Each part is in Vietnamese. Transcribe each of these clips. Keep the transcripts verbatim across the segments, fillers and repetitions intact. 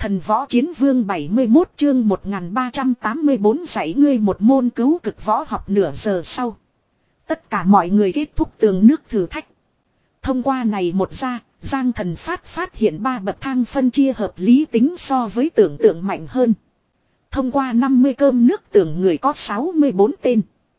Thần võ chiến vương bảy mươi mốt chương một nghìn ba trăm tám mươi bốn dạy ngươi một môn cứu cực võ học. Nửa giờ sau. Tất cả mọi người kết thúc tường nước thử thách. Thông qua này một ra, Giang Thần phát phát hiện ba bậc thang phân chia hợp lý tính so với tưởng tượng mạnh hơn. Thông qua năm mươi cơm nước tưởng người có sáu mươi bốn tên.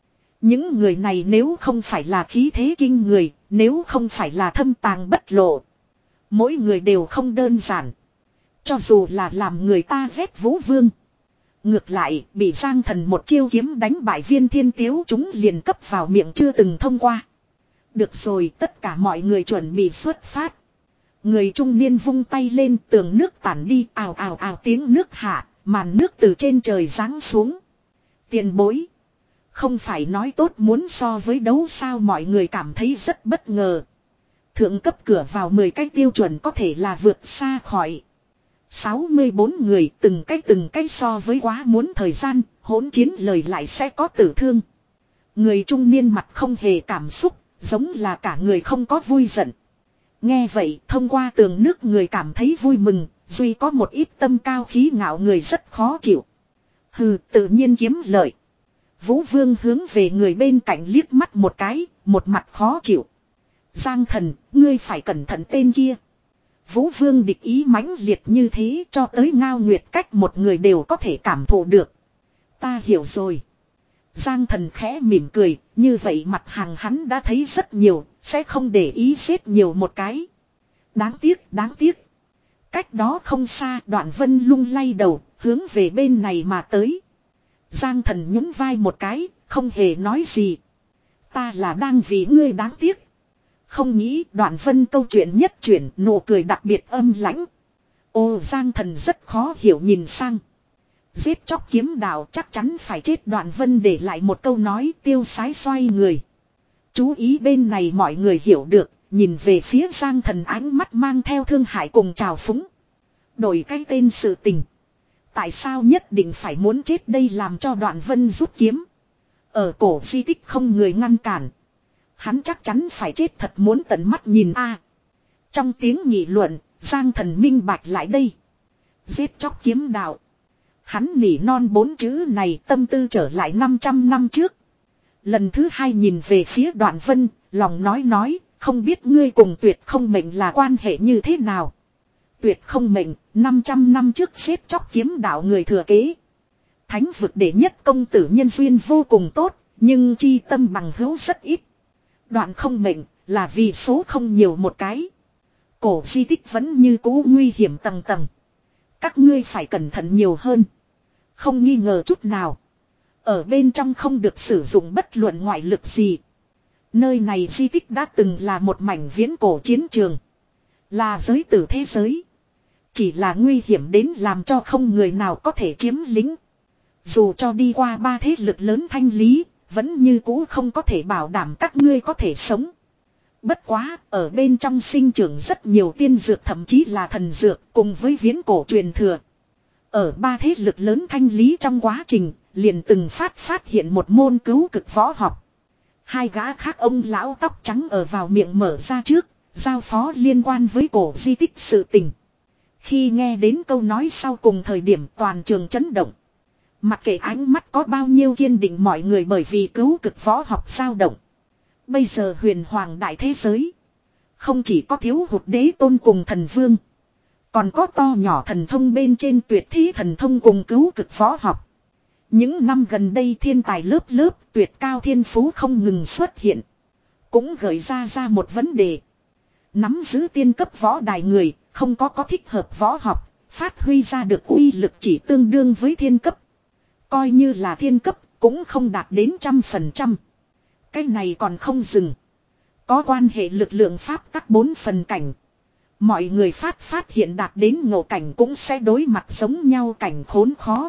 Những người này nếu không phải là khí thế kinh người, nếu không phải là thâm tàng bất lộ. Mỗi người đều không đơn giản. Cho dù là làm người ta ghét Vũ Vương. Ngược lại, bị Giang Thần một chiêu kiếm đánh bại Viên Thiên Tiếu chúng liền cấp vào miệng chưa từng thông qua. Được rồi, tất cả mọi người chuẩn bị xuất phát. Người trung niên vung tay lên, tường nước tản đi, ào ào ào tiếng nước hạ, màn nước từ trên trời giáng xuống. Tiền bối. Không phải nói tốt muốn so với đấu sao, mọi người cảm thấy rất bất ngờ. Thượng cấp cửa vào mười cái tiêu chuẩn có thể là vượt xa khỏi. sáu mươi bốn người từng cái từng cái so với quá muốn thời gian, hỗn chiến lời lại sẽ có tử thương. Người trung niên mặt không hề cảm xúc, giống là cả người không có vui giận. Nghe vậy, thông qua tường nước người cảm thấy vui mừng, duy có một ít tâm cao khí ngạo người rất khó chịu. Hừ, tự nhiên kiếm lợi. Vũ Vương hướng về người bên cạnh liếc mắt một cái, một mặt khó chịu. Giang Thần, ngươi phải cẩn thận tên kia. Vũ Vương địch ý mãnh liệt như thế cho tới Ngao Nguyệt cách một người đều có thể cảm thụ được. Ta hiểu rồi. Giang Thần khẽ mỉm cười, như vậy mặt hàng hắn đã thấy rất nhiều, sẽ không để ý xếp nhiều một cái. Đáng tiếc, đáng tiếc. Cách đó không xa, Đoạn Vân lung lay đầu, hướng về bên này mà tới. Giang Thần nhún vai một cái, không hề nói gì. Ta là đang vì ngươi đáng tiếc. Không nghĩ Đoạn Vân câu chuyện nhất chuyển, nụ cười đặc biệt âm lãnh. Ô, Giang Thần rất khó hiểu nhìn sang. Giết chóc kiếm đạo chắc chắn phải chết. Đoạn Vân để lại một câu nói, tiêu sái xoay người. Chú ý bên này mọi người hiểu được, nhìn về phía Giang Thần ánh mắt mang theo thương hại cùng trào phúng. Đổi cái tên sự tình. Tại sao nhất định phải muốn chết đây, làm cho Đoạn Vân rút kiếm. Ở cổ di tích không người ngăn cản. Hắn chắc chắn phải chết thật muốn tận mắt nhìn a. Trong tiếng nghị luận, Giang Thần minh bạch lại đây. Giết chóc kiếm đạo. Hắn nỉ non bốn chữ này, tâm tư trở lại năm trăm năm trước. Lần thứ hai nhìn về phía Đoạn Vân, lòng nói nói, không biết ngươi cùng Tuyệt Không Mệnh là quan hệ như thế nào. Tuyệt Không Mệnh, năm trăm năm trước giết chóc kiếm đạo người thừa kế. Thánh vực đệ nhất công tử nhân duyên vô cùng tốt, nhưng chi tâm bằng hữu rất ít. Đoạn Không Mệnh là vì số không nhiều một cái. Cổ di tích vẫn như cũ nguy hiểm tầng tầng. Các ngươi phải cẩn thận nhiều hơn. Không nghi ngờ chút nào. Ở bên trong không được sử dụng bất luận ngoại lực gì. Nơi này di tích đã từng là một mảnh viễn cổ chiến trường. Là giới tử thế giới. Chỉ là nguy hiểm đến làm cho không người nào có thể chiếm lĩnh. Dù cho đi qua ba thế lực lớn thanh lý, vẫn như cũ không có thể bảo đảm các ngươi có thể sống. Bất quá, ở bên trong sinh trưởng rất nhiều tiên dược, thậm chí là thần dược, cùng với viễn cổ truyền thừa. Ở ba thế lực lớn thanh lý trong quá trình, liền từng phát phát hiện một môn cứu cực võ học. Hai gã khác ông lão tóc trắng ở vào miệng mở ra trước, giao phó liên quan với cổ di tích sự tình. Khi nghe đến câu nói sau cùng thời điểm, toàn trường chấn động. Mặc kệ ánh mắt có bao nhiêu kiên định, mọi người bởi vì cứu cực võ học dao động. Bây giờ huyền hoàng đại thế giới, không chỉ có thiếu hụt đế tôn cùng thần vương, còn có to nhỏ thần thông bên trên tuyệt thế thần thông cùng cứu cực võ học. Những năm gần đây thiên tài lớp lớp, tuyệt cao thiên phú không ngừng xuất hiện. Cũng gợi ra ra một vấn đề. Nắm giữ tiên cấp võ đài người, không có có thích hợp võ học, phát huy ra được uy lực chỉ tương đương với thiên cấp. Coi như là thiên cấp, cũng không đạt đến trăm phần trăm. Cái này còn không dừng. Có quan hệ lực lượng pháp tắc bốn phần cảnh. Mọi người phát phát hiện đạt đến ngộ cảnh cũng sẽ đối mặt giống nhau cảnh khốn khó.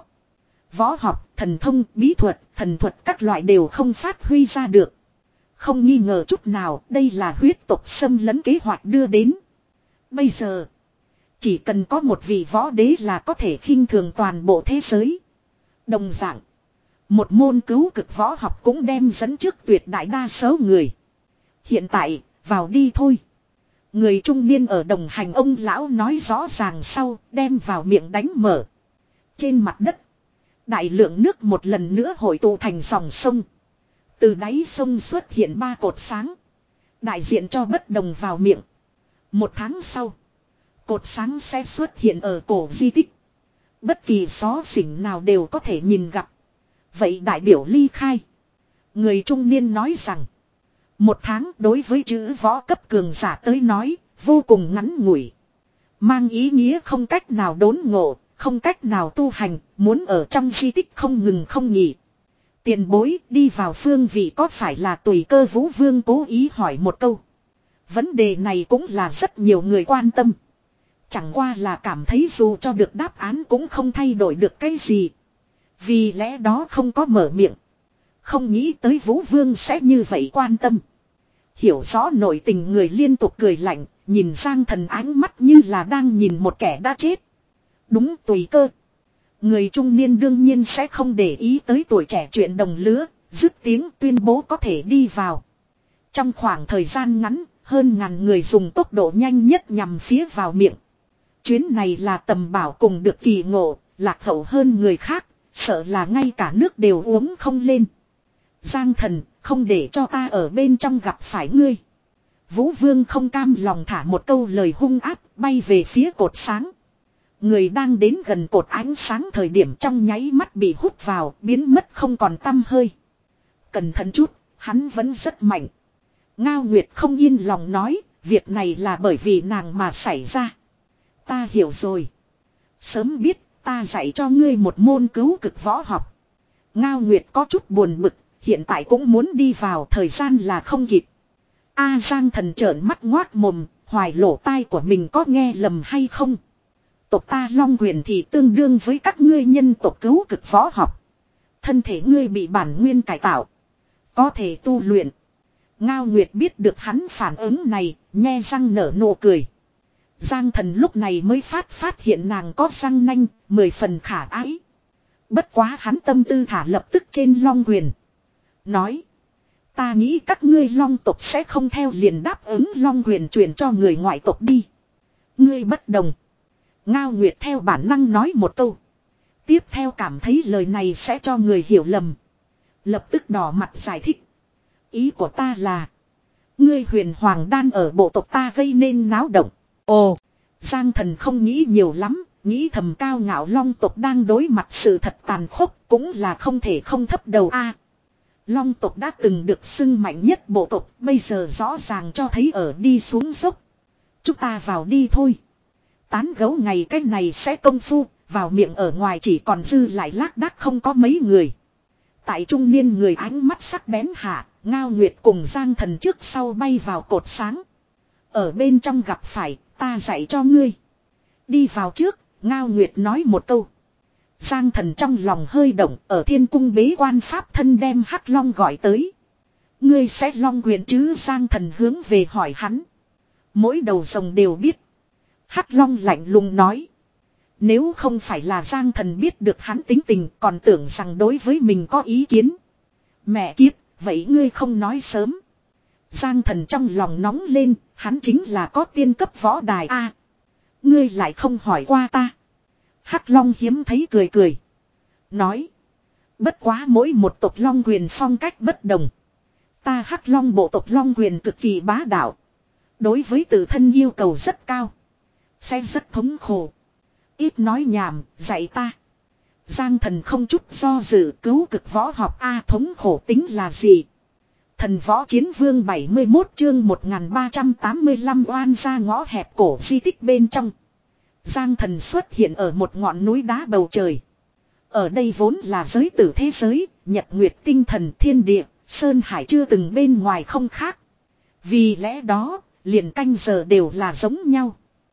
Võ học, thần thông, bí thuật, thần thuật các loại đều không phát huy ra được. Không nghi ngờ chút nào, đây là huyết tộc xâm lấn kế hoạch đưa đến. Bây giờ, chỉ cần có một vị võ đế là có thể khinh thường toàn bộ thế giới. Đồng dạng, một môn cứu cực võ học cũng đem dẫn trước tuyệt đại đa số người. Hiện tại, vào đi thôi. Người trung niên ở đồng hành ông lão nói rõ ràng sau, đem vào miệng đánh mở. Trên mặt đất, đại lượng nước một lần nữa hội tụ thành dòng sông. Từ đáy sông xuất hiện ba cột sáng, đại diện cho bất đồng vào miệng. Một tháng sau, cột sáng sẽ xuất hiện ở cổ di tích. Bất kỳ xó xỉnh nào đều có thể nhìn gặp. Vậy đại biểu ly khai. Người trung niên nói rằng, một tháng đối với chữ võ cấp cường giả tới nói, vô cùng ngắn ngủi. Mang ý nghĩa không cách nào đốn ngộ, không cách nào tu hành, muốn ở trong di tích không ngừng không nghỉ. Tiền bối đi vào phương vị có phải là tùy cơ Vũ Vương cố ý hỏi một câu. Vấn đề này cũng là rất nhiều người quan tâm. Chẳng qua là cảm thấy dù cho được đáp án cũng không thay đổi được cái gì. Vì lẽ đó không có mở miệng. Không nghĩ tới Vũ Vương sẽ như vậy quan tâm. Hiểu rõ nội tình người liên tục cười lạnh, nhìn Giang Thần ánh mắt như là đang nhìn một kẻ đã chết. Đúng tùy cơ. Người trung niên đương nhiên sẽ không để ý tới tuổi trẻ chuyện đồng lứa, dứt tiếng tuyên bố có thể đi vào. Trong khoảng thời gian ngắn, hơn ngàn người dùng tốc độ nhanh nhất nhằm phía vào miệng. Chuyến này là tầm bảo cùng được kỳ ngộ, lạc hậu hơn người khác, sợ là ngay cả nước đều uống không lên. Giang Thần, không để cho ta ở bên trong gặp phải ngươi. Vũ Vương không cam lòng thả một câu lời hung ác, bay về phía cột sáng. Người đang đến gần cột ánh sáng thời điểm trong nháy mắt bị hút vào, biến mất không còn tăm hơi. Cẩn thận chút, hắn vẫn rất mạnh. Ngao Nguyệt không yên lòng nói, việc này là bởi vì nàng mà xảy ra. Ta hiểu rồi. Sớm biết, ta dạy cho ngươi một môn cứu cực võ học. Ngao Nguyệt có chút buồn bực, hiện tại cũng muốn đi vào, thời gian là không kịp. A Giang Thần trợn mắt ngoác mồm, hoài lỗ tai của mình có nghe lầm hay không? Tộc ta Long Huyền thì tương đương với các ngươi nhân tộc cứu cực võ học. Thân thể ngươi bị bản nguyên cải tạo, có thể tu luyện. Ngao Nguyệt biết được hắn phản ứng này, nhe răng nở nụ cười. Giang Thần lúc này mới phát phát hiện nàng có răng nanh, mười phần khả ái. Bất quá hắn tâm tư thả lập tức trên Long Huyền. Nói, ta nghĩ các ngươi Long tộc sẽ không theo liền đáp ứng Long Huyền truyền cho người ngoại tộc đi. Ngươi bất đồng. Ngao Nguyệt theo bản năng nói một câu. Tiếp theo cảm thấy lời này sẽ cho người hiểu lầm. Lập tức đỏ mặt giải thích. Ý của ta là, ngươi Huyền Hoàng đan ở bộ tộc ta gây nên náo động. Ồ, Giang Thần không nghĩ nhiều lắm, nghĩ thầm cao ngạo Long tộc đang đối mặt sự thật tàn khốc, cũng là không thể không thấp đầu a. Long tộc đã từng được xưng mạnh nhất bộ tộc, bây giờ rõ ràng cho thấy ở đi xuống dốc. Chúng ta vào đi thôi. Tán gấu ngày cách này sẽ công phu, vào miệng ở ngoài chỉ còn dư lại lác đác không có mấy người. Tại trung niên người ánh mắt sắc bén hạ, Ngao Nguyệt cùng Giang Thần trước sau bay vào cột sáng. Ở bên trong gặp phải, ta dạy cho ngươi. Đi vào trước, Ngao Nguyệt nói một câu. Giang Thần trong lòng hơi động, ở thiên cung bế quan pháp thân đem Hắc Long gọi tới. Ngươi sẽ long quyền chứ? Giang Thần hướng về hỏi hắn. Mỗi đầu rồng đều biết. Hắc Long lạnh lùng nói. Nếu không phải là Giang Thần biết được hắn tính tình, còn tưởng rằng đối với mình có ý kiến. Mẹ kiếp, vậy ngươi không nói sớm. Giang Thần trong lòng nóng lên, hắn chính là có tiên cấp võ đài a. Ngươi lại không hỏi qua ta. Hắc Long hiếm thấy cười cười. Nói. Bất quá mỗi một tộc Long quyền phong cách bất đồng. Ta Hắc Long bộ tộc Long quyền cực kỳ bá đạo. Đối với tự thân yêu cầu rất cao. Sẽ rất thống khổ. Ít nói nhảm, dạy ta. Giang Thần không chút do dự, cứu cực võ học a. Thống khổ tính là gì? Thần võ chiến vương bảy mươi mốt chương một nghìn ba trăm tám mươi lăm oan ra ngõ hẹp cổ di tích bên trong. Giang Thần xuất hiện ở một ngọn núi đá bầu trời. Ở đây vốn là giới tử thế giới, nhật nguyệt tinh thần thiên địa, sơn hải chưa từng bên ngoài không khác. Vì lẽ đó, liền canh giờ đều là giống nhau.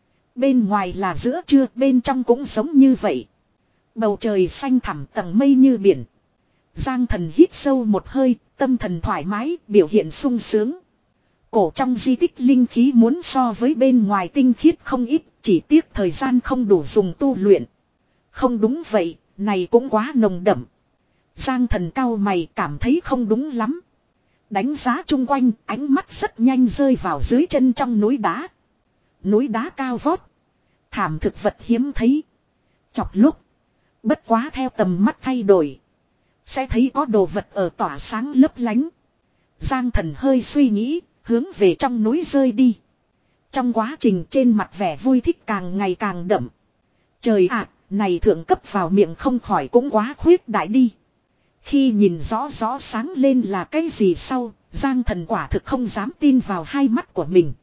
Bên ngoài là giữa trưa, bên trong cũng giống như vậy. Bầu trời xanh thẳm tầng mây như biển. Giang Thần hít sâu một hơi, tâm thần thoải mái, biểu hiện sung sướng. Cổ trong di tích linh khí muốn so với bên ngoài tinh khiết không ít, chỉ tiếc thời gian không đủ dùng tu luyện. Không đúng vậy, này cũng quá nồng đậm. Giang Thần cau mày cảm thấy không đúng lắm. Đánh giá chung quanh, ánh mắt rất nhanh rơi vào dưới chân trong núi đá. núi đá cao vót. Thảm thực vật hiếm thấy. Chọc lúc. Bất quá theo tầm mắt thay đổi. Sẽ thấy có đồ vật ở tỏa sáng lấp lánh. Giang Thần hơi suy nghĩ, hướng về trong núi rơi đi. Trong quá trình trên mặt vẻ vui thích càng ngày càng đậm. Trời ạ, này thượng cấp vào miệng không khỏi cũng quá khuyết đại đi. Khi nhìn rõ rõ sáng lên là cái gì sau, Giang Thần quả thực không dám tin vào hai mắt của mình.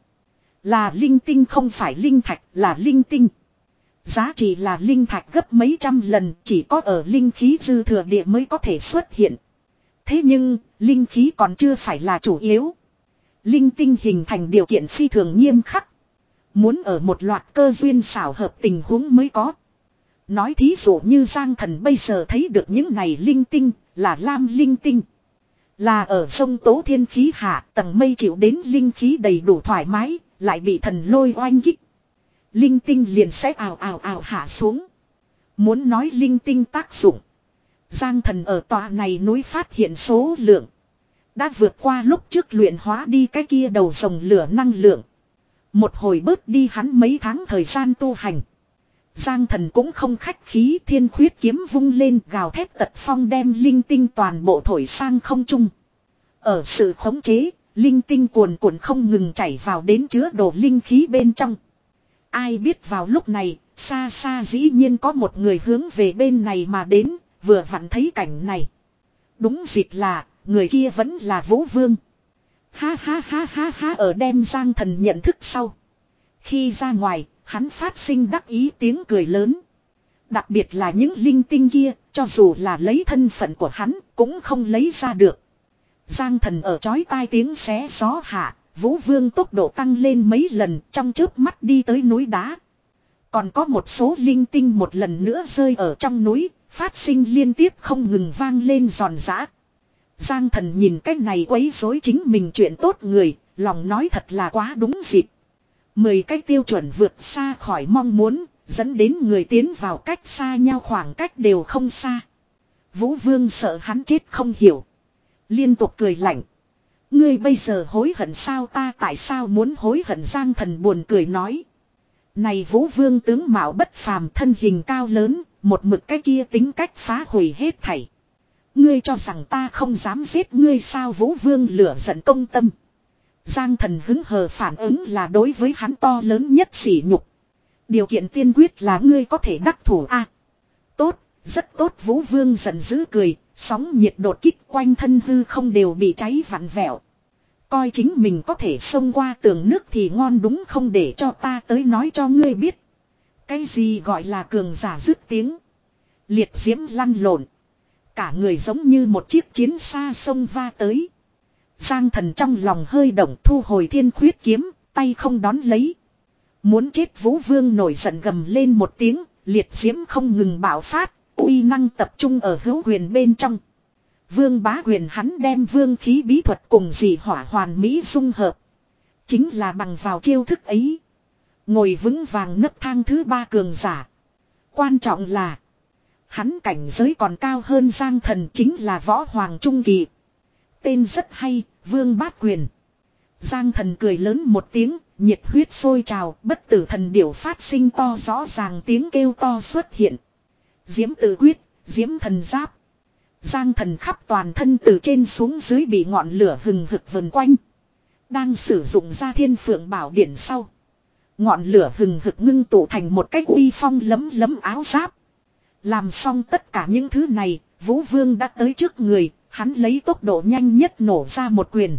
Là linh tinh không phải linh thạch, là linh tinh. Giá trị là linh thạch gấp mấy trăm lần, chỉ có ở linh khí dư thừa địa mới có thể xuất hiện. Thế nhưng, linh khí còn chưa phải là chủ yếu. Linh tinh hình thành điều kiện phi thường nghiêm khắc. Muốn ở một loạt cơ duyên xảo hợp tình huống mới có. Nói thí dụ như Giang Thần bây giờ thấy được những này linh tinh, là lam linh tinh. Là ở sông Tố Thiên khí hạ, tầng mây chịu đến linh khí đầy đủ thoải mái, lại bị thần lôi oanh kích. Linh tinh liền sẽ ào ào ào hạ xuống. Muốn nói linh tinh tác dụng. Giang Thần ở tòa này núi phát hiện số lượng. Đã vượt qua lúc trước luyện hóa đi cái kia đầu rồng lửa năng lượng. Một hồi bớt đi hắn mấy tháng thời gian tu hành. Giang Thần cũng không khách khí, thiên khuyết kiếm vung lên gào thét tật phong đem linh tinh toàn bộ thổi sang không trung. Ở sự khống chế, linh tinh cuồn cuộn không ngừng chảy vào đến chứa đồ linh khí bên trong. Ai biết vào lúc này, xa xa dĩ nhiên có một người hướng về bên này mà đến, vừa vặn thấy cảnh này. Đúng dịp là, người kia vẫn là Vũ Vương. Ha ha ha ha ha ở đem Giang Thần nhận thức sau. Khi ra ngoài, hắn phát sinh đắc ý tiếng cười lớn. Đặc biệt là những linh tinh kia, cho dù là lấy thân phận của hắn, cũng không lấy ra được. Giang Thần ở chói tai tiếng xé gió hạ, Vũ Vương tốc độ tăng lên mấy lần trong chớp mắt đi tới núi đá. Còn có một số linh tinh một lần nữa rơi ở trong núi, phát sinh liên tiếp không ngừng vang lên giòn giã. Giang Thần nhìn cách này quấy rối chính mình chuyện tốt người, lòng nói thật là quá đúng dịp. Mười cái tiêu chuẩn vượt xa khỏi mong muốn, dẫn đến người tiến vào cách xa nhau khoảng cách đều không xa. Vũ Vương sợ hắn chết không hiểu. Liên tục cười lạnh. Ngươi bây giờ hối hận sao, ta tại sao muốn hối hận? Giang Thần buồn cười nói. Này Vũ Vương tướng mạo bất phàm, thân hình cao lớn, một mực cái kia tính cách phá hủy hết thảy. Ngươi cho rằng ta không dám giết ngươi sao? Vũ Vương lửa giận công tâm. Giang Thần hứng hờ phản ứng là đối với hắn to lớn nhất sỉ nhục. Điều kiện tiên quyết là ngươi có thể đắc thủ a. À, tốt, rất tốt. Vũ Vương giận dữ cười, sóng nhiệt đột kích quanh thân hư không đều bị cháy vặn vẹo. Coi chính mình có thể xông qua tường nước thì ngon đúng không? Để cho ta tới nói cho ngươi biết. Cái gì gọi là cường giả dứt tiếng. Liệt diễm lăn lộn. Cả người giống như một chiếc chiến xa sông va tới. Giang Thần trong lòng hơi động, thu hồi thiên khuyết kiếm, tay không đón lấy. Muốn chết. Vũ Vương nổi giận gầm lên một tiếng, liệt diễm không ngừng bạo phát, uy năng tập trung ở hữu quyền bên trong. Vương bá quyền, hắn đem vương khí bí thuật cùng dị hỏa hoàn mỹ dung hợp. Chính là bằng vào chiêu thức ấy. Ngồi vững vàng nấc thang thứ ba cường giả. Quan trọng là hắn cảnh giới còn cao hơn Giang Thần, chính là võ hoàng trung kỳ. Tên rất hay, Vương Bát Quyền. Giang Thần cười lớn một tiếng, nhiệt huyết sôi trào, bất tử thần điểu phát sinh to rõ ràng tiếng kêu to xuất hiện. Diễm tự quyết, diễm thần giáp. Giang Thần khắp toàn thân từ trên xuống dưới bị ngọn lửa hừng hực vần quanh. Đang sử dụng ra thiên phượng bảo điển sau. Ngọn lửa hừng hực ngưng tụ thành một cái uy phong lấm lấm áo giáp. Làm xong tất cả những thứ này, Vũ Vương đã tới trước người, hắn lấy tốc độ nhanh nhất nổ ra một quyền.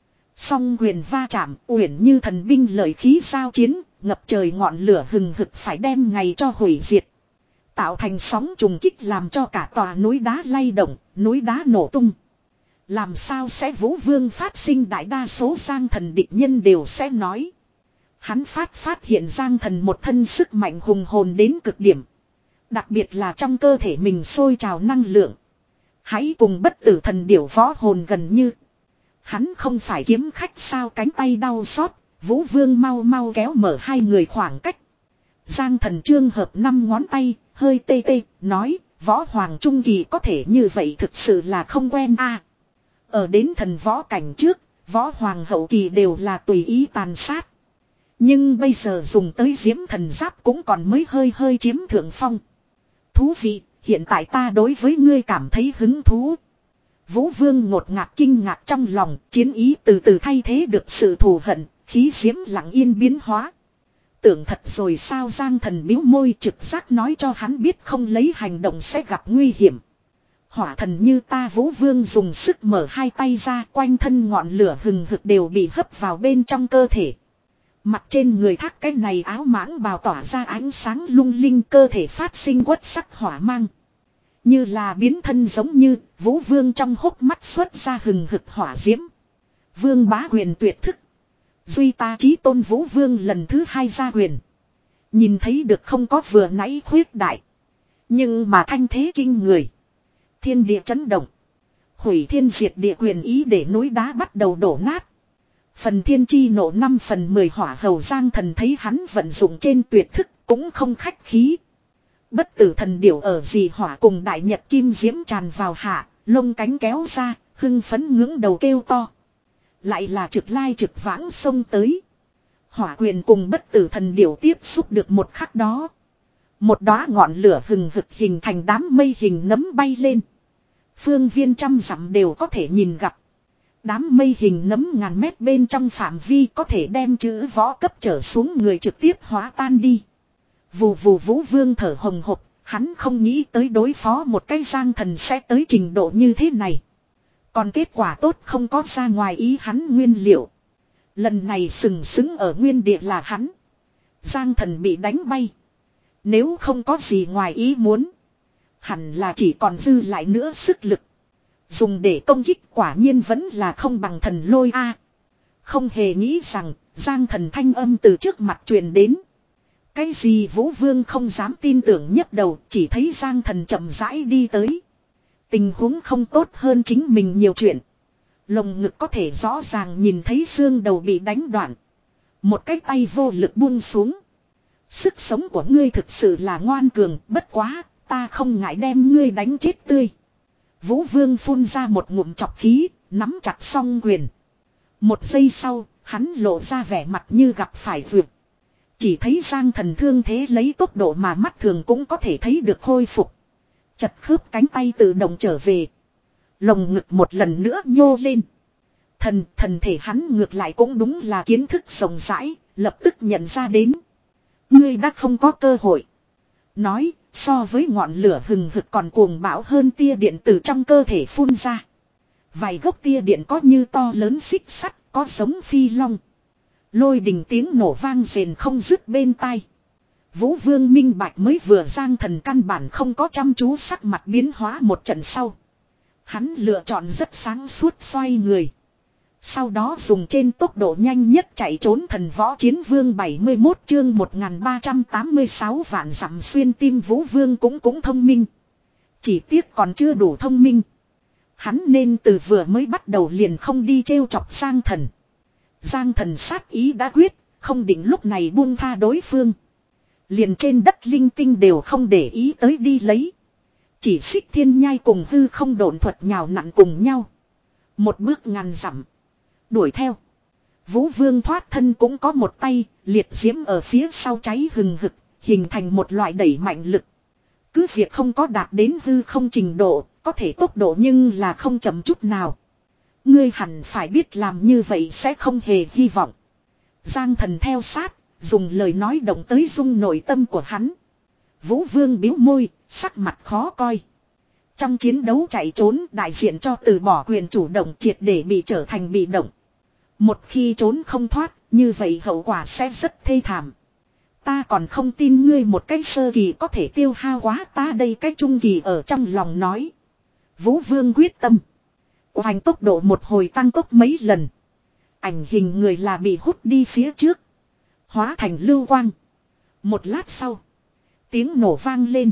Song quyền va chạm, uyển như thần binh lợi khí giao chiến, ngập trời ngọn lửa hừng hực phải đem ngày cho hủy diệt. Tạo thành sóng trùng kích làm cho cả tòa núi đá lay động, núi đá nổ tung. Làm sao sẽ Vũ Vương phát sinh? Đại đa số Giang Thần địch nhân đều sẽ nói. Hắn phát phát hiện Giang Thần một thân sức mạnh hùng hồn đến cực điểm. Đặc biệt là trong cơ thể mình sôi trào năng lượng. Hãy cùng bất tử thần điểu võ hồn gần như. Hắn không phải kiếm khách sao? Cánh tay đau xót, Vũ Vương mau mau kéo mở hai người khoảng cách. Giang Thần trương hợp năm ngón tay, hơi tê tê, nói, võ hoàng trung kỳ có thể như vậy thực sự là không quen a. À, ở đến thần võ cảnh trước, võ hoàng hậu kỳ đều là tùy ý tàn sát. Nhưng bây giờ dùng tới diễm thần giáp cũng còn mới hơi hơi chiếm thượng phong. Thú vị, hiện tại ta đối với ngươi cảm thấy hứng thú. Vũ Vương ngột ngạt kinh ngạc trong lòng, chiến ý từ từ thay thế được sự thù hận, khí diễm lặng yên biến hóa. Tưởng thật rồi sao? Giang Thần bĩu môi, trực giác nói cho hắn biết không lấy hành động sẽ gặp nguy hiểm. Hỏa thần như ta. Vũ Vương dùng sức mở hai tay ra, quanh thân ngọn lửa hừng hực đều bị hấp vào bên trong cơ thể. Mặt trên người thác cái này áo mãng bào tỏa ra ánh sáng lung linh, cơ thể phát sinh quất sắc hỏa mang. Như là biến thân giống như, Vũ Vương trong hốc mắt xuất ra hừng hực hỏa diễm. Vương bá quyền tuyệt thức. Duy ta chí tôn. Vũ Vương lần thứ hai ra quyền. Nhìn thấy được không có vừa nãy khuyết đại. Nhưng mà thanh thế kinh người. Thiên địa chấn động. Hủy thiên diệt địa quyền ý để núi đá bắt đầu đổ nát. Phần thiên chi nộ năm phần mười hỏa hầu. Giang Thần thấy hắn vận dụng trên tuyệt thức cũng không khách khí. Bất tử thần điểu ở dị hỏa cùng đại nhật kim diễm tràn vào hạ, lông cánh kéo ra, hưng phấn ngưỡng đầu kêu to. Lại là trực lai trực vãng xông tới. Hỏa quyền cùng bất tử thần điểu tiếp xúc được một khắc đó. Một đóa ngọn lửa hừng hực hình thành đám mây hình nấm bay lên. Phương viên trăm dặm đều có thể nhìn gặp. Đám mây hình nấm ngàn mét bên trong phạm vi có thể đem chữ võ cấp trở xuống người trực tiếp hóa tan đi. Vù vù. Vũ Vương thở hồng hộc, hắn không nghĩ tới đối phó một cái Giang Thần sẽ tới trình độ như thế này. Còn kết quả tốt không có ra ngoài ý hắn nguyên liệu. Lần này sừng sững ở nguyên địa là hắn. Giang Thần bị đánh bay. Nếu không có gì ngoài ý muốn, hẳn là chỉ còn dư lại nữa sức lực. Dùng để công kích quả nhiên vẫn là không bằng thần lôi a. Không hề nghĩ rằng Giang Thần thanh âm từ trước mặt truyền đến. Cái gì? Vũ Vương không dám tin tưởng nhấc đầu, chỉ thấy Giang Thần chậm rãi đi tới. Tình huống không tốt hơn chính mình nhiều chuyện. Lồng ngực có thể rõ ràng nhìn thấy xương đầu bị đánh đoạn. Một cái tay vô lực buông xuống. Sức sống của ngươi thực sự là ngoan cường, bất quá, ta không ngại đem ngươi đánh chết tươi. Vũ Vương phun ra một ngụm chọc khí, nắm chặt song quyền. Một giây sau, hắn lộ ra vẻ mặt như gặp phải vượt. Chỉ thấy Giang Thần thương thế lấy tốc độ mà mắt thường cũng có thể thấy được khôi phục. Chật khớp cánh tay tự động trở về. Lồng ngực một lần nữa nhô lên. Thần, thần thể hắn ngược lại cũng đúng là kiến thức rộng rãi, lập tức nhận ra đến. Ngươi đã không có cơ hội. Nói, so với ngọn lửa hừng hực còn cuồng bão hơn tia điện từ trong cơ thể phun ra. Vài gốc tia điện có như to lớn xích sắt, có giống phi long. Lôi đình tiếng nổ vang rền không dứt bên tai. Vũ Vương minh bạch mới vừa Giang Thần căn bản không có chăm chú sắc mặt biến hóa một trận sau. Hắn lựa chọn rất sáng suốt xoay người. Sau đó dùng trên tốc độ nhanh nhất chạy trốn. Thần võ chiến vương bảy mươi mốt chương một nghìn ba trăm tám mươi sáu vạn dặm xuyên tim. Vũ Vương cũng cũng thông minh. Chỉ tiếc còn chưa đủ thông minh. Hắn nên từ vừa mới bắt đầu liền không đi trêu chọc Giang Thần. Giang Thần sát ý đã quyết, không định lúc này buông tha đối phương. Liền trên đất linh tinh đều không để ý tới đi lấy. Chỉ xích thiên nhai cùng hư không độn thuật nhào nặn cùng nhau. Một bước ngàn dặm. Đuổi theo. Vũ Vương thoát thân cũng có một tay, liệt diễm ở phía sau cháy hừng hực, hình thành một loại đẩy mạnh lực. Cứ việc không có đạt đến hư không trình độ, có thể tốc độ nhưng là không chậm chút nào. Ngươi hẳn phải biết làm như vậy sẽ không hề hy vọng. Giang Thần theo sát, dùng lời nói động tới dung nội tâm của hắn. Vũ Vương bĩu môi, sắc mặt khó coi. Trong chiến đấu chạy trốn đại diện cho từ bỏ quyền chủ động triệt để bị trở thành bị động. Một khi trốn không thoát, như vậy hậu quả sẽ rất thê thảm. Ta còn không tin ngươi một cái sơ kỳ có thể tiêu hao quá ta đây cái trung kỳ ở trong lòng nói. Vũ Vương quyết tâm. Hoành tốc độ một hồi tăng tốc mấy lần. Ảnh hình người là bị hút đi phía trước. Hóa thành lưu quang. Một lát sau. Tiếng nổ vang lên.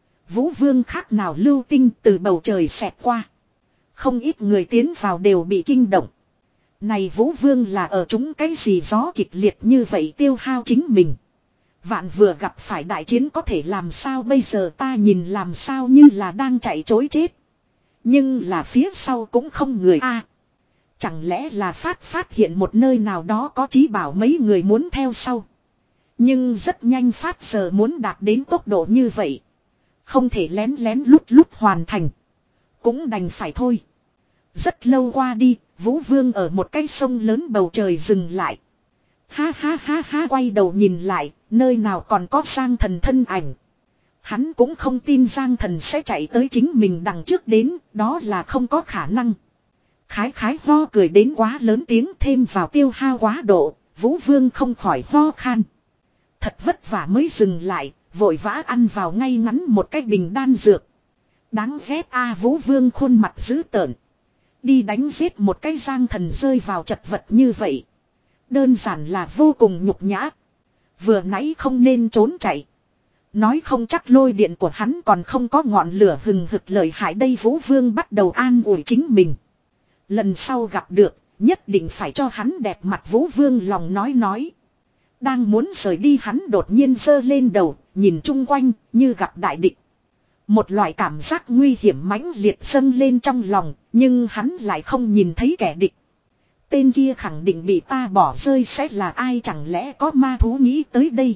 Vũ Vương khác nào lưu tinh từ bầu trời xẹt qua. Không ít người tiến vào đều bị kinh động. Này Vũ Vương là ở chúng cái gì gió kịch liệt như vậy tiêu hao chính mình. Vạn vừa gặp phải đại chiến có thể làm sao bây giờ ta nhìn làm sao như là đang chạy trối chết. Nhưng là phía sau cũng không người a. Chẳng lẽ là phát phát hiện một nơi nào đó có chí bảo mấy người muốn theo sau. Nhưng rất nhanh phát giờ muốn đạt đến tốc độ như vậy. Không thể lén lén lút lút hoàn thành. Cũng đành phải thôi. Rất lâu qua đi, Vũ Vương ở một cái sông lớn bầu trời dừng lại. Ha ha ha ha quay đầu nhìn lại, nơi nào còn có Giang Thần thân ảnh. Hắn cũng không tin Giang Thần sẽ chạy tới chính mình đằng trước đến, đó là không có khả năng. Khái khái ho cười đến quá lớn tiếng thêm vào tiêu hao quá độ, Vũ Vương không khỏi ho khan. Thật vất vả mới dừng lại, vội vã ăn vào ngay ngắn một cái bình đan dược. Đáng ghét a Vũ Vương khuôn mặt dữ tợn. Đi đánh giết một cái Giang Thần rơi vào chật vật như vậy. Đơn giản là vô cùng nhục nhã. Vừa nãy không nên trốn chạy. Nói không chắc lôi điện của hắn còn không có ngọn lửa hừng hực lợi hại đây Vũ Vương bắt đầu an ủi chính mình. Lần sau gặp được, nhất định phải cho hắn đẹp mặt Vũ Vương lòng nói nói. Đang muốn rời đi hắn đột nhiên giơ lên đầu, nhìn chung quanh, như gặp đại địch. Một loại cảm giác nguy hiểm mãnh liệt dâng lên trong lòng, nhưng hắn lại không nhìn thấy kẻ địch. Tên kia khẳng định bị ta bỏ rơi sẽ là ai chẳng lẽ có ma thú nghĩ tới đây.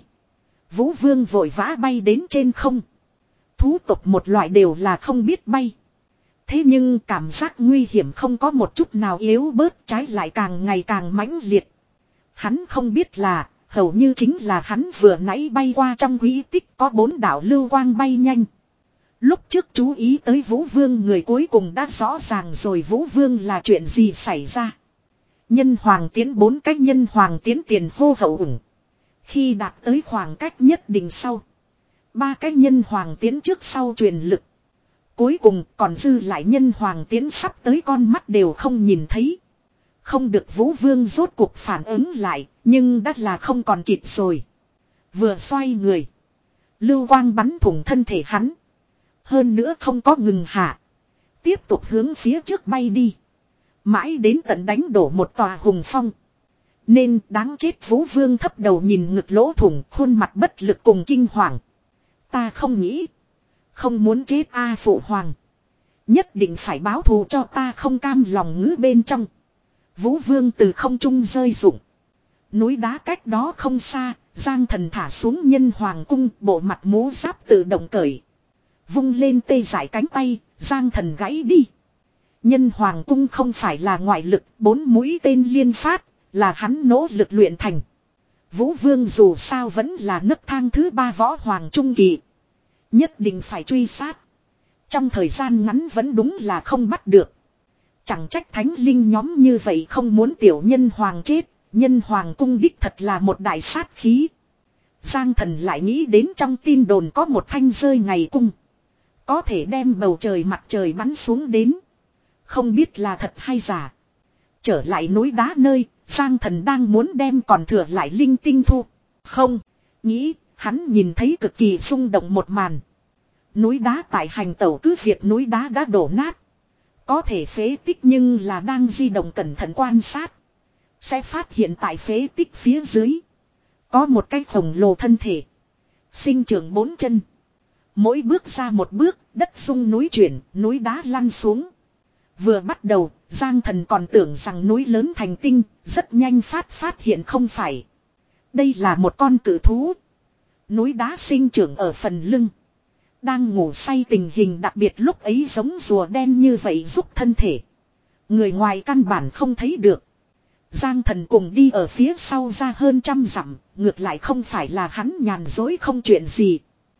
Vũ Vương vội vã bay đến trên không. Thú tộc một loại đều là không biết bay. Thế nhưng cảm giác nguy hiểm không có một chút nào yếu bớt, trái lại càng ngày càng mãnh liệt. Hắn không biết là, hầu như chính là hắn vừa nãy bay qua trong quỹ tích có bốn đạo lưu quang bay nhanh. Lúc trước chú ý tới Vũ Vương người cuối cùng đã rõ ràng rồi Vũ Vương là chuyện gì xảy ra. Nhân hoàng tiến bốn cách nhân hoàng tiến tiền hô hậu ủng. Khi đạt tới khoảng cách nhất định sau. Ba cái nhân hoàng tiến trước sau truyền lực. Cuối cùng còn dư lại nhân hoàng tiến sắp tới con mắt đều không nhìn thấy. Không được Vũ Vương rốt cuộc phản ứng lại, nhưng đã là không còn kịp rồi. Vừa xoay người. Lưu quang bắn thủng thân thể hắn. Hơn nữa không có ngừng hạ. Tiếp tục hướng phía trước bay đi. Mãi đến tận đánh đổ một tòa hùng phong. Nên đáng chết Vũ Vương thấp đầu nhìn ngực lỗ thủng khuôn mặt bất lực cùng kinh hoàng. Ta không nghĩ. Không muốn chết a phụ hoàng. Nhất định phải báo thù cho ta không cam lòng ngữ bên trong. Vũ Vương từ không trung rơi rụng. Núi đá cách đó không xa, Giang Thần thả xuống nhân hoàng cung, bộ mặt mũ giáp tự động cởi. Vung lên tê giải cánh tay, Giang Thần gãy đi. Nhân hoàng cung không phải là ngoại lực, bốn mũi tên liên phát, là hắn nỗ lực luyện thành. Vũ Vương dù sao vẫn là nấc thang thứ ba võ hoàng trung kỳ. Nhất định phải truy sát. Trong thời gian ngắn vẫn đúng là không bắt được. Chẳng trách thánh linh nhóm như vậy không muốn tiểu nhân hoàng chết. Nhân hoàng cung đích thật là một đại sát khí. Giang Thần lại nghĩ đến trong tin đồn có một thanh rơi ngày cung. Có thể đem bầu trời mặt trời bắn xuống đến. Không biết là thật hay giả. Trở lại núi đá nơi, Giang Thần đang muốn đem còn thừa lại linh tinh thu. Không, nghĩ, hắn nhìn thấy cực kỳ rung động một màn. Núi đá tại hành tẩu cứ việc núi đá đã đổ nát. Có thể phế tích nhưng là đang di động cẩn thận quan sát. Sẽ phát hiện tại phế tích phía dưới. Có một cái khổng lồ thân thể. Sinh trưởng bốn chân. Mỗi bước ra một bước, đất rung núi chuyển, núi đá lăn xuống. Vừa bắt đầu, Giang Thần còn tưởng rằng núi lớn thành tinh, rất nhanh phát phát hiện không phải. Đây là một con cự thú. Núi đá sinh trưởng ở phần lưng. Đang ngủ say tình hình đặc biệt lúc ấy giống rùa đen như vậy giúp thân thể. Người ngoài căn bản không thấy được. Giang Thần cùng đi ở phía sau ra hơn trăm dặm, ngược lại không phải là hắn nhàn dối không chuyện gì.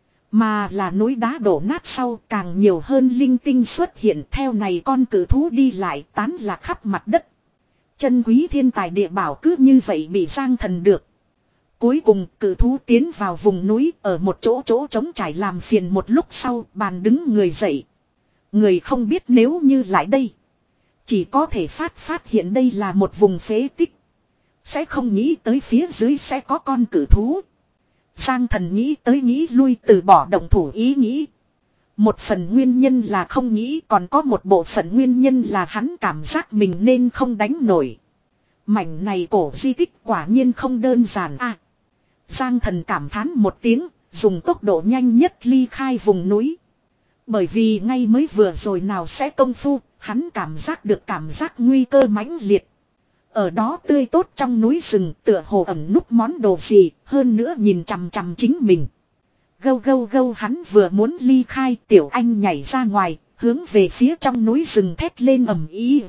Mà là núi đá đổ nát sau càng nhiều hơn linh tinh xuất hiện theo này con cử thú đi lại tán lạc khắp mặt đất. Chân quý thiên tài địa bảo cứ như vậy bị Giang Thần được. Cuối cùng cử thú tiến vào vùng núi ở một chỗ chỗ trống trải làm phiền một lúc sau bàn đứng người dậy. Người không biết nếu như lại đây. Chỉ có thể phát phát hiện đây là một vùng phế tích. Sẽ không nghĩ tới phía dưới sẽ có con cử thú. Giang Thần nghĩ tới nghĩ lui từ bỏ động thủ ý nghĩ. Một phần nguyên nhân là không nghĩ còn có một bộ phận nguyên nhân là hắn cảm giác mình nên không đánh nổi. Mảnh này cổ di tích quả nhiên không đơn giản à. Giang Thần cảm thán một tiếng, dùng tốc độ nhanh nhất ly khai vùng núi. Bởi vì ngay mới vừa rồi nào sẽ công phu, Hắn cảm giác được cảm giác nguy cơ mãnh liệt. Ở đó tươi tốt trong núi rừng tựa hồ ẩn núp món đồ gì, hơn nữa nhìn chằm chằm chính mình. Gâu gâu gâu hắn vừa muốn ly khai, Tiểu Anh nhảy ra ngoài, hướng về phía trong núi rừng thét lên ầm ĩ.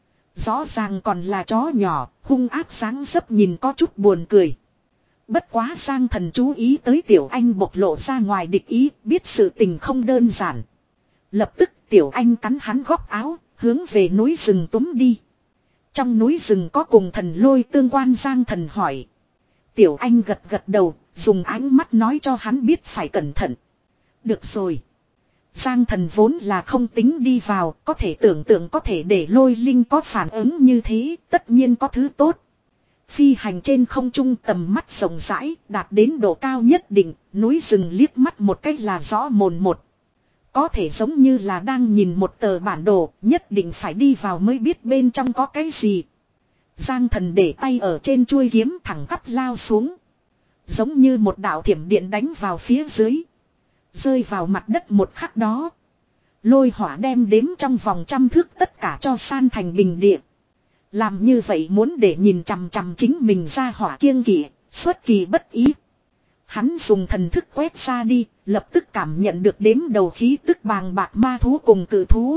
Rõ ràng còn là chó nhỏ, hung ác dáng dấp nhìn có chút buồn cười. Bất quá Giang Thần chú ý tới Tiểu Anh bộc lộ ra ngoài địch ý, biết sự tình không đơn giản. Lập tức Tiểu Anh cắn hắn góc áo, hướng về núi rừng túm đi. Trong núi rừng có cùng thần lôi tương quan, Giang Thần hỏi. Tiểu Anh gật gật đầu, dùng ánh mắt nói cho hắn biết phải cẩn thận. Được rồi. Giang Thần vốn là không tính đi vào, có thể tưởng tượng có thể để lôi linh có phản ứng như thế, tất nhiên có thứ tốt. Phi hành trên không trung, tầm mắt rộng rãi, đạt đến độ cao nhất định, núi rừng liếc mắt một cách là rõ mồn một. Có thể giống như là đang nhìn một tờ bản đồ, nhất định phải đi vào mới biết bên trong có cái gì. Giang Thần để tay ở trên chuôi kiếm thẳng tắp lao xuống. Giống như một đạo thiểm điện đánh vào phía dưới. Rơi vào mặt đất một khắc đó. Lôi hỏa đem đếm trong vòng trăm thước tất cả cho san thành bình địa. Làm như vậy muốn để nhìn chằm chằm chính mình ra hỏa kiêng kỵ, xuất kỳ bất ý. Hắn dùng thần thức quét ra đi, lập tức cảm nhận được đếm đầu khí tức bàng bạc ma thú cùng cự thú.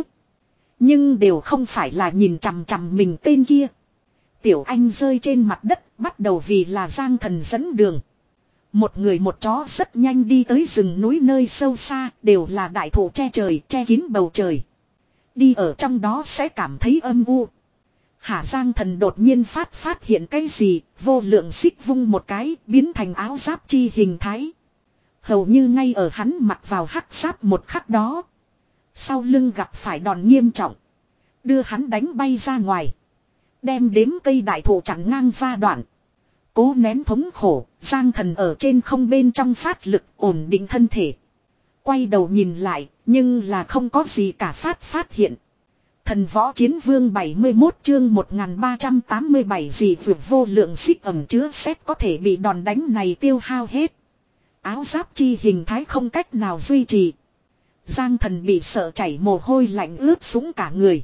Nhưng đều không phải là nhìn chằm chằm mình tên kia. Tiểu Anh rơi trên mặt đất, bắt đầu vì là Giang Thần dẫn đường. Một người một chó rất nhanh đi tới rừng núi nơi sâu xa, đều là đại thụ che trời, che kín bầu trời. Đi ở trong đó sẽ cảm thấy âm u. Hả, Giang Thần đột nhiên phát phát hiện cái gì, vô lượng xích vung một cái, biến thành áo giáp chi hình thái. Hầu như ngay ở hắn mặc vào hắc giáp một khắc đó. Sau lưng gặp phải đòn nghiêm trọng. Đưa hắn đánh bay ra ngoài. Đem đếm cây đại thụ chặn ngang va đoạn. Cố nén thống khổ, Giang Thần ở trên không bên trong phát lực ổn định thân thể. Quay đầu nhìn lại, nhưng là không có gì cả phát phát hiện. Thần võ chiến vương bảy mươi mốt chương một nghìn ba trăm tám mươi bảy gì vượt vô lượng xích ẩm chứa xét có thể bị đòn đánh này tiêu hao hết. Áo giáp chi hình thái không cách nào duy trì. Giang Thần bị sợ chảy mồ hôi lạnh ướt sũng cả người.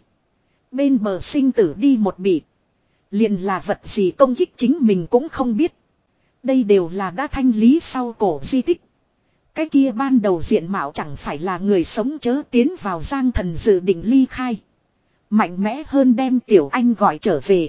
Bên bờ sinh tử đi một bị. Liền là vật gì công kích chính mình cũng không biết. Đây đều là đã thanh lý sau cổ di tích. Cái kia ban đầu diện mạo chẳng phải là người sống chớ tiến vào. Giang Thần dự định ly khai. Mạnh mẽ hơn đem Tiểu Anh gọi trở về.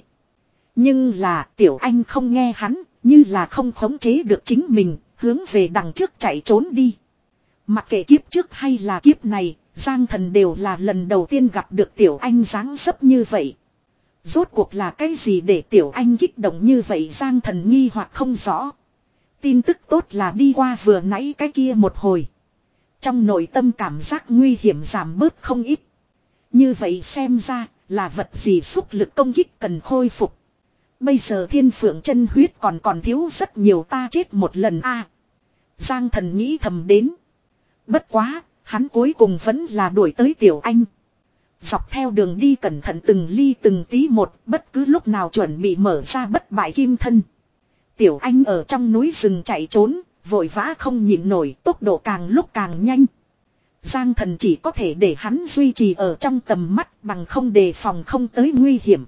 Nhưng là Tiểu Anh không nghe hắn, như là không khống chế được chính mình, hướng về đằng trước chạy trốn đi. Mặc kệ kiếp trước hay là kiếp này, Giang Thần đều là lần đầu tiên gặp được Tiểu Anh dáng dấp như vậy. Rốt cuộc là cái gì để Tiểu Anh kích động như vậy, Giang Thần nghi hoặc không rõ. Tin tức tốt là đi qua vừa nãy cái kia một hồi. Trong nội tâm cảm giác nguy hiểm giảm bớt không ít. Như vậy xem ra là vật gì xúc lực công kích cần khôi phục. Bây giờ thiên phượng chân huyết còn còn thiếu rất nhiều, ta chết một lần a. À, Giang Thần nghĩ thầm đến. Bất quá, hắn cuối cùng vẫn là đuổi tới Tiểu Anh. Dọc theo đường đi cẩn thận từng ly từng tí một, bất cứ lúc nào chuẩn bị mở ra bất bại kim thân. Tiểu Anh ở trong núi rừng chạy trốn, vội vã không nhịn nổi, tốc độ càng lúc càng nhanh. Giang Thần chỉ có thể để hắn duy trì ở trong tầm mắt, bằng không đề phòng không tới nguy hiểm.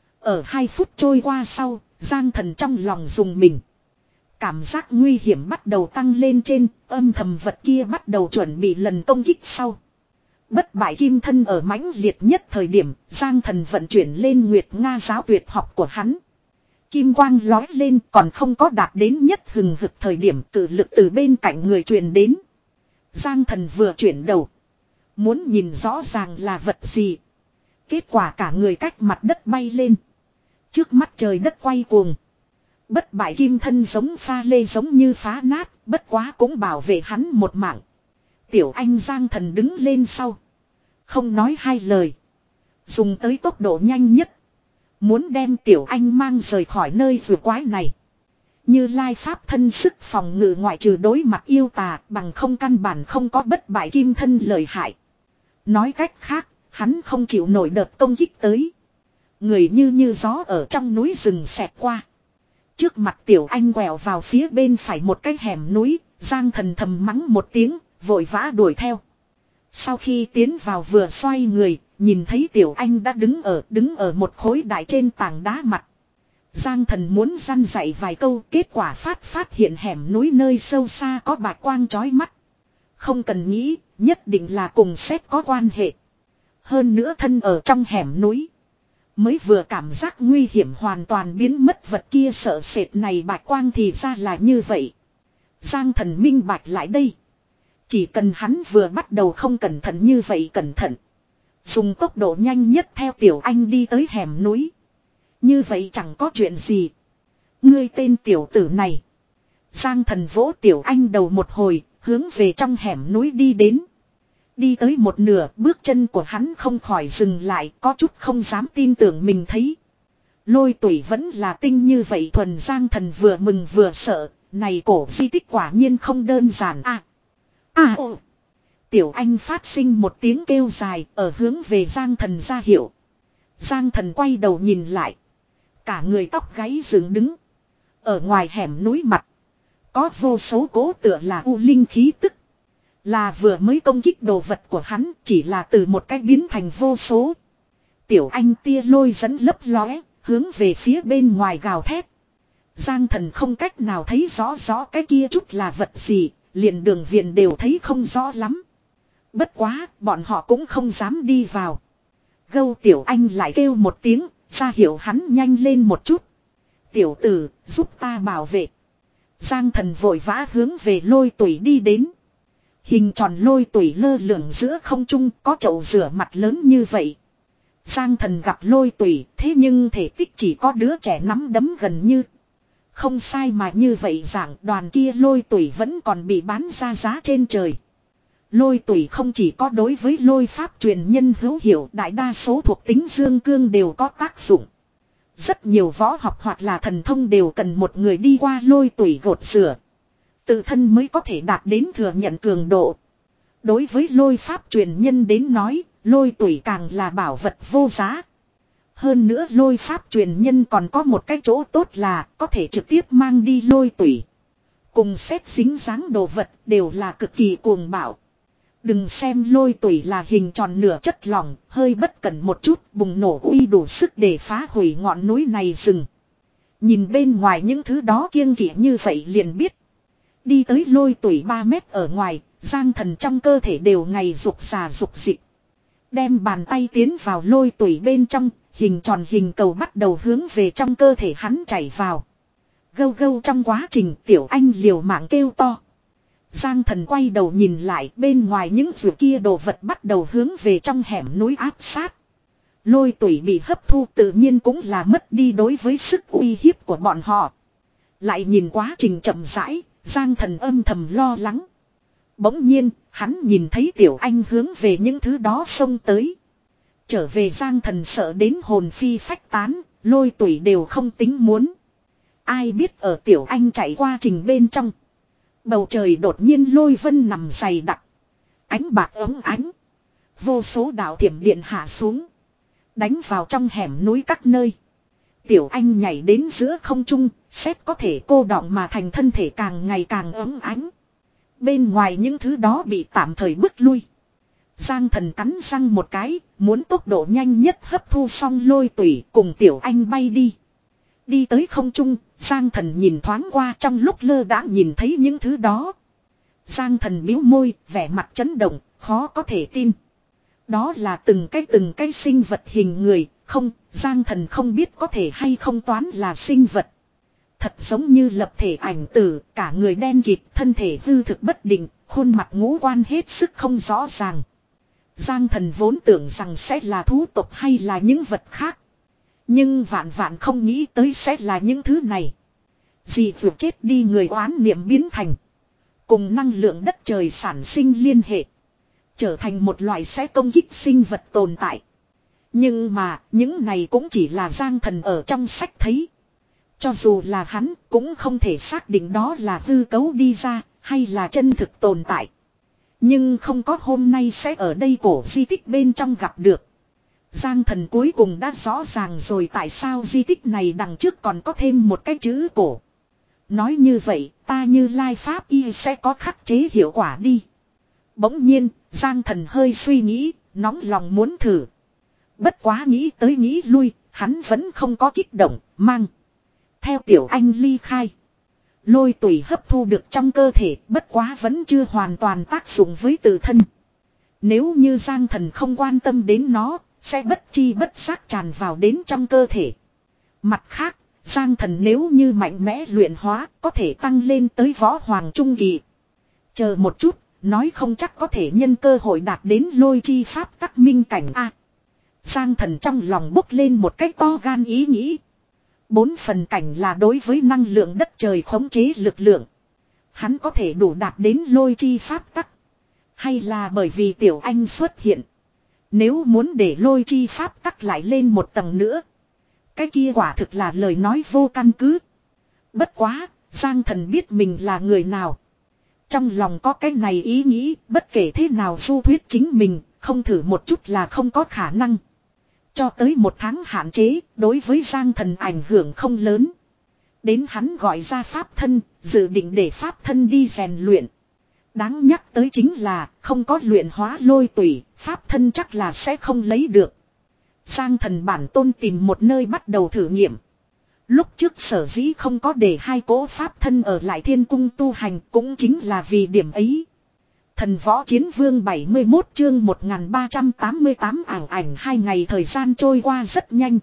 Ở hai phút trôi qua sau, Giang Thần trong lòng dùng mình. Cảm giác nguy hiểm bắt đầu tăng lên trên, âm thầm vật kia bắt đầu chuẩn bị lần công kích sau. Bất bại kim thân ở mãnh liệt nhất thời điểm, Giang Thần vận chuyển lên Nguyệt Nga giáo tuyệt học của hắn. Kim quang lói lên, còn không có đạt đến nhất hừng hực thời điểm, cự lực từ bên cạnh người truyền đến. Giang Thần vừa chuyển đầu, muốn nhìn rõ ràng là vật gì. Kết quả cả người cách mặt đất bay lên. Trước mắt trời đất quay cuồng. Bất bại kim thân giống pha lê giống như phá nát, bất quá cũng bảo vệ hắn một mạng. Tiểu Anh Giang Thần đứng lên sau, không nói hai lời, dùng tới tốc độ nhanh nhất, muốn đem Tiểu Anh mang rời khỏi nơi vừa quái này. Như Lai pháp thân sức phòng ngự ngoại trừ đối mặt yêu tà, bằng không căn bản không có bất bại kim thân lợi hại. Nói cách khác, hắn không chịu nổi đợt công kích tới. Người như như gió ở trong núi rừng xẹt qua. Trước mặt Tiểu Anh quẹo vào phía bên phải một cái hẻm núi, Giang Thần thầm mắng một tiếng, vội vã đuổi theo. Sau khi tiến vào vừa xoay người, Nhìn thấy Tiểu Anh đã đứng ở đứng ở một khối đại trên tảng đá mặt. Giang Thần muốn răn dạy vài câu, kết quả phát phát hiện hẻm núi nơi sâu xa có bạch quang chói mắt. Không cần nghĩ, nhất định là cùng sét có quan hệ. Hơn nữa thân ở trong hẻm núi. Mới vừa cảm giác nguy hiểm hoàn toàn biến mất, vật kia sợ sệt này bạch quang thì ra là như vậy. Giang Thần minh bạch lại đây. Chỉ cần hắn vừa bắt đầu không cẩn thận như vậy cẩn thận. Dùng tốc độ nhanh nhất theo Tiểu Anh đi tới hẻm núi. Như vậy chẳng có chuyện gì. Ngươi tên tiểu tử này. Giang Thần vỗ Tiểu Anh đầu một hồi, hướng về trong hẻm núi đi đến. Đi tới một nửa, bước chân của hắn không khỏi dừng lại, có chút không dám tin tưởng mình thấy. Lôi tủy vẫn là tinh như vậy thuần. Giang Thần vừa mừng vừa sợ, này cổ di tích quả nhiên không đơn giản à. À ồ. Tiểu Anh phát sinh một tiếng kêu dài ở hướng về Giang Thần ra hiệu. Giang Thần quay đầu nhìn lại. Cả người tóc gáy dựng đứng. Ở ngoài hẻm núi mặt. Có vô số cố tựa là u linh khí tức. Là vừa mới công kích đồ vật của hắn, chỉ là từ một cách biến thành vô số. Tiểu Anh tia lôi dẫn lấp lóe, hướng về phía bên ngoài gào thét. Giang Thần không cách nào thấy rõ rõ cái kia chút là vật gì, liền đường viền đều thấy không rõ lắm. Bất quá, bọn họ cũng không dám đi vào. Gâu Tiểu Anh lại kêu một tiếng, ra hiệu hắn nhanh lên một chút. Tiểu tử, giúp ta bảo vệ. Giang Thần vội vã hướng về lôi tủy đi đến. Hình tròn lôi tủy lơ lửng giữa không trung, có chậu rửa mặt lớn như vậy. Giang Thần gặp lôi tủy, thế nhưng thể tích chỉ có đứa trẻ nắm đấm gần như. Không sai mà như vậy dạng đoàn kia lôi tủy vẫn còn bị bán ra giá trên trời. Lôi tủy không chỉ có đối với lôi pháp truyền nhân hữu hiệu, đại đa số thuộc tính dương cương đều có tác dụng. Rất nhiều võ học hoặc là thần thông đều cần một người đi qua lôi tủy gột rửa. Tự thân mới có thể đạt đến thừa nhận cường độ. Đối với lôi pháp truyền nhân đến nói, lôi tủy càng là bảo vật vô giá. Hơn nữa lôi pháp truyền nhân còn có một cái chỗ tốt là có thể trực tiếp mang đi lôi tủy. Cùng xét dính dáng đồ vật đều là cực kỳ cuồng bạo. Đừng xem lôi tủy là hình tròn nửa chất lỏng, hơi bất cẩn một chút bùng nổ uy đủ sức để phá hủy ngọn núi này rừng. Nhìn bên ngoài những thứ đó kiêng kỵ như vậy liền biết. Đi tới lôi tủy ba mét ở ngoài, Giang Thần trong cơ thể đều ngày rục rà rục dịch. Đem bàn tay tiến vào lôi tủy bên trong, hình tròn hình cầu bắt đầu hướng về trong cơ thể hắn chảy vào. Gâu gâu trong quá trình Tiểu Anh liều mạng kêu to. Giang Thần quay đầu nhìn lại, bên ngoài những vượt kia đồ vật bắt đầu hướng về trong hẻm núi áp sát. Lôi tủy bị hấp thu tự nhiên cũng là mất đi đối với sức uy hiếp của bọn họ. Lại nhìn quá trình chậm rãi, Giang Thần âm thầm lo lắng. Bỗng nhiên, hắn nhìn thấy Tiểu Anh hướng về những thứ đó xông tới. Trở về Giang Thần sợ đến hồn phi phách tán, lôi tủy đều không tính muốn. Ai biết ở Tiểu Anh chạy qua trình bên trong. Bầu trời đột nhiên lôi vân nằm dày đặc. Ánh bạc ấm ánh. Vô số đạo thiểm điện hạ xuống. Đánh vào trong hẻm núi các nơi. Tiểu Anh nhảy đến giữa không trung, xét có thể cô đọng mà thành thân thể càng ngày càng ấm ánh. Bên ngoài những thứ đó bị tạm thời bức lui. Giang Thần cắn răng một cái, muốn tốc độ nhanh nhất hấp thu xong lôi tủy cùng Tiểu Anh bay đi. Đi tới không trung, Giang Thần nhìn thoáng qua trong lúc lơ đãng nhìn thấy những thứ đó. Giang Thần bĩu môi, vẻ mặt chấn động, khó có thể tin. Đó là từng cái từng cái sinh vật hình người, không, Giang Thần không biết có thể hay không toán là sinh vật. Thật giống như lập thể ảnh tử, cả người đen kịt, thân thể hư thực bất định, khuôn mặt ngũ quan hết sức không rõ ràng. Giang Thần vốn tưởng rằng sẽ là thú tộc hay là những vật khác. Nhưng vạn vạn không nghĩ tới sẽ là những thứ này. Dị vượt chết đi người oán niệm biến thành. Cùng năng lượng đất trời sản sinh liên hệ. Trở thành một loại sẽ công kích sinh vật tồn tại. Nhưng mà những này cũng chỉ là Giang Thần ở trong sách thấy. Cho dù là hắn cũng không thể xác định đó là hư cấu đi ra hay là chân thực tồn tại. Nhưng không có hôm nay sẽ ở đây cổ di tích bên trong gặp được. Giang Thần cuối cùng đã rõ ràng rồi tại sao di tích này đằng trước còn có thêm một cái chữ cổ. Nói như vậy, ta Như Lai Pháp y sẽ có khắc chế hiệu quả đi. Bỗng nhiên, Giang Thần hơi suy nghĩ, nóng lòng muốn thử. Bất quá nghĩ tới nghĩ lui, hắn vẫn không có kích động, mang. Theo Tiểu Anh ly khai. Lôi tủy hấp thu được trong cơ thể, bất quá vẫn chưa hoàn toàn tác dụng với tự thân. Nếu như Giang Thần không quan tâm đến nó, sẽ bất chi bất giác tràn vào đến trong cơ thể. Mặt khác, Giang Thần nếu như mạnh mẽ luyện hóa, có thể tăng lên tới võ hoàng trung kỳ. Chờ một chút, nói không chắc có thể nhân cơ hội đạt đến lôi chi pháp tắc minh cảnh A. Giang Thần trong lòng bốc lên một cách to gan ý nghĩ. Bốn phần cảnh là đối với năng lượng đất trời khống chế lực lượng. Hắn có thể đủ đạt đến lôi chi pháp tắc. Hay là bởi vì Tiểu Anh xuất hiện. Nếu muốn để lôi chi pháp tắc lại lên một tầng nữa. Cái kia quả thực là lời nói vô căn cứ. Bất quá, Giang Thần biết mình là người nào. Trong lòng có cái này ý nghĩ, bất kể thế nào du thuyết chính mình, không thử một chút là không có khả năng. Cho tới một tháng hạn chế, đối với Giang Thần ảnh hưởng không lớn. Đến hắn gọi ra pháp thân, dự định để pháp thân đi rèn luyện. Đáng nhắc tới chính là, không có luyện hóa lôi tủy, pháp thân chắc là sẽ không lấy được. Giang Thần bản tôn tìm một nơi bắt đầu thử nghiệm. Lúc trước sở dĩ không có để hai cỗ pháp thân ở lại thiên cung tu hành cũng chính là vì điểm ấy. Thần võ chiến vương bảy mươi mốt chương một nghìn ba trăm tám mươi tám ảo ảnh hai ngày thời gian trôi qua rất nhanh.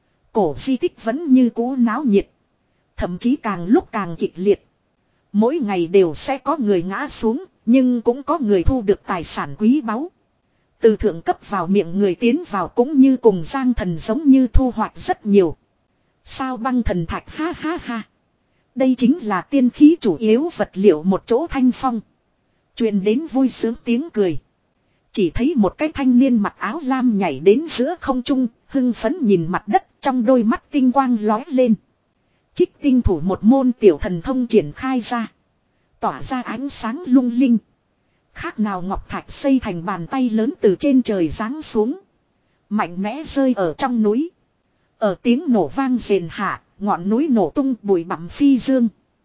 Cổ di tích vẫn như cũ náo nhiệt. Thậm chí càng lúc càng kịch liệt. Mỗi ngày đều sẽ có người ngã xuống, nhưng cũng có người thu được tài sản quý báu. Từ thượng cấp vào miệng người tiến vào cũng như cùng Giang Thần giống như thu hoạch rất nhiều. Sao băng thần thạch ha ha ha. Đây chính là tiên khí chủ yếu vật liệu một chỗ thanh phong. Truyền đến vui sướng tiếng cười. Chỉ thấy một cái thanh niên mặc áo lam nhảy đến giữa không trung, hưng phấn nhìn mặt đất trong đôi mắt tinh quang lói lên. Trích tinh thủ một môn tiểu thần thông triển khai ra. Tỏa ra ánh sáng lung linh. Khác nào ngọc thạch xây thành bàn tay lớn từ trên trời giáng xuống. Mạnh mẽ rơi ở trong núi. Ở tiếng nổ vang rền hạ, ngọn núi nổ tung bụi bặm phi dương.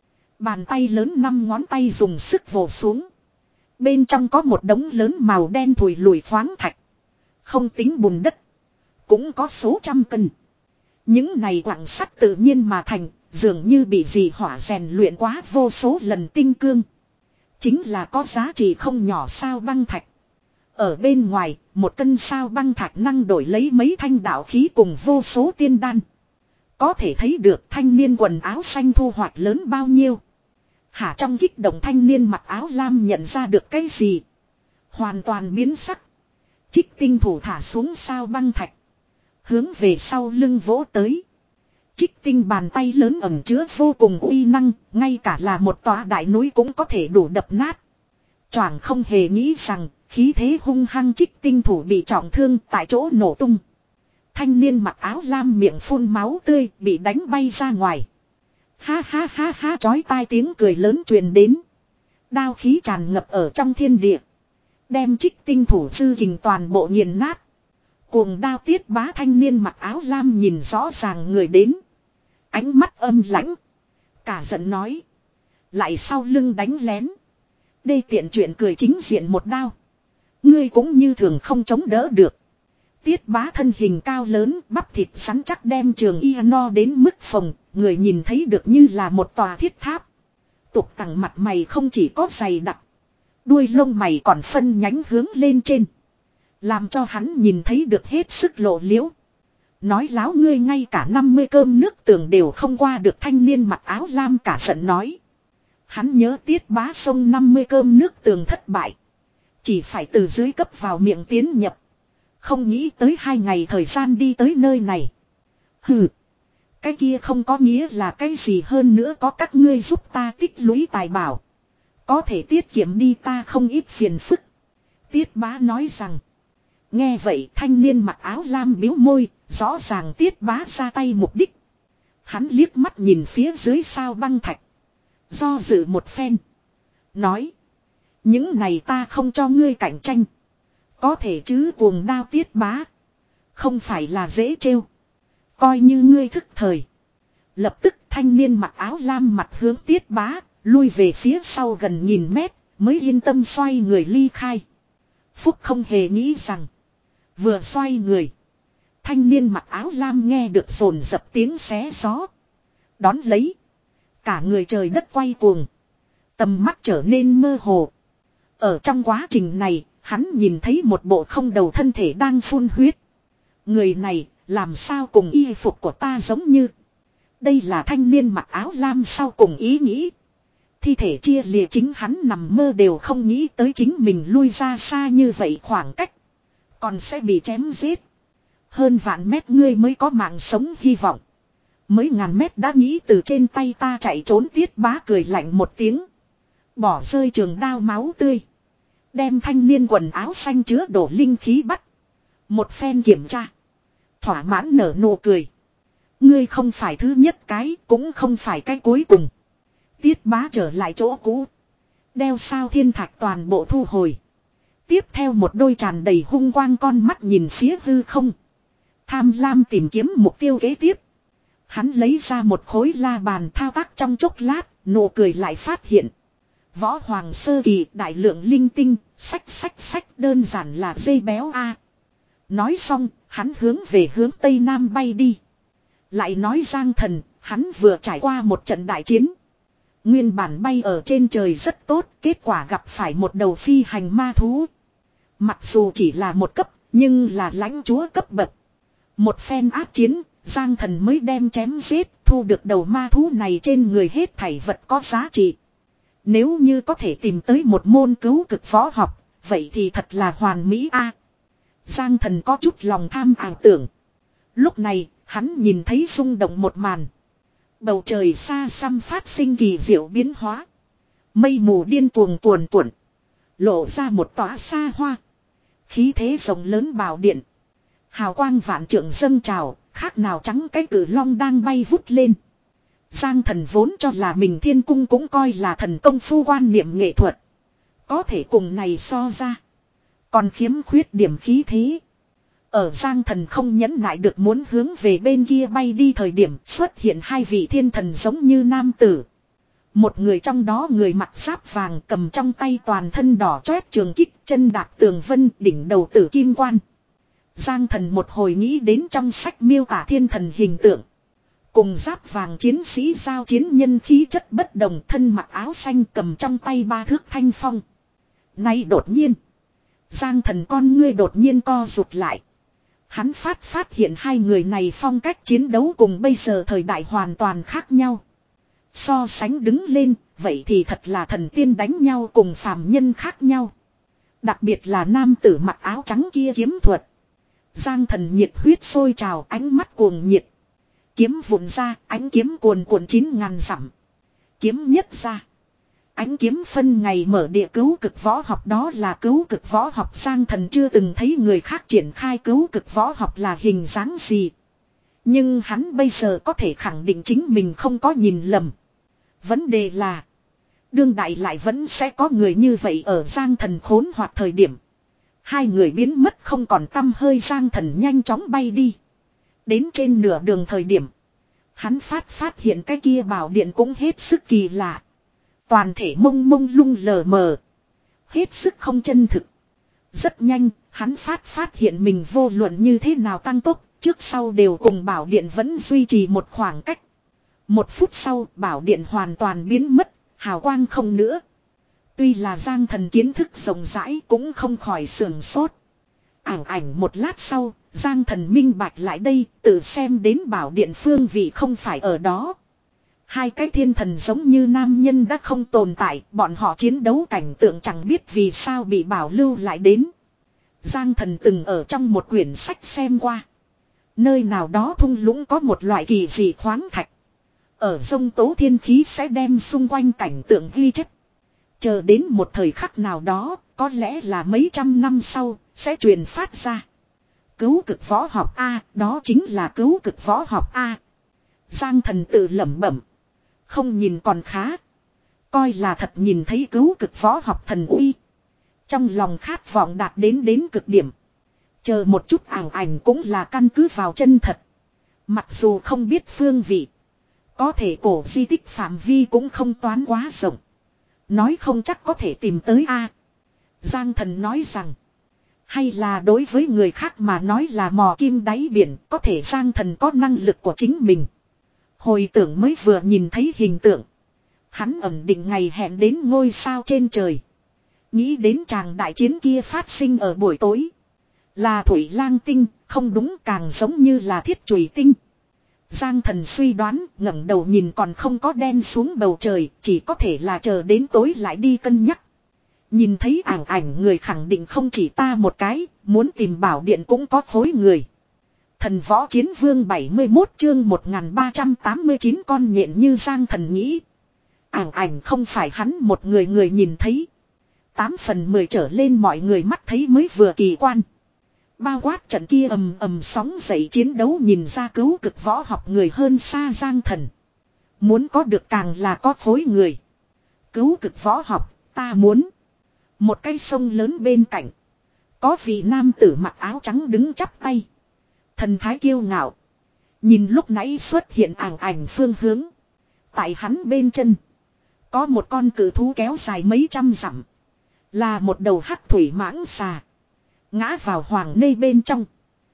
Bàn tay lớn năm ngón tay dùng sức vồ xuống. Bên trong có một đống lớn màu đen thùi lùi khoáng thạch. Không tính bùn đất. Cũng có số trăm cân. Những này quặng sắt tự nhiên mà thành, dường như bị dị hỏa rèn luyện quá vô số lần tinh cương. Chính là có giá trị không nhỏ sao băng thạch. Ở bên ngoài, một cân sao băng thạch năng đổi lấy mấy thanh đạo khí cùng vô số tiên đan. Có thể thấy được thanh niên quần áo xanh thu hoạch lớn bao nhiêu. Hả trong kích động thanh niên mặc áo lam nhận ra được cái gì. Hoàn toàn biến sắc. Trích tinh thủ thả xuống sao băng thạch. Hướng về sau lưng vỗ tới. Trích tinh bàn tay lớn ẩn chứa vô cùng uy năng. Ngay cả là một tòa đại núi cũng có thể đủ đập nát. Choảng không hề nghĩ rằng khí thế hung hăng trích tinh thủ bị trọng thương tại chỗ nổ tung. Thanh niên mặc áo lam miệng phun máu tươi bị đánh bay ra ngoài. Ha ha ha ha chói tai tiếng cười lớn truyền đến. Đao khí tràn ngập ở trong thiên địa. Đem trích tinh thủ dư kình toàn bộ nghiền nát. Cuồng đao tiết bá thanh niên mặc áo lam nhìn rõ ràng người đến. Ánh mắt âm lãnh. Cả giận nói. Lại sau lưng đánh lén. Đây tiện chuyện cười chính diện một đao. Ngươi cũng như thường không chống đỡ được. Tiết bá thân hình cao lớn, bắp thịt sắn chắc đem trường y no đến mức phồng, người nhìn thấy được như là một tòa thiết tháp. Tục tằng mặt mày không chỉ có dày đặc. Đuôi lông mày còn phân nhánh hướng lên trên. Làm cho hắn nhìn thấy được hết sức lộ liễu. Nói láo ngươi ngay cả năm mươi cơm nước tường đều không qua được thanh niên mặc áo lam cả giận nói. Hắn nhớ tiết bá sông năm mươi cơm nước tường thất bại. Chỉ phải từ dưới cấp vào miệng tiến nhập. Không nghĩ tới hai ngày thời gian đi tới nơi này. Hừ. Cái kia không có nghĩa là cái gì hơn nữa có các ngươi giúp ta tích lũy tài bảo. Có thể tiết kiệm đi ta không ít phiền phức. Tiết bá nói rằng. Nghe vậy thanh niên mặc áo lam biếu môi. Rõ ràng tiết bá ra tay mục đích. Hắn liếc mắt nhìn phía dưới sao băng thạch. Do dự một phen. Nói. Những này ta không cho ngươi cạnh tranh. Có thể chứ cuồng đao tiết bá. Không phải là dễ trêu. Coi như ngươi thức thời. Lập tức thanh niên mặc áo lam mặt hướng tiết bá. Lui về phía sau gần nghìn mét. Mới yên tâm xoay người ly khai. Phúc không hề nghĩ rằng. Vừa xoay người. Thanh niên mặc áo lam nghe được rồn dập tiếng xé gió. Đón lấy. Cả người trời đất quay cuồng. Tầm mắt trở nên mơ hồ. Ở trong quá trình này, hắn nhìn thấy một bộ không đầu thân thể đang phun huyết. Người này, làm sao cùng y phục của ta giống như. Đây là thanh niên mặc áo lam sau cùng ý nghĩ. Thi thể chia lìa chính hắn nằm mơ đều không nghĩ tới chính mình lui ra xa như vậy khoảng cách. Còn sẽ bị chém giết. Hơn vạn mét ngươi mới có mạng sống hy vọng. Mấy ngàn mét đã nghĩ từ trên tay ta chạy trốn Tiết Bá cười lạnh một tiếng. Bỏ rơi trường đao máu tươi. Đem thanh niên quần áo xanh chứa đổ linh khí bắt. Một phen kiểm tra. Thỏa mãn nở nụ cười. Ngươi không phải thứ nhất cái, cũng không phải cái cuối cùng. Tiết Bá trở lại chỗ cũ. Đeo sao thiên thạch toàn bộ thu hồi. Tiếp theo một đôi tràn đầy hung quang con mắt nhìn phía hư không. Tham lam tìm kiếm mục tiêu kế tiếp. Hắn lấy ra một khối la bàn thao tác trong chốc lát, nụ cười lại phát hiện. Võ Hoàng sơ kỳ đại lượng linh tinh, sách sách sách đơn giản là dây béo a. Nói xong, hắn hướng về hướng Tây Nam bay đi. Lại nói Giang Thần, hắn vừa trải qua một trận đại chiến. Nguyên bản bay ở trên trời rất tốt, kết quả gặp phải một đầu phi hành ma thú. Mặc dù chỉ là một cấp, nhưng là lãnh chúa cấp bậc. Một phen áp chiến, Giang Thần mới đem chém giết, thu được đầu ma thú này trên người hết thảy vật có giá trị. Nếu như có thể tìm tới một môn cứu cực võ học, vậy thì thật là hoàn mỹ a. Giang Thần có chút lòng tham ảo tưởng. Lúc này, hắn nhìn thấy rung động một màn. Bầu trời xa xăm phát sinh kỳ diệu biến hóa. Mây mù điên cuồng cuồn cuộn. Lộ ra một tỏa xa hoa. Khí thế rộng lớn bảo điện. Hào quang vạn trượng dâng trào, khác nào trắng cái cử long đang bay vút lên. Giang Thần vốn cho là mình thiên cung cũng coi là thần công phu quan niệm nghệ thuật. Có thể cùng này so ra. Còn khiếm khuyết điểm khí thế. Ở Giang Thần không nhẫn nại được muốn hướng về bên kia bay đi thời điểm xuất hiện hai vị thiên thần giống như nam tử. Một người trong đó người mặc giáp vàng cầm trong tay toàn thân đỏ chót trường kích chân đạp tường vân đỉnh đầu tử kim quan. Giang Thần một hồi nghĩ đến trong sách miêu tả thiên thần hình tượng. Cùng giáp vàng chiến sĩ giao chiến nhân khí chất bất đồng thân mặc áo xanh cầm trong tay ba thước thanh phong. Nay đột nhiên. Giang Thần con ngươi đột nhiên co rụt lại. Hắn phát phát hiện hai người này phong cách chiến đấu cùng bây giờ thời đại hoàn toàn khác nhau. So sánh đứng lên, vậy thì thật là thần tiên đánh nhau cùng phàm nhân khác nhau. Đặc biệt là nam tử mặc áo trắng kia kiếm thuật. Giang Thần nhiệt huyết sôi trào ánh mắt cuồng nhiệt. Kiếm vụn ra, ánh kiếm cuồn cuộn chín ngàn dặm. Kiếm nhất ra. Ánh kiếm phân ngày mở địa cứu cực võ học đó là cứu cực võ học. Giang Thần chưa từng thấy người khác triển khai cứu cực võ học là hình dáng gì. Nhưng hắn bây giờ có thể khẳng định chính mình không có nhìn lầm. Vấn đề là. Đương đại lại vẫn sẽ có người như vậy ở Giang Thần khốn hoặc thời điểm. Hai người biến mất không còn tăm hơi. Giang Thần nhanh chóng bay đi. Đến trên nửa đường thời điểm. Hắn phát phát hiện cái kia bảo điện cũng hết sức kỳ lạ. Toàn thể mông mông lung lờ mờ. Hết sức không chân thực. Rất nhanh, hắn phát phát hiện mình vô luận như thế nào tăng tốc, trước sau đều cùng bảo điện vẫn duy trì một khoảng cách. Một phút sau, bảo điện hoàn toàn biến mất, hào quang không nữa. Tuy là Giang Thần kiến thức rộng rãi cũng không khỏi sườn sốt. Ảnh ảnh một lát sau, Giang Thần minh bạch lại đây, tự xem đến bảo điện phương vị không phải ở đó. Hai cái thiên thần giống như nam nhân đã không tồn tại, bọn họ chiến đấu cảnh tượng chẳng biết vì sao bị bảo lưu lại đến. Giang Thần từng ở trong một quyển sách xem qua. Nơi nào đó thung lũng có một loại kỳ dị khoáng thạch. Ở sông tố thiên khí sẽ đem xung quanh cảnh tượng ghi chép. Chờ đến một thời khắc nào đó, có lẽ là mấy trăm năm sau, sẽ truyền phát ra. Cứu cực võ học A, đó chính là cứu cực võ học A. Giang Thần tự lẩm bẩm. Không nhìn còn khá. Coi là thật nhìn thấy cứu cực võ học thần uy. Trong lòng khát vọng đạt đến đến cực điểm. Chờ một chút ảo ảnh cũng là căn cứ vào chân thật. Mặc dù không biết phương vị. Có thể cổ di tích phạm vi cũng không toán quá rộng. Nói không chắc có thể tìm tới A. Giang Thần nói rằng. Hay là đối với người khác mà nói là mò kim đáy biển, có thể Giang Thần có năng lực của chính mình. Hồi tưởng mới vừa nhìn thấy hình tượng. Hắn ẩn định ngày hẹn đến ngôi sao trên trời. Nghĩ đến tràng đại chiến kia phát sinh ở buổi tối. Là thủy lang tinh, không đúng, càng giống như là thiết chùy tinh. Giang Thần suy đoán, ngẩng đầu nhìn còn không có đen xuống bầu trời, chỉ có thể là chờ đến tối lại đi cân nhắc. Nhìn thấy ảnh ảnh người khẳng định không chỉ ta một cái, muốn tìm bảo điện cũng có khối người. Thần võ chiến vương bảy mươi mốt chương một nghìn ba trăm tám mươi chín con nhện như Giang Thần nghĩ. Ảnh ảnh không phải hắn một người người nhìn thấy. Tám phần mười trở lên mọi người mắt thấy mới vừa kỳ quan. Bao quát trận kia ầm ầm sóng dậy chiến đấu nhìn ra cứu cực võ học người hơn xa Giang Thần. Muốn có được càng là có khối người. Cứu cực võ học, ta muốn. Một cái sông lớn bên cạnh. Có vị nam tử mặc áo trắng đứng chắp tay. Thần thái kiêu ngạo. Nhìn lúc nãy xuất hiện ảnh ảnh phương hướng. Tại hắn bên chân. Có một con cự thú kéo dài mấy trăm dặm. Là một đầu hắc thủy mãng xà. Ngã vào hoàng nê bên trong.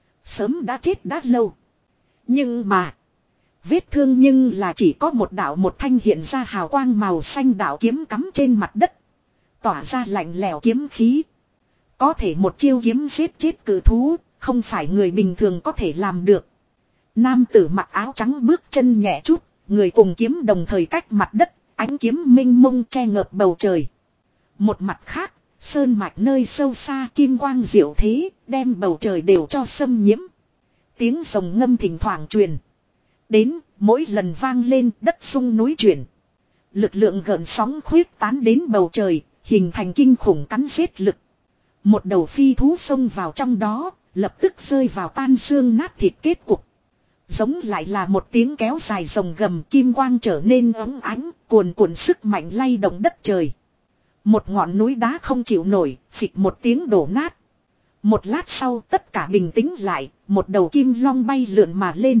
Sớm đã chết đã lâu. Nhưng mà. Vết thương nhưng là chỉ có một đạo một thanh hiện ra hào quang màu xanh đạo kiếm cắm trên mặt đất. Tỏa ra lạnh lẽo kiếm khí. Có thể một chiêu kiếm giết chết cự thú. Không phải người bình thường có thể làm được. Nam tử mặc áo trắng bước chân nhẹ chút. Người cùng kiếm đồng thời cách mặt đất. Ánh kiếm minh mông che ngợp bầu trời. Một mặt khác. Sơn mạch nơi sâu xa kim quang diệu thế. Đem bầu trời đều cho xâm nhiễm. Tiếng rồng ngâm thỉnh thoảng truyền. Đến mỗi lần vang lên đất sung núi chuyển. Lực lượng gợn sóng khuyết tán đến bầu trời. Hình thành kinh khủng cắn giết lực. Một đầu phi thú xông vào trong đó. Lập tức rơi vào tan xương nát thịt kết cục. Giống lại là một tiếng kéo dài rồng gầm kim quang trở nên ấm ánh. Cuồn cuộn sức mạnh lay động đất trời. Một ngọn núi đá không chịu nổi. Phịch một tiếng đổ nát. Một lát sau tất cả bình tĩnh lại. Một đầu kim long bay lượn mà lên.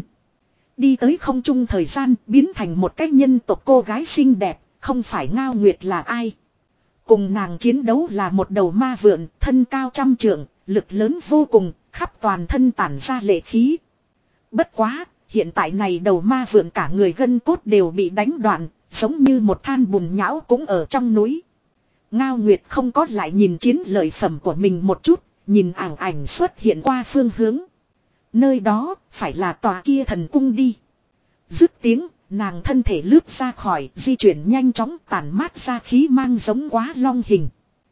Đi tới không trung thời gian biến thành một cái nhân tộc cô gái xinh đẹp. Không phải Ngao Nguyệt là ai. Cùng nàng chiến đấu là một đầu ma vượn, thân cao trăm trượng, lực lớn vô cùng, khắp toàn thân tản ra lệ khí. Bất quá, hiện tại này đầu ma vượn cả người gân cốt đều bị đánh đoạn, giống như một than bùn nhão cũng ở trong núi. Ngao Nguyệt không có lại nhìn chiến lợi phẩm của mình một chút, nhìn ảnh ảnh xuất hiện qua phương hướng. Nơi đó, phải là tòa kia thần cung đi. Dứt tiếng. Nàng thân thể lướt ra khỏi, di chuyển nhanh chóng tản mát ra khí mang giống quá long hình.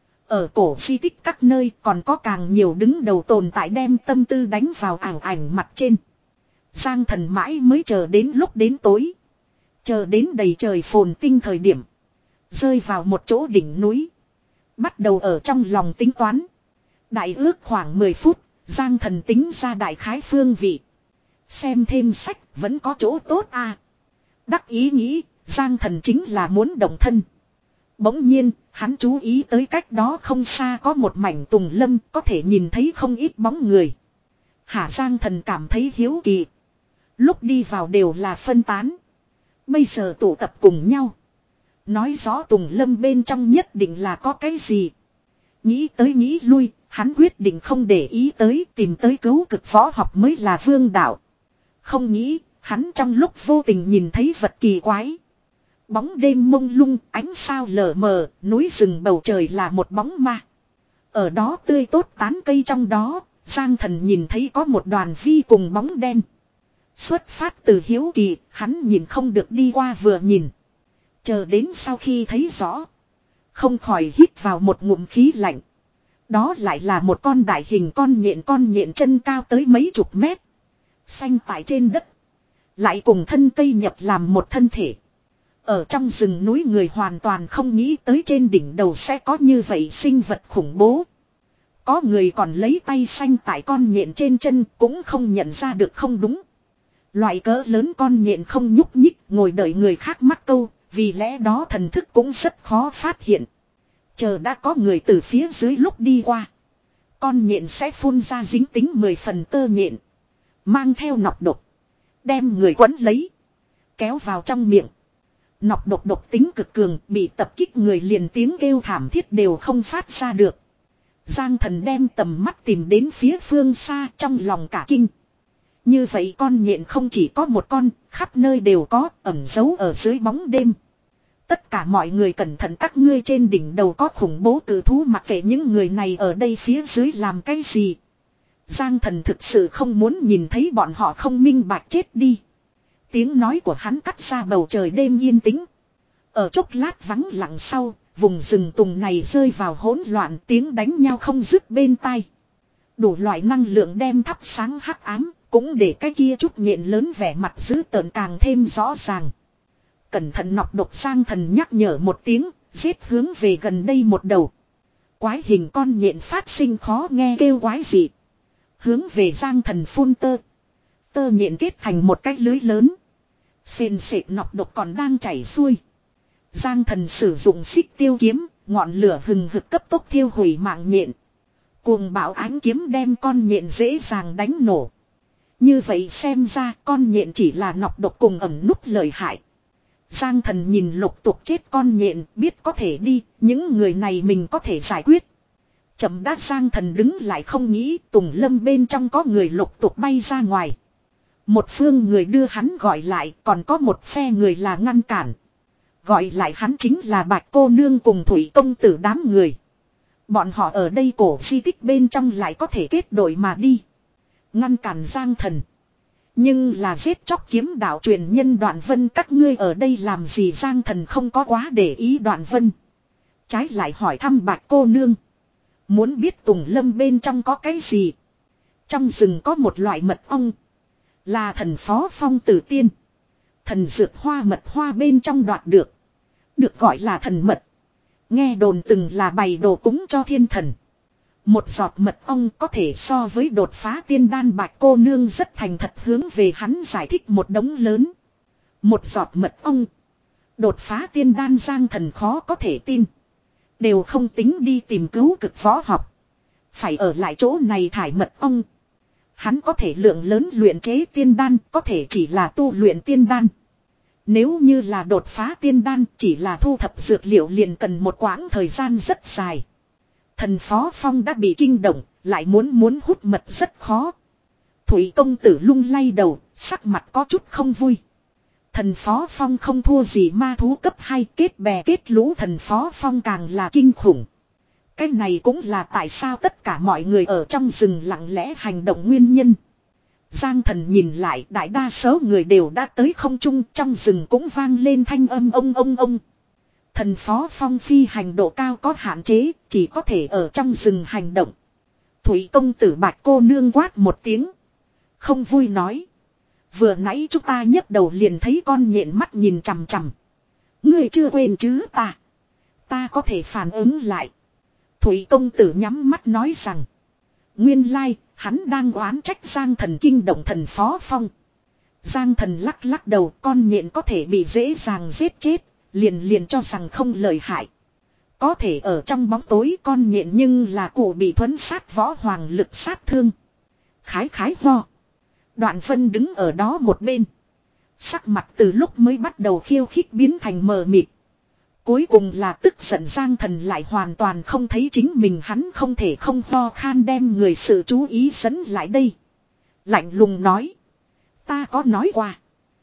Ở cổ di tích các nơi còn có càng nhiều đứng đầu tồn tại đem tâm tư đánh vào ảnh ảnh mặt trên. Giang Thần mãi mới chờ đến lúc đến tối. Chờ đến đầy trời phồn tinh thời điểm. Rơi vào một chỗ đỉnh núi. Bắt đầu ở trong lòng tính toán. Đại ước khoảng mười phút, Giang Thần tính ra đại khái phương vị. Xem thêm sách vẫn có chỗ tốt à. Đắc ý nghĩ, Giang Thần chính là muốn động thân. Bỗng nhiên, hắn chú ý tới cách đó không xa có một mảnh tùng lâm có thể nhìn thấy không ít bóng người. Hả Giang Thần cảm thấy hiếu kỳ. Lúc đi vào đều là phân tán. Bây giờ tụ tập cùng nhau. Nói rõ tùng lâm bên trong nhất định là có cái gì. Nghĩ tới nghĩ lui, hắn quyết định không để ý tới tìm tới cứu cực võ học mới là vương đạo. Không nghĩ. Hắn trong lúc vô tình nhìn thấy vật kỳ quái. Bóng đêm mông lung, ánh sao lờ mờ, núi rừng bầu trời là một bóng ma. Ở đó tươi tốt tán cây trong đó, Giang Thần nhìn thấy có một đoàn vi cùng bóng đen. Xuất phát từ hiếu kỳ, hắn nhìn không được đi qua vừa nhìn. Chờ đến sau khi thấy rõ. Không khỏi hít vào một ngụm khí lạnh. Đó lại là một con đại hình con nhện con nhện chân cao tới mấy chục mét. Xanh tại trên đất. Lại cùng thân cây nhập làm một thân thể. Ở trong rừng núi người hoàn toàn không nghĩ tới trên đỉnh đầu sẽ có như vậy sinh vật khủng bố. Có người còn lấy tay xanh tại con nhện trên chân cũng không nhận ra được không đúng. Loại cỡ lớn con nhện không nhúc nhích ngồi đợi người khác mắc câu, vì lẽ đó thần thức cũng rất khó phát hiện. Chờ đã có người từ phía dưới lúc đi qua. Con nhện sẽ phun ra dính tính mười phần tơ nhện. Mang theo nọc độc. Đem người quấn lấy. Kéo vào trong miệng. Nọc độc độc tính cực cường bị tập kích người liền tiếng kêu thảm thiết đều không phát ra được. Giang Thần đem tầm mắt tìm đến phía phương xa, trong lòng cả kinh. Như vậy con nhện không chỉ có một con, khắp nơi đều có, ẩn giấu ở dưới bóng đêm. Tất cả mọi người cẩn thận, các ngươi trên đỉnh đầu có khủng bố cử thú, mặc kệ những người này ở đây phía dưới làm cái gì. Giang Thần thực sự không muốn nhìn thấy bọn họ không minh bạch chết đi. Tiếng nói của hắn cắt ra bầu trời đêm yên tĩnh. Ở chốc lát vắng lặng sau, vùng rừng tùng này rơi vào hỗn loạn, tiếng đánh nhau không dứt bên tai. Đủ loại năng lượng đem thắp sáng hắc ám, cũng để cái kia chút nhện lớn vẻ mặt dữ tợn càng thêm rõ ràng. Cẩn thận nọc độc, Giang Thần nhắc nhở một tiếng, giết hướng về gần đây một đầu. Quái hình con nhện phát sinh khó nghe kêu quái dị. Hướng về Giang Thần phun tơ. Tơ nhện kết thành một cái lưới lớn. Sền sệt nọc độc còn đang chảy xuôi. Giang Thần sử dụng xích tiêu kiếm, ngọn lửa hừng hực cấp tốc thiêu hủy mạng nhện. Cuồng bạo ánh kiếm đem con nhện dễ dàng đánh nổ. Như vậy xem ra con nhện chỉ là nọc độc cùng ẩn núp lợi hại. Giang Thần nhìn lục tục chết con nhện, biết có thể đi, những người này mình có thể giải quyết. Chậm đã, Giang Thần đứng lại, không nghĩ tùng lâm bên trong có người lục tục bay ra ngoài. Một phương người đưa hắn gọi lại, còn có một phe người là ngăn cản. Gọi lại hắn chính là Bạch cô nương cùng Thủy công tử đám người. Bọn họ ở đây cổ di tích bên trong lại có thể kết đội mà đi. Ngăn cản Giang Thần. Nhưng là giết chóc kiếm đạo truyền nhân Đoạn Vân, các ngươi ở đây làm gì? Giang Thần không có quá để ý Đoạn Vân. Trái lại hỏi thăm Bạch cô nương. Muốn biết tùng lâm bên trong có cái gì? Trong rừng có một loại mật ong. Là thần phó phong tử tiên. Thần dược hoa mật hoa bên trong đoạt được. Được gọi là thần mật. Nghe đồn từng là bày đồ cúng cho thiên thần. Một giọt mật ong có thể so với đột phá tiên đan. Bạch cô nương rất thành thật hướng về hắn giải thích một đống lớn. Một giọt mật ong. Đột phá tiên đan, Giang Thần khó có thể tin. Đều không tính đi tìm cứu cực võ học. Phải ở lại chỗ này thải mật ong. Hắn có thể lượng lớn luyện chế tiên đan, có thể chỉ là tu luyện tiên đan. Nếu như là đột phá tiên đan, chỉ là thu thập dược liệu liền cần một quãng thời gian rất dài. Thần Phó Phong đã bị kinh động, lại muốn muốn hút mật rất khó. Thủy công tử lung lay đầu, sắc mặt có chút không vui. Thần Phó Phong không thua gì ma thú cấp hai, kết bè kết lũ. Thần Phó Phong càng là kinh khủng. Cái này cũng là tại sao tất cả mọi người ở trong rừng lặng lẽ hành động nguyên nhân. Giang Thần nhìn lại, đại đa số người đều đã tới không trung, trong rừng cũng vang lên thanh âm ông ông ông. Thần Phó Phong phi hành độ cao có hạn chế, chỉ có thể ở trong rừng hành động. Thủy công tử Bạch cô nương quát một tiếng. Không vui nói. Vừa nãy chúng ta nhấc đầu liền thấy con nhện mắt nhìn chằm chằm. Ngươi chưa quên chứ ta. Ta có thể phản ứng lại. Thủy công tử nhắm mắt nói rằng. Nguyên lai, hắn đang oán trách Giang Thần kinh động Thần Phó Phong. Giang Thần lắc lắc đầu, con nhện có thể bị dễ dàng giết chết, liền liền cho rằng không lợi hại. Có thể ở trong bóng tối con nhện nhưng là cụ bị thuấn sát võ hoàng lực sát thương. Khái khái ho. Đoạn Vân đứng ở đó một bên. Sắc mặt từ lúc mới bắt đầu khiêu khích biến thành mờ mịt. Cuối cùng là tức giận, Giang Thần lại hoàn toàn không thấy chính mình, hắn không thể không ho khan đem người sự chú ý dẫn lại đây. Lạnh lùng nói. Ta có nói qua.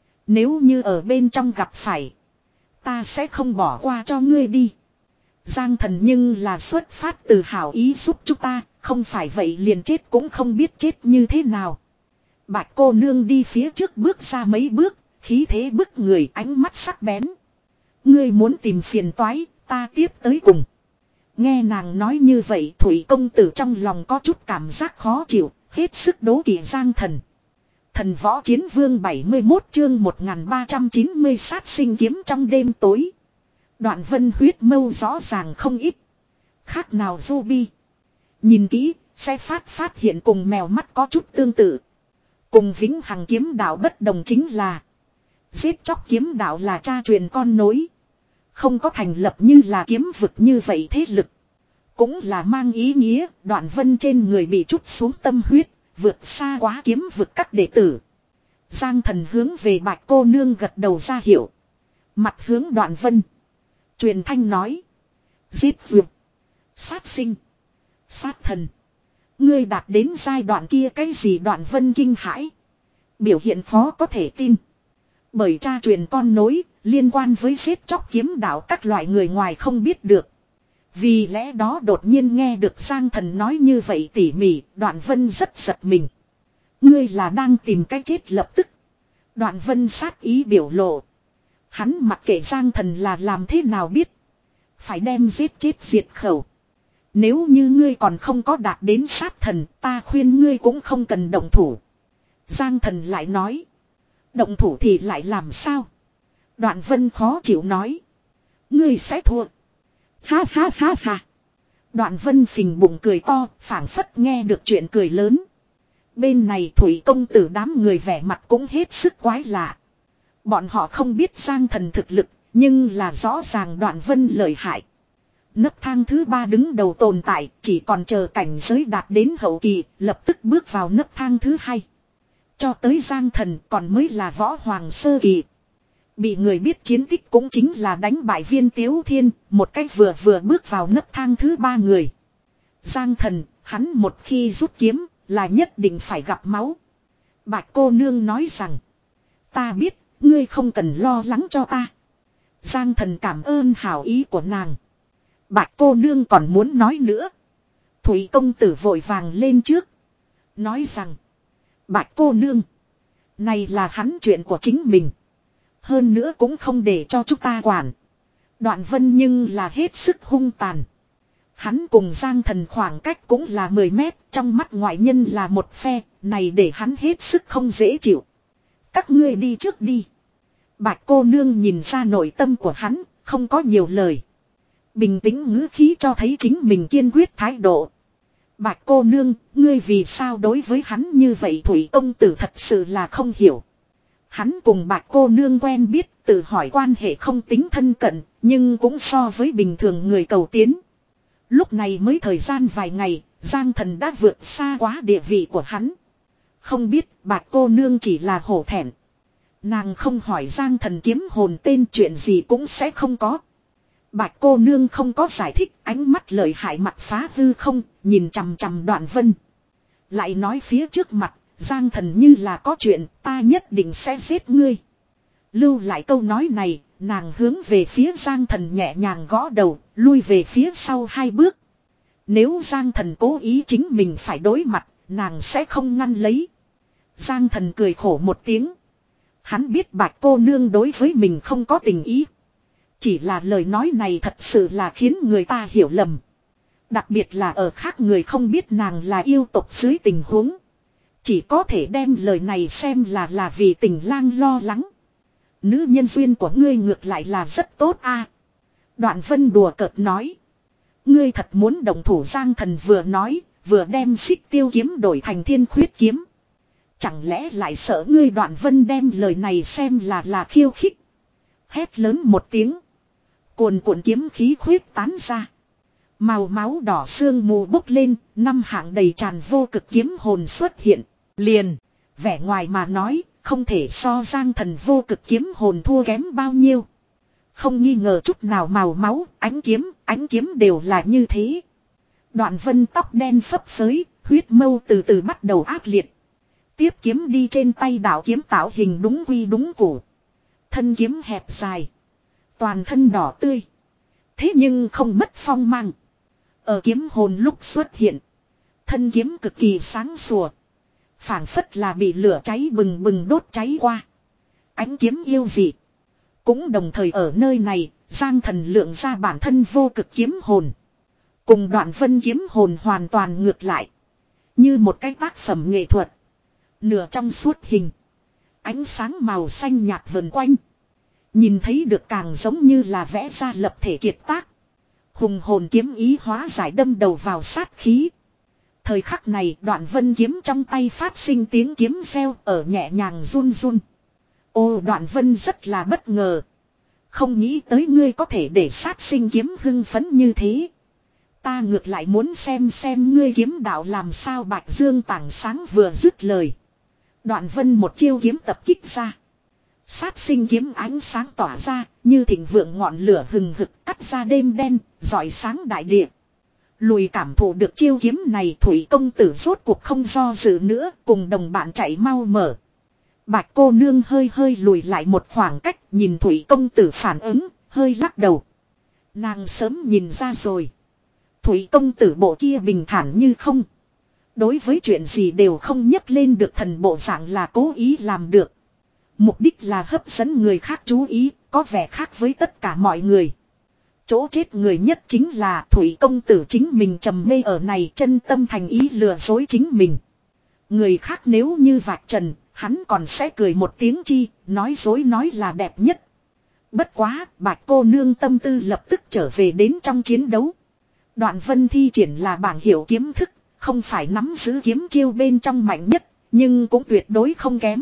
Nếu như ở bên trong gặp phải. Ta sẽ không bỏ qua cho ngươi đi. Giang Thần nhưng là xuất phát từ hảo ý giúp chúng ta. Không phải vậy liền chết cũng không biết chết như thế nào. Bạch cô nương đi phía trước bước ra mấy bước. Khí thế bức người, ánh mắt sắc bén. Ngươi muốn tìm phiền toái, ta tiếp tới cùng. Nghe nàng nói như vậy, Thủy công tử trong lòng có chút cảm giác khó chịu, hết sức đố kỵ Giang Thần. Thần Võ Chiến Vương bảy mươi mốt chương một nghìn ba trăm chín mươi sát sinh kiếm trong đêm tối. Đoạn Vân huyết mâu rõ ràng không ít. Khác nào Ruby. Nhìn kỹ, sẽ phát phát hiện cùng mèo mắt có chút tương tự. Cùng Vĩnh Hằng kiếm đạo bất đồng chính là giết chóc kiếm đạo là cha truyền con nối. Không có thành lập như là kiếm vực như vậy thế lực. Cũng là mang ý nghĩa Đoạn Vân trên người bị trút xuống tâm huyết, vượt xa quá kiếm vực các đệ tử. Giang Thần hướng về Bạch cô nương gật đầu ra hiệu. Mặt hướng Đoạn Vân. Truyền thanh nói. Giết vượt. Sát sinh. Sát thần. Ngươi đạt đến giai đoạn kia cái gì Đoạn Vân kinh hãi. Biểu hiện khó có thể tin. Bởi cha truyền con nối, liên quan với giết chóc kiếm đạo các loại người ngoài không biết được. Vì lẽ đó đột nhiên nghe được Giang Thần nói như vậy tỉ mỉ, Đoạn Vân rất giật mình. Ngươi là đang tìm cách chết lập tức. Đoạn Vân sát ý biểu lộ. Hắn mặc kệ Giang Thần là làm thế nào biết. Phải đem giết chết diệt khẩu. Nếu như ngươi còn không có đạt đến sát thần, ta khuyên ngươi cũng không cần động thủ. Giang Thần lại nói. Động thủ thì lại làm sao? Đoạn Vân khó chịu nói. Ngươi sẽ thua. Ha ha ha ha. Đoạn Vân phình bụng cười to, phảng phất nghe được chuyện cười lớn. Bên này Thủy công tử đám người vẻ mặt cũng hết sức quái lạ. Bọn họ không biết Giang Thần thực lực, nhưng là rõ ràng Đoạn Vân lợi hại. Nấc thang thứ ba đứng đầu tồn tại, chỉ còn chờ cảnh giới đạt đến hậu kỳ, lập tức bước vào nấc thang thứ hai. Cho tới Giang Thần còn mới là võ hoàng sơ kỳ. Bị người biết chiến tích cũng chính là đánh bại Viên Tiếu Thiên, một cách vừa vừa bước vào nấc thang thứ ba người. Giang Thần, hắn một khi rút kiếm, là nhất định phải gặp máu. Bạch cô nương nói rằng, ta biết, ngươi không cần lo lắng cho ta. Giang Thần cảm ơn hảo ý của nàng. Bạch cô nương còn muốn nói nữa. Thủy công tử vội vàng lên trước. Nói rằng, Bạch cô nương, này là hắn chuyện của chính mình. Hơn nữa cũng không để cho chúng ta quản. Đoạn Vân nhưng là hết sức hung tàn. Hắn cùng Giang Thần khoảng cách cũng là mười mét, trong mắt ngoại nhân là một phe, này để hắn hết sức không dễ chịu. Các ngươi đi trước đi. Bạch cô nương nhìn ra nội tâm của hắn, không có nhiều lời. Bình tĩnh ngữ khí cho thấy chính mình kiên quyết thái độ. Bạch cô nương, ngươi vì sao đối với hắn như vậy Thủy công tử thật sự là không hiểu. Hắn cùng Bạch cô nương quen biết, tự hỏi quan hệ không tính thân cận, nhưng cũng so với bình thường người cầu tiến. Lúc này mới thời gian vài ngày, Giang Thần đã vượt xa quá địa vị của hắn. Không biết Bạch cô nương chỉ là hổ thẹn. Nàng không hỏi Giang Thần kiếm hồn tên chuyện gì cũng sẽ không có. Bạch cô nương không có giải thích, ánh mắt lợi hại mặt phá hư không, nhìn chằm chằm Đoạn Vân. Lại nói phía trước mặt, Giang Thần như là có chuyện, ta nhất định sẽ giết ngươi. Lưu lại câu nói này, nàng hướng về phía Giang Thần nhẹ nhàng gõ đầu, lui về phía sau hai bước. Nếu Giang Thần cố ý chính mình phải đối mặt, nàng sẽ không ngăn lấy. Giang Thần cười khổ một tiếng. Hắn biết Bạch cô nương đối với mình không có tình ý. Chỉ là lời nói này thật sự là khiến người ta hiểu lầm. Đặc biệt là ở khác người không biết nàng là yêu tộc dưới tình huống. Chỉ có thể đem lời này xem là là vì tình lang lo lắng. Nữ nhân duyên của ngươi ngược lại là rất tốt a. Đoạn Vân đùa cợt nói. Ngươi thật muốn đồng thủ Giang Thần vừa nói, vừa đem xích tiêu kiếm đổi thành thiên khuyết kiếm. Chẳng lẽ lại sợ ngươi Đoạn Vân đem lời này xem là là khiêu khích. Hét lớn một tiếng. Cuồn cuộn kiếm khí khuyết tán ra. Màu máu đỏ sương mù bốc lên, năm hạng đầy tràn vô cực kiếm hồn xuất hiện. Liền, vẻ ngoài mà nói, không thể so Giang Thần vô cực kiếm hồn thua kém bao nhiêu. Không nghi ngờ chút nào màu máu, ánh kiếm, ánh kiếm đều là như thế. Đoạn Vân tóc đen phấp phới, huyết mâu từ từ bắt đầu ác liệt. Tiếp kiếm đi trên tay đạo kiếm tạo hình đúng quy đúng củ. Thân kiếm hẹp dài. Toàn thân đỏ tươi. Thế nhưng không mất phong mang. Ở kiếm hồn lúc xuất hiện. Thân kiếm cực kỳ sáng sủa. Phảng phất là bị lửa cháy bừng bừng đốt cháy qua. Ánh kiếm yêu dị. Cũng đồng thời ở nơi này, Giang Thần lượng ra bản thân vô cực kiếm hồn. Cùng Đoạn Vân kiếm hồn hoàn toàn ngược lại. Như một cái tác phẩm nghệ thuật. Nửa trong suốt hình. Ánh sáng màu xanh nhạt vần quanh. Nhìn thấy được càng giống như là vẽ ra lập thể kiệt tác. Hùng hồn kiếm ý hóa giải đâm đầu vào sát khí. Thời khắc này Đoạn Vân kiếm trong tay phát sinh tiếng kiếm reo ở nhẹ nhàng run run. Ô Đoạn Vân rất là bất ngờ. Không nghĩ tới ngươi có thể để sát sinh kiếm hưng phấn như thế. Ta ngược lại muốn xem xem ngươi kiếm đạo làm sao. Bạch Dương tảng sáng vừa dứt lời. Đoạn Vân một chiêu kiếm tập kích ra. Sát sinh kiếm ánh sáng tỏa ra, như thịnh vượng ngọn lửa hừng hực cắt ra đêm đen, rọi sáng đại địa. Lùi cảm thụ được chiêu kiếm này, Thủy công tử rốt cuộc không do dự nữa, cùng đồng bạn chạy mau mở. Bạch cô nương hơi hơi lùi lại một khoảng cách, nhìn Thủy công tử phản ứng, hơi lắc đầu. Nàng sớm nhìn ra rồi. Thủy công tử bộ kia bình thản như không. Đối với chuyện gì đều không nhấc lên được thần bộ dạng là cố ý làm được. Mục đích là hấp dẫn người khác chú ý, có vẻ khác với tất cả mọi người. Chỗ chết người nhất chính là Thủy công tử chính mình trầm mê ở này, chân tâm thành ý lừa dối chính mình. Người khác nếu như vạch trần, hắn còn sẽ cười một tiếng chi, nói dối nói là đẹp nhất. Bất quá, Bạch cô nương tâm tư lập tức trở về đến trong chiến đấu. Đoạn vân thi triển là bảng hiệu kiếm thức, không phải nắm giữ kiếm chiêu bên trong mạnh nhất, nhưng cũng tuyệt đối không kém.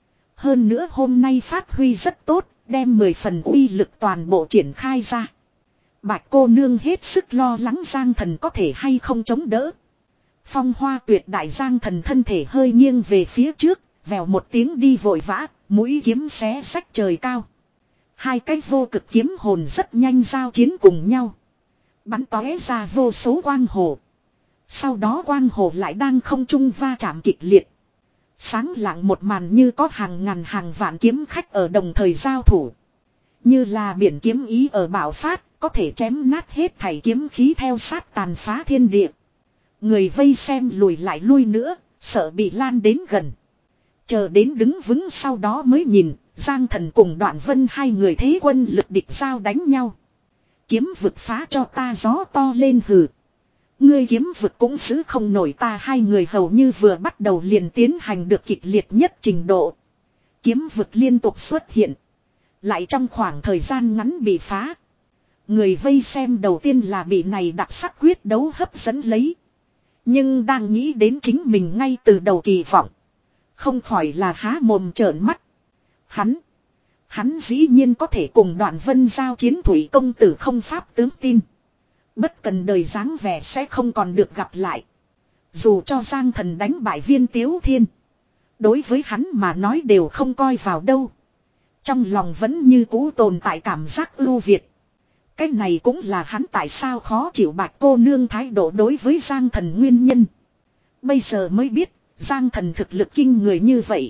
Hơn nữa hôm nay phát huy rất tốt, đem mười phần uy lực toàn bộ triển khai ra. Bạch cô nương hết sức lo lắng Giang Thần có thể hay không chống đỡ. Phong hoa tuyệt đại Giang Thần thân thể hơi nghiêng về phía trước, vèo một tiếng đi vội vã, mũi kiếm xé xách trời cao. Hai cái vô cực kiếm hồn rất nhanh giao chiến cùng nhau. Bắn tóe ra vô số quang hồ. Sau đó quang hồ lại đang không trung va chạm kịch liệt. Sáng lạng một màn như có hàng ngàn hàng vạn kiếm khách ở đồng thời giao thủ. Như là biển kiếm ý ở bạo phát, có thể chém nát hết thảy kiếm khí theo sát tàn phá thiên địa. Người vây xem lùi lại lui nữa, sợ bị lan đến gần. Chờ đến đứng vững sau đó mới nhìn, Giang Thần cùng Đoạn Vân hai người thế quân lực địch giao đánh nhau. Kiếm vực phá cho ta gió to lên hừ. Ngươi kiếm vực cũng giữ không nổi ta, hai người hầu như vừa bắt đầu liền tiến hành được kịch liệt nhất trình độ. Kiếm vực liên tục xuất hiện. Lại trong khoảng thời gian ngắn bị phá. Người vây xem đầu tiên là bị này đặc sắc quyết đấu hấp dẫn lấy. Nhưng đang nghĩ đến chính mình ngay từ đầu kỳ vọng. Không khỏi là há mồm trợn mắt. Hắn. Hắn dĩ nhiên có thể cùng Đoạn Vân giao chiến, Thủy công tử không pháp tướng tin. Bất cần đời dáng vẻ sẽ không còn được gặp lại. Dù cho Giang Thần đánh bại Viên Tiếu Thiên. Đối với hắn mà nói đều không coi vào đâu. Trong lòng vẫn như cũ tồn tại cảm giác ưu việt. Cái này cũng là hắn tại sao khó chịu Bạch cô nương thái độ đối với Giang Thần nguyên nhân. Bây giờ mới biết, Giang Thần thực lực kinh người như vậy.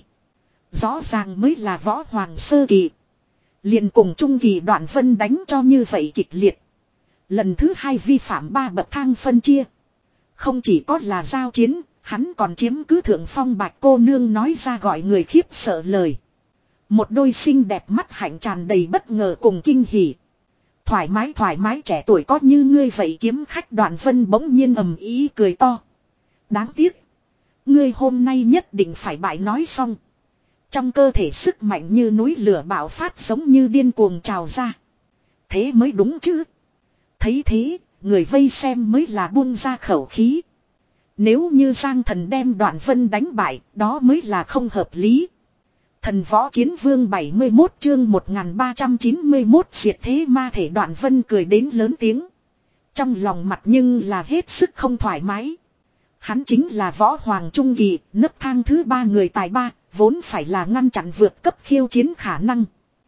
Rõ ràng mới là võ hoàng sơ kỳ. Liền cùng trung kỳ Đoạn Vân đánh cho như vậy kịch liệt. Lần thứ hai vi phạm ba bậc thang phân chia. Không chỉ có là giao chiến, hắn còn chiếm cứ thượng phong. Bạch cô nương nói ra gọi người khiếp sợ lời. Một đôi xinh đẹp mắt hạnh tràn đầy bất ngờ cùng kinh hỉ. Thoải mái thoải mái, trẻ tuổi có như ngươi vậy kiếm khách. Đoạn Vân bỗng nhiên ầm ý cười to. Đáng tiếc. Ngươi hôm nay nhất định phải bại. Nói xong. Trong cơ thể sức mạnh như núi lửa bạo phát, giống như điên cuồng trào ra. Thế mới đúng chứ. Thấy thế, người vây xem mới là buông ra khẩu khí. Nếu như Giang Thần đem Đoạn Vân đánh bại, đó mới là không hợp lý. Thần võ chiến vương bảy mươi mốt chương một nghìn ba trăm chín mươi mốt diệt thế ma thể. Đoạn Vân cười đến lớn tiếng. Trong lòng mặt nhưng là hết sức không thoải mái. Hắn chính là võ hoàng trung kỳ, nấc thang thứ ba người tài ba, vốn phải là ngăn chặn vượt cấp khiêu chiến khả năng.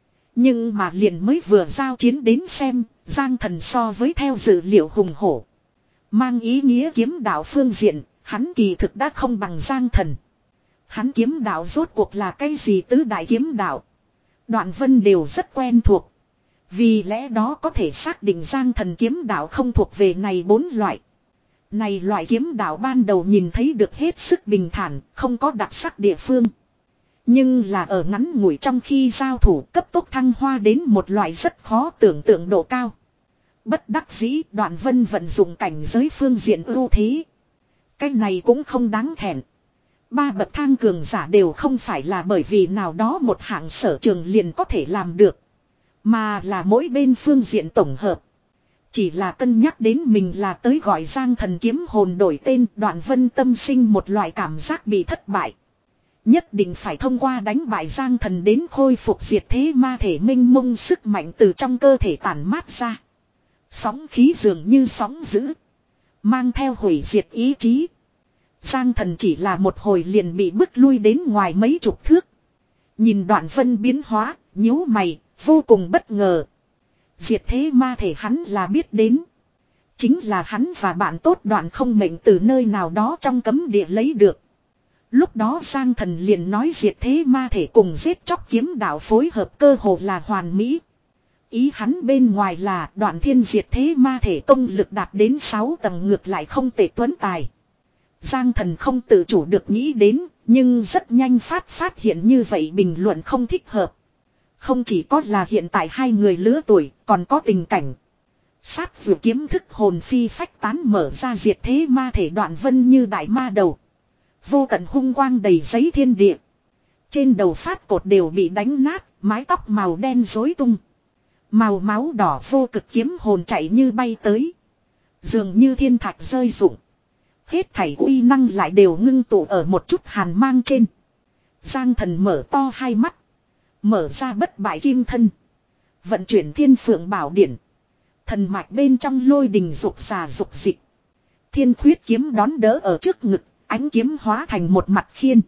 Nhưng mà liền mới vừa giao chiến đến xem, Giang Thần so với theo dự liệu hùng hổ. Mang ý nghĩa kiếm đạo phương diện, hắn kỳ thực đã không bằng Giang Thần. Hắn kiếm đạo rốt cuộc là cái gì tứ đại kiếm đạo. Đoạn Vân đều rất quen thuộc. Vì lẽ đó có thể xác định Giang Thần kiếm đạo không thuộc về này bốn loại. Này loại kiếm đạo ban đầu nhìn thấy được hết sức bình thản, không có đặc sắc địa phương. Nhưng là ở ngắn ngủi trong khi giao thủ cấp tốc thăng hoa đến một loại rất khó tưởng tượng độ cao. Bất đắc dĩ Đoạn Vân vận dụng cảnh giới phương diện ưu thế. Cái này cũng không đáng thẹn. Ba bậc thang cường giả đều không phải là bởi vì nào đó một hạng sở trường liền có thể làm được. Mà là mỗi bên phương diện tổng hợp. Chỉ là cân nhắc đến mình là tới gọi Giang Thần kiếm hồn đổi tên, Đoạn Vân tâm sinh một loại cảm giác bị thất bại. Nhất định phải thông qua đánh bại Giang Thần đến khôi phục diệt thế ma thể, minh mông sức mạnh từ trong cơ thể tản mát ra. Sóng khí dường như sóng dữ. Mang theo hủy diệt ý chí. Giang Thần chỉ là một hồi liền bị bức lui đến ngoài mấy chục thước. Nhìn Đoạn Vân biến hóa, nhíu mày, vô cùng bất ngờ. Diệt thế ma thể hắn là biết đến. Chính là hắn và bạn tốt Đoạn Không mệnh từ nơi nào đó trong cấm địa lấy được. Lúc đó Giang Thần liền nói diệt thế ma thể cùng giết chóc kiếm đạo phối hợp cơ hồ là hoàn mỹ. Ý hắn bên ngoài là Đoạn Thiên diệt thế ma thể công lực đạt đến sáu tầng ngược lại không tệ tuấn tài. Giang Thần không tự chủ được nghĩ đến, nhưng rất nhanh phát phát hiện như vậy bình luận không thích hợp. Không chỉ có là hiện tại hai người lứa tuổi, còn có tình cảnh. Sát vừa kiếm thức hồn phi phách tán mở ra diệt thế ma thể Đoạn Vân như đại ma đầu. Vô tận hung quang đầy giấy thiên địa. Trên đầu phát cột đều bị đánh nát, mái tóc màu đen rối tung. Màu máu đỏ vô cực kiếm hồn chạy như bay tới. Dường như thiên thạch rơi rụng. Hết thảy uy năng lại đều ngưng tụ ở một chút hàn mang trên. Giang Thần mở to hai mắt. Mở ra bất bại kim thân. Vận chuyển thiên phượng bảo điển. Thần mạch bên trong lôi đình dục xà dục dịch. Thiên khuyết kiếm đón đỡ ở trước ngực. Ánh kiếm hóa thành một mặt khiên.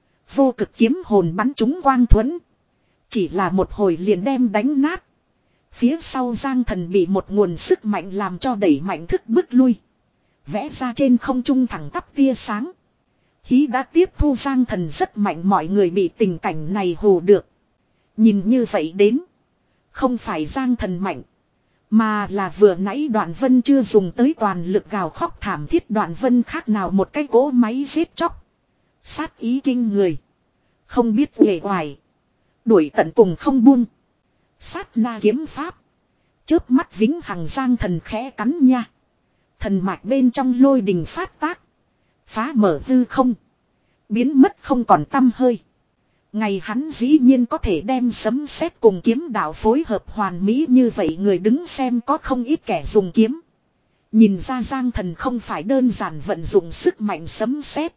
Vô cực kiếm hồn bắn trúng quang thuẫn. Chỉ là một hồi liền đem đánh nát. Phía sau Giang Thần bị một nguồn sức mạnh làm cho đẩy mạnh thức bước lui. Vẽ ra trên không trung thẳng tắp tia sáng. Hí đã tiếp thu Giang Thần rất mạnh, mọi người bị tình cảnh này hù được. Nhìn như vậy đến. Không phải Giang Thần mạnh. Mà là vừa nãy Đoạn Vân chưa dùng tới toàn lực gào khóc thảm thiết, Đoạn Vân khác nào một cái cỗ máy giết chóc. Sát ý kinh người. Không biết uể oải. Đuổi tận cùng không buông. Sát na kiếm pháp. Chớp mắt vĩnh hằng Giang Thần khẽ cắn nha. Thần mạch bên trong lôi đình phát tác. Phá mở hư không. Biến mất không còn tăm hơi. Ngày hắn dĩ nhiên có thể đem sấm sét cùng kiếm đạo phối hợp hoàn mỹ như vậy, người đứng xem có không ít kẻ dùng kiếm. Nhìn ra Giang Thần không phải đơn giản vận dụng sức mạnh sấm sét,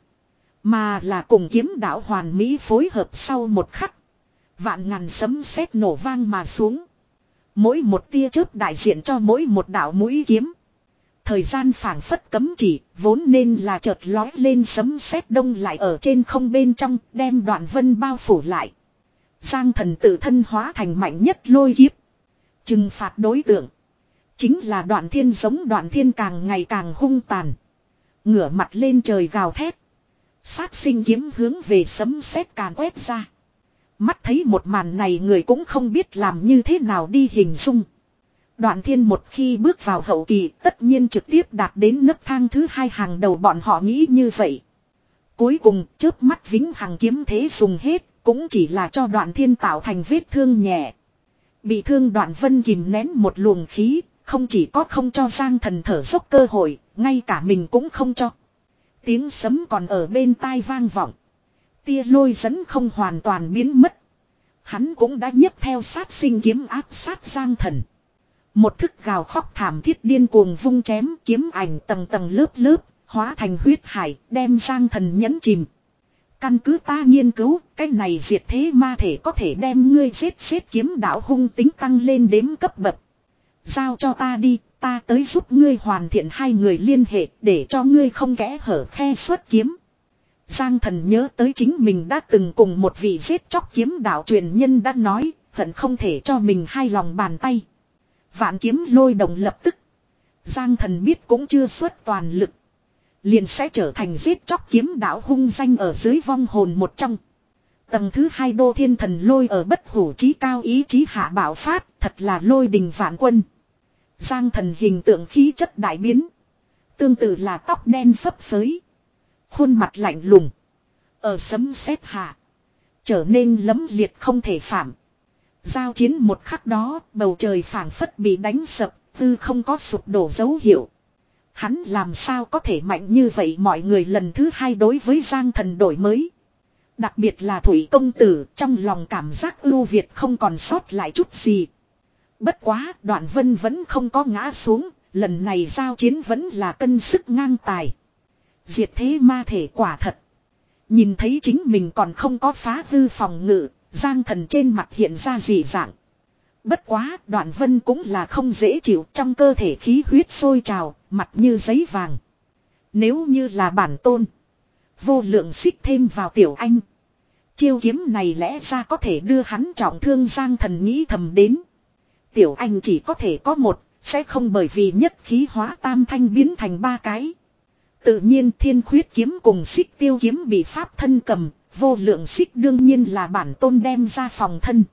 mà là cùng kiếm đạo hoàn mỹ phối hợp. Sau một khắc, vạn ngàn sấm sét nổ vang mà xuống. Mỗi một tia chớp đại diện cho mỗi một đạo mũi kiếm. Thời gian phảng phất cấm chỉ, vốn nên là chợt lói lên sấm sét đông lại ở trên không bên trong, đem Đoạn Vân bao phủ lại. Giang Thần tự thân hóa thành mạnh nhất lôi kiếp. Trừng phạt đối tượng chính là Đoạn Thiên, giống Đoạn Thiên càng ngày càng hung tàn. Ngửa mặt lên trời gào thét. Sát sinh kiếm hướng về sấm sét càn quét ra. Mắt thấy một màn này, người cũng không biết làm như thế nào đi hình dung. Đoạn Thiên một khi bước vào hậu kỳ tất nhiên trực tiếp đạt đến nấc thang thứ hai hàng đầu, bọn họ nghĩ như vậy. Cuối cùng chớp mắt vĩnh hằng kiếm thế dùng hết, cũng chỉ là cho Đoạn Thiên tạo thành vết thương nhẹ. Bị thương Đoạn Vân kìm nén một luồng khí, không chỉ có không cho Giang Thần thở dốc cơ hội, ngay cả mình cũng không cho. Tiếng sấm còn ở bên tai vang vọng. Tia lôi dẫn không hoàn toàn biến mất. Hắn cũng đã nhấc theo sát sinh kiếm áp sát Giang Thần. Một thức gào khóc thảm thiết điên cuồng vung chém, kiếm ảnh tầng tầng lớp lớp, hóa thành huyết hải, đem Giang Thần nhấn chìm. Căn cứ ta nghiên cứu, cái này diệt thế ma thể có thể đem ngươi giết xếp kiếm đạo hung tính tăng lên đếm cấp bậc. Giao cho ta đi, ta tới giúp ngươi hoàn thiện hai người liên hệ để cho ngươi không kẽ hở khe xuất kiếm. Giang Thần nhớ tới chính mình đã từng cùng một vị giết chóc kiếm đạo truyền nhân đã nói, hận không thể cho mình hai lòng bàn tay. Vạn kiếm lôi động lập tức. Giang Thần biết cũng chưa xuất toàn lực, liền sẽ trở thành giết chóc kiếm đạo hung danh ở dưới vong hồn một trong. Tầng thứ hai đô thiên thần lôi ở bất hủ chí cao ý chí hạ bạo phát, thật là lôi đình vạn quân. Giang Thần hình tượng khí chất đại biến. Tương tự là tóc đen phấp phới, khuôn mặt lạnh lùng, ở sấm sét hạ trở nên lấm liệt không thể phạm. Giao chiến một khắc đó, bầu trời phảng phất bị đánh sập, tư không có sụp đổ dấu hiệu. Hắn làm sao có thể mạnh như vậy? Mọi người lần thứ hai đối với Giang Thần đổi mới. Đặc biệt là Thủy công tử, trong lòng cảm giác ưu việt không còn sót lại chút gì. Bất quá, Đoạn Vân vẫn không có ngã xuống, lần này giao chiến vẫn là cân sức ngang tài. Diệt thế ma thể quả thật. Nhìn thấy chính mình còn không có phá hư phòng ngự, Giang Thần trên mặt hiện ra dị dạng. Bất quá, Đoạn Vân cũng là không dễ chịu, trong cơ thể khí huyết sôi trào, mặt như giấy vàng. Nếu như là bản tôn, vô lượng xích thêm vào Tiểu Anh, chiêu kiếm này lẽ ra có thể đưa hắn trọng thương. Giang Thần nghĩ thầm đến. Tiểu Anh chỉ có thể có một, Sẽ không bởi vì nhất khí hóa tam thanh biến thành ba cái. Tự nhiên thiên khuyết kiếm cùng xích tiêu kiếm bị pháp thân cầm. Vô lượng xích đương nhiên là bản tôn đem ra phòng thân.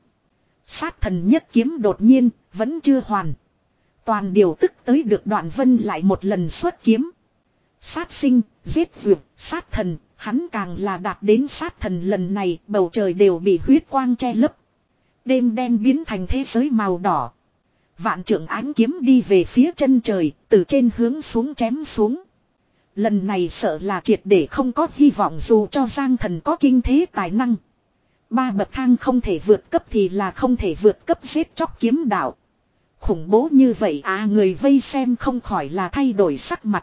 Sát thần nhất kiếm đột nhiên vẫn chưa hoàn. Toàn điều tức tới được Đoạn Vân lại một lần xuất kiếm. Sát sinh, giết vượt, sát thần, hắn càng là đạt đến sát thần lần này bầu trời đều bị huyết quang che lấp. Đêm đen biến thành thế giới màu đỏ. Vạn trượng ánh kiếm đi về phía chân trời, từ trên hướng xuống chém xuống. Lần này sợ là triệt để không có hy vọng dù cho Giang Thần có kinh thế tài năng. Ba bậc thang không thể vượt cấp thì là không thể vượt cấp giết chóc kiếm đạo. Khủng bố như vậy à, người vây xem không khỏi là thay đổi sắc mặt.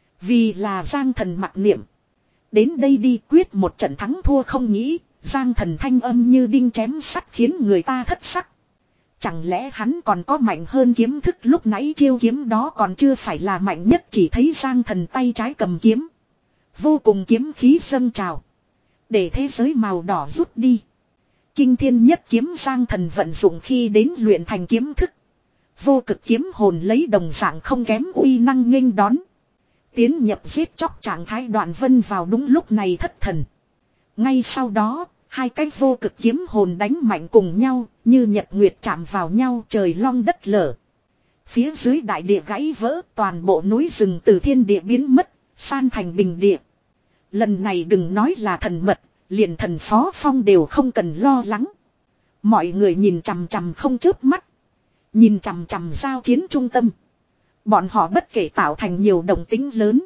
Vì là Giang Thần mặc niệm. Đến đây đi quyết một trận thắng thua không nghĩ. Giang Thần thanh âm như đinh chém sắt khiến người ta thất sắc. Chẳng lẽ hắn còn có mạnh hơn kiếm thức, lúc nãy chiêu kiếm đó còn chưa phải là mạnh nhất, chỉ thấy Giang Thần tay trái cầm kiếm. Vô cùng kiếm khí dâng trào. Để thế giới màu đỏ rút đi. Kinh thiên nhất kiếm Giang Thần vận dụng khi đến luyện thành kiếm thức. Vô cực kiếm hồn lấy đồng dạng không kém uy năng nghênh đón. Tiến nhập giết chóc trạng thái. Đoạn Vân vào đúng lúc này thất thần. Ngay sau đó, hai cái vô cực kiếm hồn đánh mạnh cùng nhau, như nhật nguyệt chạm vào nhau, trời long đất lở. Phía dưới đại địa gãy vỡ, toàn bộ núi rừng từ thiên địa biến mất, san thành bình địa. Lần này đừng nói là thần mật, liền thần Phó Phong đều không cần lo lắng. Mọi người nhìn chằm chằm không chớp mắt. Nhìn chằm chằm giao chiến trung tâm. Bọn họ bất kể tạo thành nhiều động tĩnh lớn,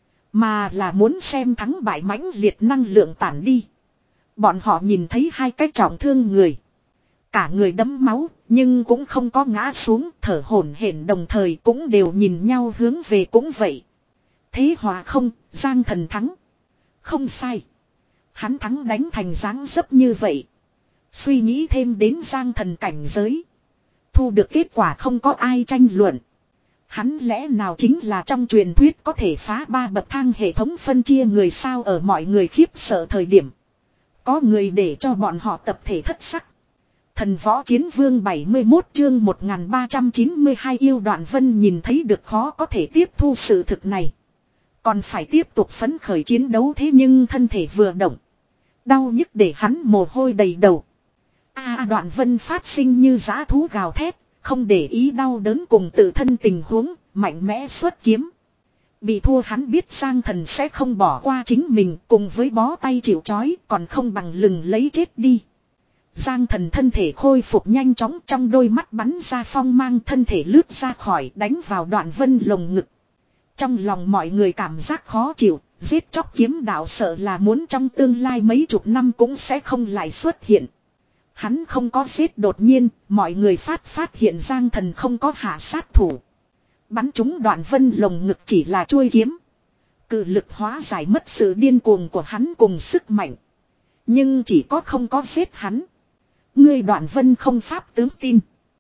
mà là muốn xem thắng bại mãnh liệt năng lượng tản đi. Bọn họ nhìn thấy hai cái trọng thương người. Cả người đẫm máu, nhưng cũng không có ngã xuống, thở hổn hển, đồng thời cũng đều nhìn nhau hướng về cũng vậy. Thế hòa không, Giang Thần thắng. Không sai. Hắn thắng đánh thành dáng dấp như vậy. Suy nghĩ thêm đến Giang Thần cảnh giới. Thu được kết quả không có ai tranh luận. Hắn lẽ nào chính là trong truyền thuyết có thể phá ba bậc thang hệ thống phân chia người sao? Ở mọi người khiếp sợ thời điểm, có người để cho bọn họ tập thể thất sắc. Thần Võ Chiến Vương bảy mươi mốt chương một nghìn ba trăm chín mươi hai yêu Đoạn Vân nhìn thấy được khó có thể tiếp thu sự thực này. Còn phải tiếp tục phấn khởi chiến đấu, thế nhưng thân thể vừa động, đau nhức để hắn mồ hôi đầy đầu. A à, Đoạn Vân phát sinh như dã thú gào thét, không để ý đau đớn cùng tự thân tình huống, mạnh mẽ xuất kiếm. Bị thua hắn biết Giang Thần sẽ không bỏ qua chính mình, cùng với bó tay chịu trói, còn không bằng lừng lấy chết đi. Giang Thần thân thể khôi phục nhanh chóng, trong đôi mắt bắn ra phong mang, thân thể lướt ra khỏi, đánh vào Đoạn Vân lồng ngực. Trong lòng mọi người cảm giác khó chịu, giết chóc kiếm đạo sợ là muốn trong tương lai mấy chục năm cũng sẽ không lại xuất hiện. Hắn không có giết, đột nhiên, mọi người phát phát hiện Giang Thần không có hạ sát thủ. Bắn trúng Đoạn Vân lồng ngực chỉ là chuôi kiếm. Cự lực hóa giải mất sự điên cuồng của hắn cùng sức mạnh. Nhưng chỉ có không có giết hắn. Ngươi Đoạn Vân không pháp tướng tin.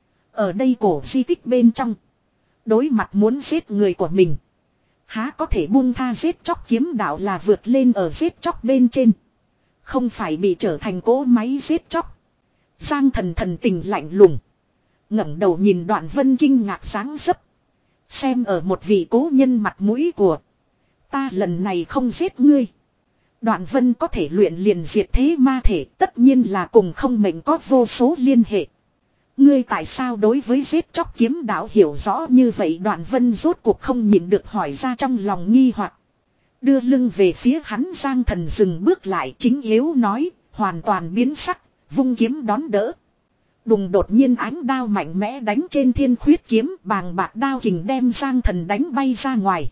Ở đây cổ di tích bên trong, đối mặt muốn giết người của mình, há có thể buông tha giết chóc kiếm đạo là vượt lên ở giết chóc bên trên. Không phải bị trở thành cỗ máy giết chóc. Giang Thần thần tình lạnh lùng, ngẩng đầu nhìn Đoạn Vân kinh ngạc sáng dấp. Xem ở một vị cố nhân mặt mũi của ta, lần này không giết ngươi. Đoạn Vân có thể luyện liền diệt thế ma thể, tất nhiên là cùng không mệnh có vô số liên hệ. Ngươi tại sao đối với giết chóc kiếm đạo hiểu rõ như vậy? Đoạn Vân rốt cuộc không nhịn được hỏi ra trong lòng nghi hoặc. Đưa lưng về phía hắn, Giang Thần dừng bước lại, chính yếu nói, hoàn toàn biến sắc, vung kiếm đón đỡ. Đùng, đột nhiên ánh đao mạnh mẽ đánh trên thiên khuyết kiếm, bàng bạc đao kình đem Giang Thần đánh bay ra ngoài.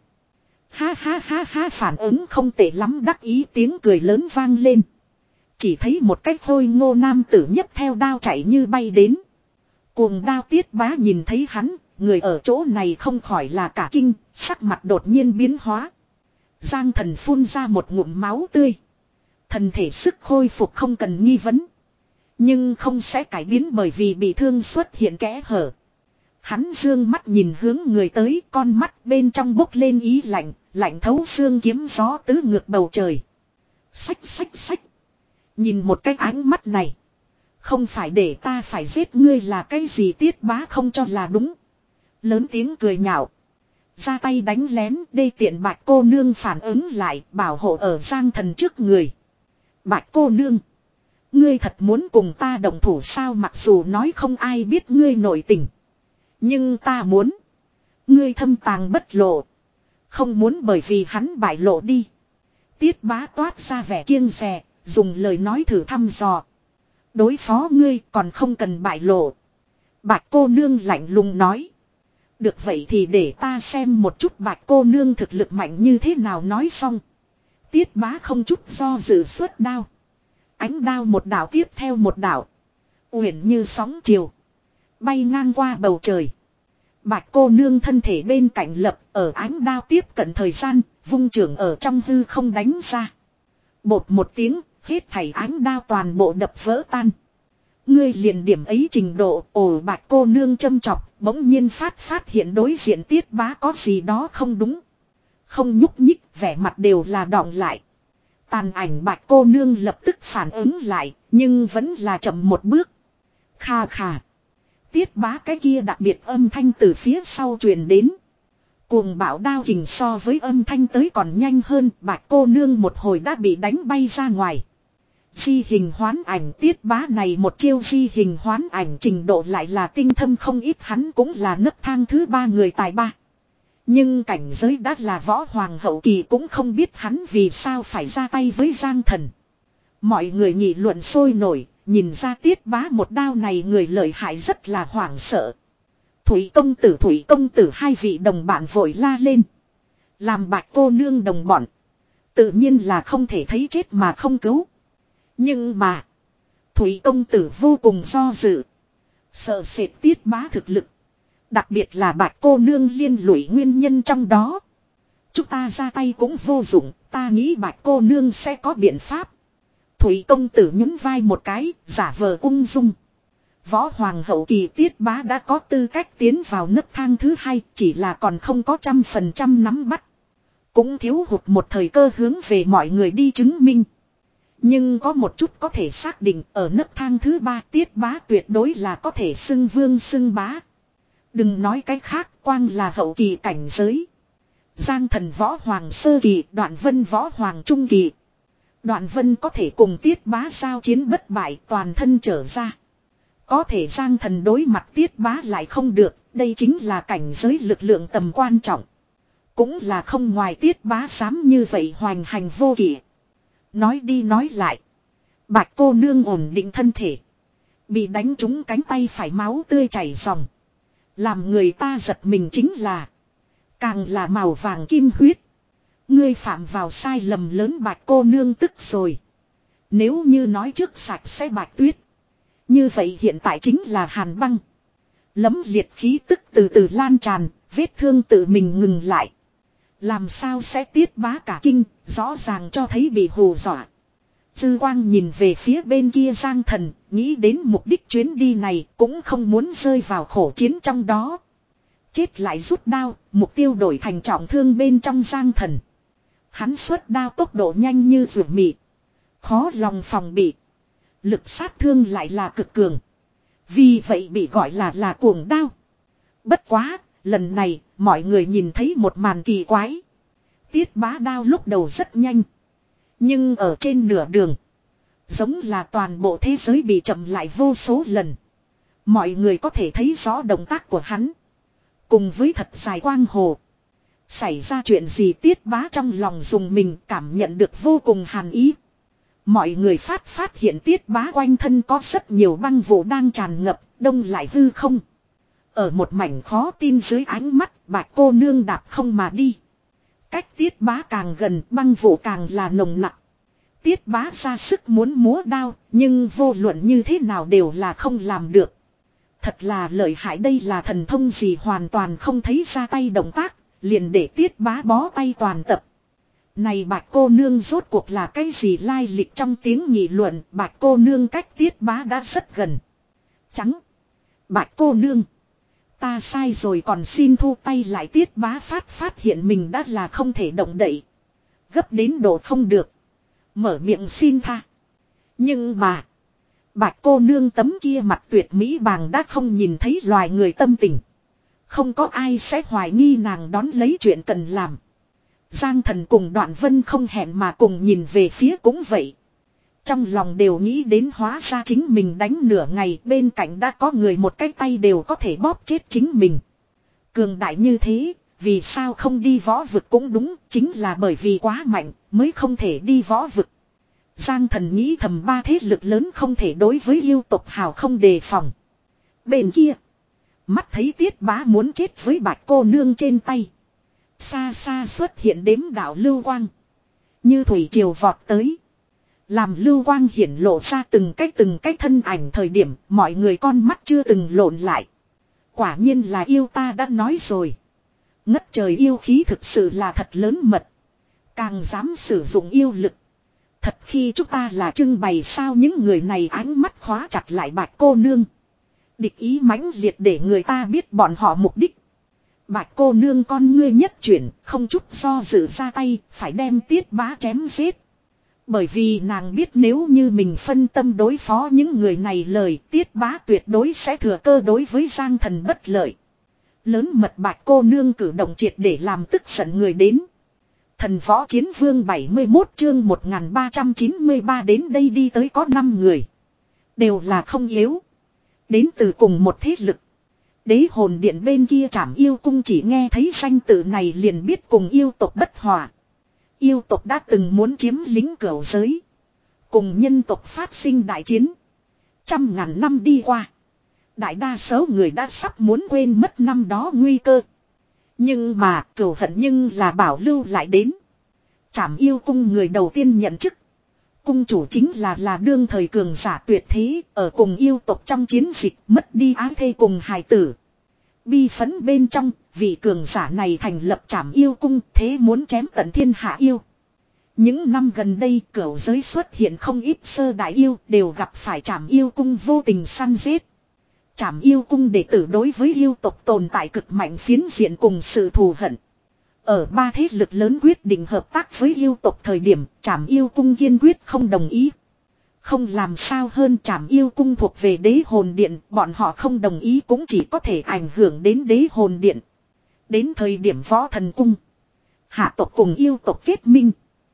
Ha ha ha ha, phản ứng không tệ lắm, đắc ý tiếng cười lớn vang lên. Chỉ thấy một cái khôi ngô nam tử nhấc theo đao chạy như bay đến. Cuồng đao Tiết Bá nhìn thấy hắn, người ở chỗ này không khỏi là cả kinh, sắc mặt đột nhiên biến hóa. Giang Thần phun ra một ngụm máu tươi. Thần thể sức khôi phục không cần nghi vấn, nhưng không sẽ cải biến bởi vì bị thương xuất hiện kẽ hở. Hắn dương mắt nhìn hướng người tới, con mắt bên trong bốc lên ý lạnh, lạnh thấu xương, kiếm gió tứ ngược bầu trời. Xách xách xách. Nhìn một cái ánh mắt này, không phải để ta phải giết ngươi là cái gì? Tiết Bá không cho là đúng. Lớn tiếng cười nhạo. Ra tay đánh lén, đê tiện bạch cô nương phản ứng lại, bảo hộ ở Giang Thần trước người. Bạch cô nương. Ngươi thật muốn cùng ta động thủ sao, mặc dù nói không ai biết ngươi nội tình. Nhưng ta muốn. Ngươi thâm tàng bất lộ. Không muốn bởi vì hắn bại lộ đi. Tiết Bá toát ra vẻ kiêng dè, dùng lời nói thử thăm dò. Đối phó ngươi còn không cần bại lộ. Bạch cô nương lạnh lùng nói. Được vậy thì để ta xem một chút bạch cô nương thực lực mạnh như thế nào. Nói xong. Tiết Bá không chút do dự xuất đao. Ánh đao một đảo tiếp theo một đảo. Uyển như sóng chiều. Bay ngang qua bầu trời. Bạch cô nương thân thể bên cạnh lập ở ánh đao tiếp cận thời gian. Vung trưởng ở trong hư không đánh ra. Bột một tiếng. Hết thảy ánh đao toàn bộ đập vỡ tan. Ngươi liền điểm ấy trình độ. Ồ, bạch cô nương châm chọc. Bỗng nhiên phát phát hiện đối diện Tiết Bá có gì đó không đúng. Không nhúc nhích, vẻ mặt đều là đọng lại. Tàn ảnh bạch cô nương lập tức phản ứng lại, nhưng vẫn là chậm một bước. Kha kha. Tiết Bá cái kia đặc biệt âm thanh từ phía sau truyền đến. Cuồng bạo đao kình so với âm thanh tới còn nhanh hơn, bạch cô nương một hồi đã bị đánh bay ra ngoài. Di hình hoán ảnh Tiết Bá này một chiêu di hình hoán ảnh trình độ lại là tinh thâm không ít, hắn cũng là nấc thang thứ ba người tài ba. Nhưng cảnh giới đã là võ hoàng hậu kỳ, cũng không biết hắn vì sao phải ra tay với Giang Thần. Mọi người nghị luận sôi nổi, nhìn ra Tiết Bá một đao này người lợi hại rất là hoảng sợ. Thủy công tử Thủy công tử hai vị đồng bạn vội la lên. Làm bạch cô nương đồng bọn. Tự nhiên là không thể thấy chết mà không cứu. Nhưng mà. Thủy công tử vô cùng do dự. Sợ sệt Tiết Bá thực lực. Đặc biệt là bạch cô nương liên lụy nguyên nhân trong đó. Chúng ta ra tay cũng vô dụng. Ta nghĩ bạch cô nương sẽ có biện pháp. Thủy công tử nhún vai một cái. Giả vờ ung dung. Võ hoàng hậu kỳ Tiết Bá đã có tư cách tiến vào nấc thang thứ hai. Chỉ là còn không có trăm phần trăm nắm bắt. Cũng thiếu hụt một thời cơ hướng về mọi người đi chứng minh. Nhưng có một chút có thể xác định, ở nấc thang thứ ba Tiết Bá tuyệt đối là có thể xưng vương xưng bá. Đừng nói cái khác, quang là hậu kỳ cảnh giới. Giang Thần võ hoàng sơ kỳ, Đoạn Vân võ hoàng trung kỳ. Đoạn Vân có thể cùng Tiết Bá giao chiến bất bại, toàn thân trở ra. Có thể Giang Thần đối mặt Tiết Bá lại không được, đây chính là cảnh giới lực lượng tầm quan trọng. Cũng là không ngoài Tiết Bá dám như vậy hoành hành vô kỷ. Nói đi nói lại. Bạch cô nương ổn định thân thể. Bị đánh trúng cánh tay phải máu tươi chảy ròng. Làm người ta giật mình chính là. Càng là màu vàng kim huyết. Ngươi phạm vào sai lầm lớn bạch cô nương tức rồi. Nếu như nói trước sạch sẽ bạch tuyết. Như vậy hiện tại chính là hàn băng. Lấm liệt khí tức từ từ lan tràn. Vết thương tự mình ngừng lại. Làm sao sẽ Tiết Bá cả kinh, rõ ràng cho thấy bị hù dọa. Dư quang nhìn về phía bên kia Giang Thần, nghĩ đến mục đích chuyến đi này cũng không muốn rơi vào khổ chiến trong đó. Chết lại rút đao, mục tiêu đổi thành trọng thương bên trong Giang Thần. Hắn xuất đao tốc độ nhanh như ruột mị. Khó lòng phòng bị. Lực sát thương lại là cực cường. Vì vậy bị gọi là là cuồng đao. Bất quá, lần này mọi người nhìn thấy một màn kỳ quái. Tiết Bá đao lúc đầu rất nhanh. Nhưng ở trên nửa đường. Giống là toàn bộ thế giới bị chậm lại vô số lần. Mọi người có thể thấy rõ động tác của hắn. Cùng với thật dài quang hồ. Xảy ra chuyện gì Tiết Bá trong lòng dùng mình cảm nhận được vô cùng hàn ý. Mọi người phát phát hiện Tiết Bá quanh thân có rất nhiều băng vụ đang tràn ngập, đông lại hư không. Ở một mảnh khó tin dưới ánh mắt, bạch cô nương đạp không mà đi. Cách Tiết Bá càng gần, băng vụ càng là nồng nặng. Tiết Bá ra sức muốn múa đao, nhưng vô luận như thế nào đều là không làm được. Thật là lợi hại, đây là thần thông gì hoàn toàn không thấy ra tay động tác, liền để Tiết Bá bó tay toàn tập. Này bạch cô nương rốt cuộc là cái gì lai lịch, trong tiếng nghị luận, bạch cô nương cách Tiết Bá đã rất gần. Trắng. Bạch cô nương. Ta sai rồi, còn xin thu tay lại. Tiết Bá phát phát hiện mình đã là không thể động đậy. Gấp đến độ không được. Mở miệng xin tha. Nhưng mà. Bạch cô nương tấm kia mặt tuyệt mỹ bàng đã không nhìn thấy loài người tâm tình. Không có ai sẽ hoài nghi nàng đón lấy chuyện cần làm. Giang Thần cùng Đoạn Vân không hẹn mà cùng nhìn về phía cũng vậy. Trong lòng đều nghĩ đến hóa ra chính mình đánh nửa ngày, bên cạnh đã có người một cái tay đều có thể bóp chết chính mình. Cường đại như thế, vì sao không đi võ vực cũng đúng, chính là bởi vì quá mạnh mới không thể đi võ vực. Giang Thần nghĩ thầm ba thế lực lớn không thể đối với yêu tộc hào không đề phòng. Bên kia, mắt thấy Tiết Bá muốn chết với Bạch cô nương trên tay. Xa xa xuất hiện đếm đạo lưu quang. Như thủy triều vọt tới. Làm lưu quang hiển lộ ra từng cách từng cách thân ảnh thời điểm mọi người con mắt chưa từng lộn lại. Quả nhiên là yêu, ta đã nói rồi. Ngất trời yêu khí thực sự là thật lớn mật. Càng dám sử dụng yêu lực. Thật khi chúng ta là trưng bày sao, những người này ánh mắt khóa chặt lại Bạch cô nương. Địch ý mãnh liệt để người ta biết bọn họ mục đích. Bạch cô nương con ngươi nhất chuyển, không chút do dự ra tay, phải đem Tiết Bá chém giết. Bởi vì nàng biết nếu như mình phân tâm đối phó những người này lời, Tiết Bá tuyệt đối sẽ thừa cơ đối với Giang Thần bất lợi. Lớn mật Bạch cô nương cử động triệt để làm tức giận người đến. Thần Võ Chiến Vương bảy mươi mốt chương một nghìn ba trăm chín mươi ba đến đây đi tới có năm người. Đều là không yếu. Đến từ cùng một thế lực. Đế hồn điện bên kia Trảm Yêu Cung chỉ nghe thấy danh tự này liền biết cùng yêu tộc bất hòa. Yêu tộc đã từng muốn chiếm lính cửu giới. Cùng nhân tộc phát sinh đại chiến. Trăm ngàn năm đi qua. Đại đa số người đã sắp muốn quên mất năm đó nguy cơ. Nhưng mà cửu hận nhưng là bảo lưu lại đến. Trảm Yêu Cung người đầu tiên nhận chức. Cung chủ chính là là đương thời cường giả tuyệt thế, ở cùng yêu tộc trong chiến dịch mất đi ái thê cùng hài tử. Bi phấn bên trong, vị cường giả này thành lập Trảm Yêu Cung, thế muốn chém tận thiên hạ yêu. Những năm gần đây cửu giới xuất hiện không ít sơ đại yêu đều gặp phải Trảm Yêu Cung vô tình săn giết. Trảm Yêu Cung đệ tử đối với yêu tộc tồn tại cực mạnh phiến diện cùng sự thù hận. Ở ba thế lực lớn quyết định hợp tác với yêu tộc thời điểm, Trảm Yêu Cung kiên quyết không đồng ý. Không làm sao hơn, Trảm Yêu Cung thuộc về đế hồn điện, bọn họ không đồng ý cũng chỉ có thể ảnh hưởng đến đế hồn điện. Đến thời điểm Võ Thần Cung, hạ tộc cùng yêu tộc kết minh.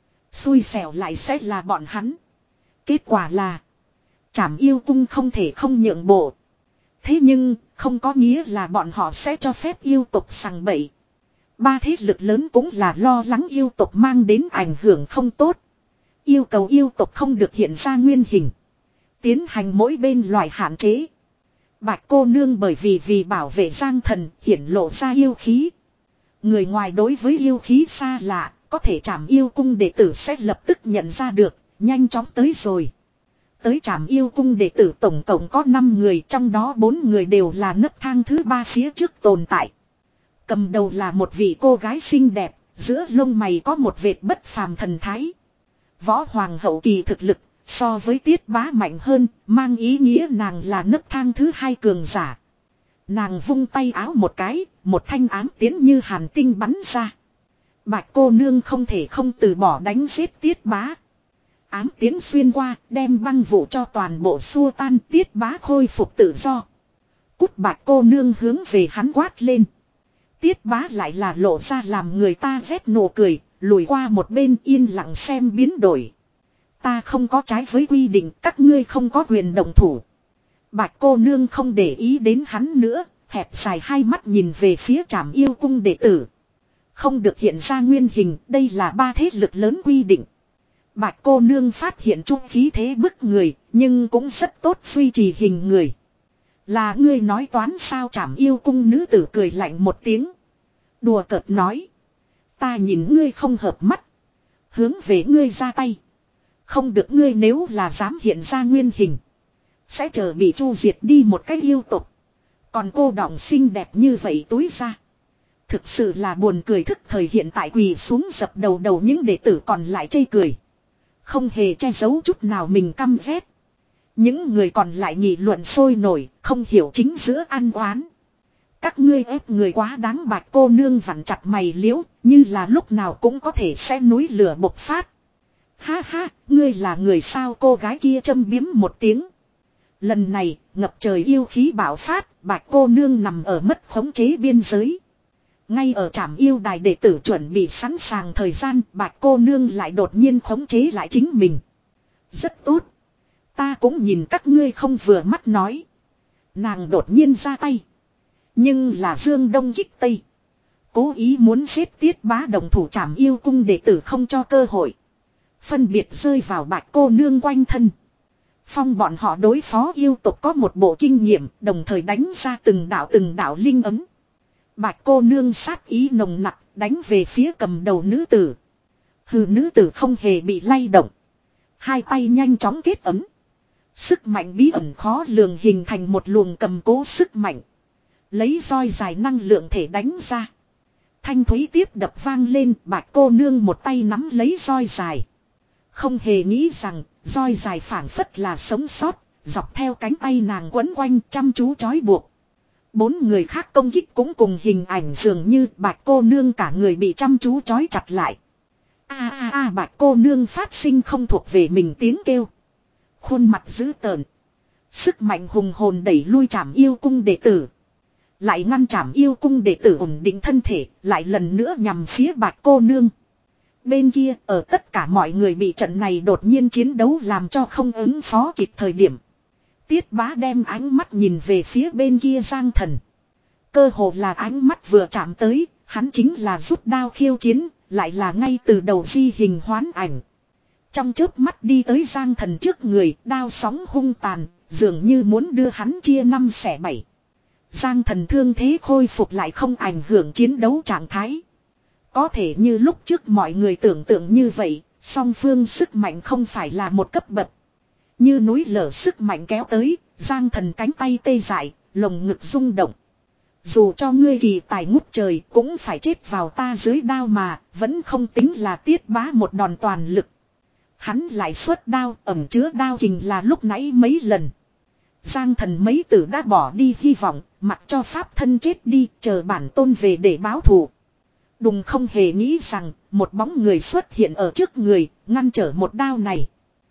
Xui xẻo lại sẽ là bọn hắn. Kết quả là Trảm Yêu Cung không thể không nhượng bộ. Thế nhưng, không có nghĩa là bọn họ sẽ cho phép yêu tộc sằng bậy. Ba thế lực lớn cũng là lo lắng yêu tộc mang đến ảnh hưởng không tốt. Yêu cầu yêu tộc không được hiện ra nguyên hình. Tiến hành mỗi bên loại hạn chế. Bạch cô nương bởi vì vì bảo vệ Giang Thần hiển lộ ra yêu khí. Người ngoài đối với yêu khí xa lạ, có thể Trảm Yêu Cung đệ tử sẽ lập tức nhận ra được, nhanh chóng tới rồi. Tới Trảm Yêu Cung đệ tử tổng cộng có năm người, trong đó bốn người đều là nấc thang thứ ba phía trước tồn tại. Cầm đầu là một vị cô gái xinh đẹp, giữa lông mày có một vệt bất phàm thần thái. Võ hoàng hậu kỳ thực lực, so với Tiết Bá mạnh hơn, mang ý nghĩa nàng là nấc thang thứ hai cường giả. Nàng vung tay áo một cái, một thanh ám tiến như hàn tinh bắn ra. Bạch cô nương không thể không từ bỏ đánh giết Tiết Bá. Ám tiến xuyên qua, đem băng vụ cho toàn bộ xua tan, Tiết Bá khôi phục tự do. Cút Bạch cô nương hướng về hắn quát lên. Tiết Bá lại là lộ ra làm người ta ghét nụ cười, lùi qua một bên yên lặng xem biến đổi. Ta không có trái với quy định, các ngươi không có quyền động thủ. Bạch cô nương không để ý đến hắn nữa, hẹp dài hai mắt nhìn về phía Trảm Yêu Cung đệ tử. Không được hiện ra nguyên hình, đây là ba thế lực lớn quy định. Bạch cô nương phát hiện trung khí thế bức người, nhưng cũng rất tốt duy trì hình người. Là ngươi nói toán sao? Trảm Yêu Cung nữ tử cười lạnh một tiếng. Đùa cợt nói. Ta nhìn ngươi không hợp mắt. Hướng về ngươi ra tay. Không được, ngươi nếu là dám hiện ra nguyên hình. Sẽ chờ bị chu diệt đi một cái yêu tục. Còn cô đọng xinh đẹp như vậy túi ra. Thực sự là buồn cười. Thức thời hiện tại quỳ xuống dập đầu đầu những đệ tử còn lại chê cười. Không hề che giấu chút nào mình căm ghét. Những người còn lại nghị luận sôi nổi, không hiểu chính giữa ăn oán. Các ngươi ép người quá đáng. Bạch cô nương vặn chặt mày liễu, như là lúc nào cũng có thể sẽ núi lửa bộc phát. Ha ha, ngươi là người sao? Cô gái kia châm biếm một tiếng. Lần này, ngập trời yêu khí bạo phát, bạch cô nương nằm ở mất khống chế biên giới. Ngay ở trạm yêu đài đệ tử chuẩn bị sẵn sàng thời gian, bạch cô nương lại đột nhiên khống chế lại chính mình. Rất tốt. Ta cũng nhìn các ngươi không vừa mắt nói. Nàng đột nhiên ra tay. Nhưng là dương đông kích tây. Cố ý muốn giết Tiết Bá đồng thủ trảm yêu cung đệ tử không cho cơ hội. Phân biệt rơi vào bạch cô nương quanh thân. Phong bọn họ đối phó yêu tộc có một bộ kinh nghiệm, đồng thời đánh ra từng đạo từng đạo linh ấm. Bạch cô nương sát ý nồng nặc, đánh về phía cầm đầu nữ tử. Hừ, nữ tử không hề bị lay động. Hai tay nhanh chóng kết ấm. Sức mạnh bí ẩn khó lường hình thành một luồng cầm cố sức mạnh. Lấy roi dài năng lượng thể đánh ra. Thanh thúy tiếp đập vang lên, bạch cô nương một tay nắm lấy roi dài. Không hề nghĩ rằng, roi dài phảng phất là sống sót, dọc theo cánh tay nàng quấn quanh chăm chú trói buộc. Bốn người khác công kích cũng cùng hình ảnh dường như bạch cô nương cả người bị chăm chú trói chặt lại. A a a bạch cô nương phát sinh không thuộc về mình tiếng kêu. Khuôn mặt dữ tợn. Sức mạnh hùng hồn đẩy lui trảm yêu cung đệ tử. Lại ngăn trảm yêu cung đệ tử ổn định thân thể, lại lần nữa nhằm phía bạch cô nương. Bên kia, ở tất cả mọi người bị trận này đột nhiên chiến đấu làm cho không ứng phó kịp thời điểm. Tiết Bá đem ánh mắt nhìn về phía bên kia Giang Thần. Cơ hồ là ánh mắt vừa chạm tới, hắn chính là rút đao khiêu chiến, lại là ngay từ đầu di hình hoán ảnh. Trong chớp mắt đi tới Giang Thần trước người, đao sóng hung tàn, dường như muốn đưa hắn chia năm xẻ bảy. Giang Thần thương thế khôi phục lại không ảnh hưởng chiến đấu trạng thái. Có thể như lúc trước mọi người tưởng tượng như vậy, song phương sức mạnh không phải là một cấp bậc. Như núi lở sức mạnh kéo tới, Giang Thần cánh tay tê dại, lồng ngực rung động. Dù cho ngươi kỳ tài ngút trời cũng phải chết vào ta dưới đao mà, vẫn không tính là Tiết Bá một đòn toàn lực. Hắn lại xuất đao, ẩm chứa đao kình là lúc nãy mấy lần. Giang Thần mấy tử đã bỏ đi hy vọng, mặc cho pháp thân chết đi, chờ bản tôn về để báo thù. Đùng không hề nghĩ rằng, một bóng người xuất hiện ở trước người, ngăn trở một đao này.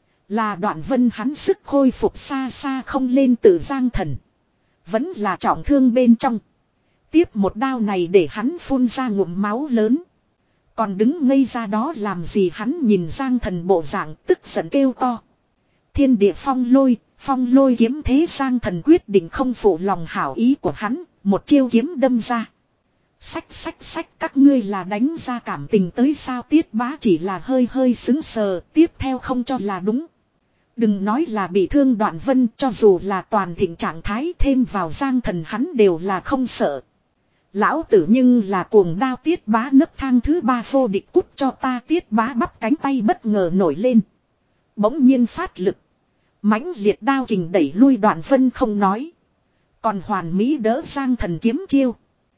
Là Đoạn Vân, hắn sức khôi phục xa xa không lên từ Giang Thần. Vẫn là trọng thương bên trong. Tiếp một đao này để hắn phun ra ngụm máu lớn. Còn đứng ngây ra đó làm gì, hắn nhìn Giang Thần bộ dạng tức giận kêu to. Thiên địa phong lôi, phong lôi kiếm thế. Giang Thần quyết định không phụ lòng hảo ý của hắn, một chiêu kiếm đâm ra. Sách sách sách, các ngươi là đánh ra cảm tình tới sao? Tiết Bá chỉ là hơi hơi sững sờ, tiếp theo không cho là đúng. Đừng nói là bị thương Đoạn Vân, cho dù là toàn thịnh trạng thái thêm vào Giang Thần hắn đều là không sợ. Lão tử nhưng là cuồng đao. Tiết Bá nấc thang thứ ba vô địch, cút cho ta. Tiết Bá bắp cánh tay bất ngờ nổi lên. Bỗng nhiên phát lực. Mãnh liệt đao kình đẩy lui Đoạn Vân không nói. Còn hoàn mỹ đỡ Giang Thần kiếm chiêu.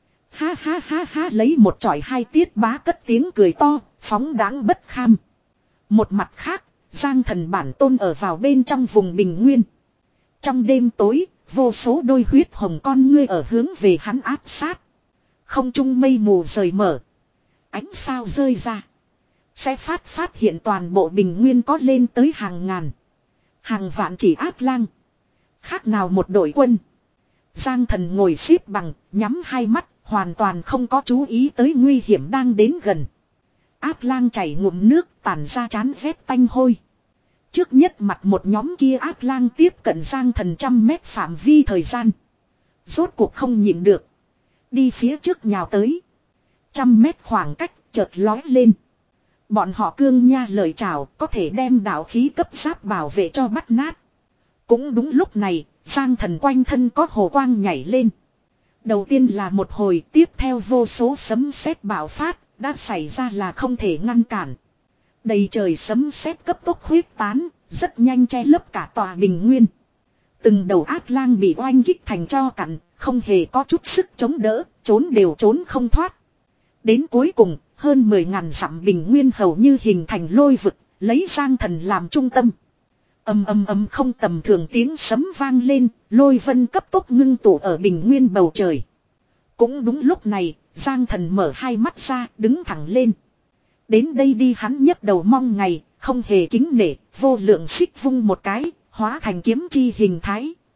Ha ha ha ha, lấy một chọi hai. Tiết Bá cất tiếng cười to, phóng đáng bất kham. Một mặt khác, Giang Thần bản tôn ở vào bên trong vùng bình nguyên. Trong đêm tối, vô số đôi huyết hồng con ngươi ở hướng về hắn áp sát. Không trung mây mù rời mở. Ánh sao rơi ra. Sẽ phát phát hiện toàn bộ bình nguyên có lên tới hàng ngàn. Hàng vạn chỉ ác lang. Khác nào một đội quân. Giang Thần ngồi xếp bằng, nhắm hai mắt, hoàn toàn không có chú ý tới nguy hiểm đang đến gần. Ác lang chảy ngụm nước tản ra chán rét tanh hôi. Trước nhất mặt một nhóm kia ác lang tiếp cận Giang Thần trăm mét phạm vi thời gian. Rốt cuộc không nhịn được. Đi phía trước nhào tới. Trăm mét khoảng cách chợt lói lên. Bọn họ cương nha lời chào có thể đem đạo khí cấp giáp bảo vệ cho bắt nát. Cũng đúng lúc này, Giang Thần quanh thân có hồ quang nhảy lên. Đầu tiên là một hồi, tiếp theo vô số sấm sét bạo phát, đã xảy ra là không thể ngăn cản. Đầy trời sấm sét cấp tốc huyết tán, rất nhanh che lấp cả tòa bình nguyên. Từng đầu ác lang bị oanh kích thành tro cặn, không hề có chút sức chống đỡ, trốn đều trốn không thoát. Đến cuối cùng, hơn mười ngàn dặm bình nguyên hầu như hình thành lôi vực, lấy Giang Thần làm trung tâm. Ầm ầm ầm, không tầm thường tiếng sấm vang lên, lôi vân cấp tốc ngưng tụ ở bình nguyên bầu trời. Cũng đúng lúc này, Giang Thần mở hai mắt ra, đứng thẳng lên. Đến đây đi, hắn nhấc đầu mong ngày, không hề kính nể, vô lượng xích vung một cái, hóa thành kiếm chi hình thái.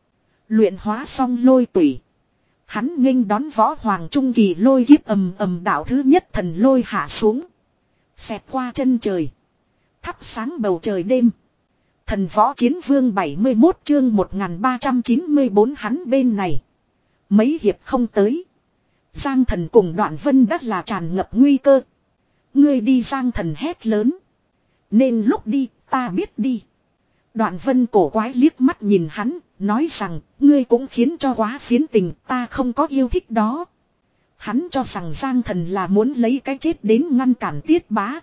Luyện hóa xong lôi tủy. Hắn nghênh đón võ hoàng trung kỳ lôi kiếp ầm ầm đạo thứ nhất thần lôi hạ xuống. Xẹt qua chân trời. Thắp sáng bầu trời đêm. Thần võ chiến vương bảy mươi mốt chương một nghìn ba trăm chín mươi bốn hắn bên này. Mấy hiệp không tới. Giang thần cùng Đoạn Vân đã là tràn ngập nguy cơ. Ngươi đi Giang thần hét lớn. Nên lúc đi ta biết đi. Đoạn Vân cổ quái liếc mắt nhìn hắn. Nói rằng ngươi cũng khiến cho quá phiến tình ta không có yêu thích đó. Hắn cho rằng Giang thần là muốn lấy cái chết đến ngăn cản Tiết Bá.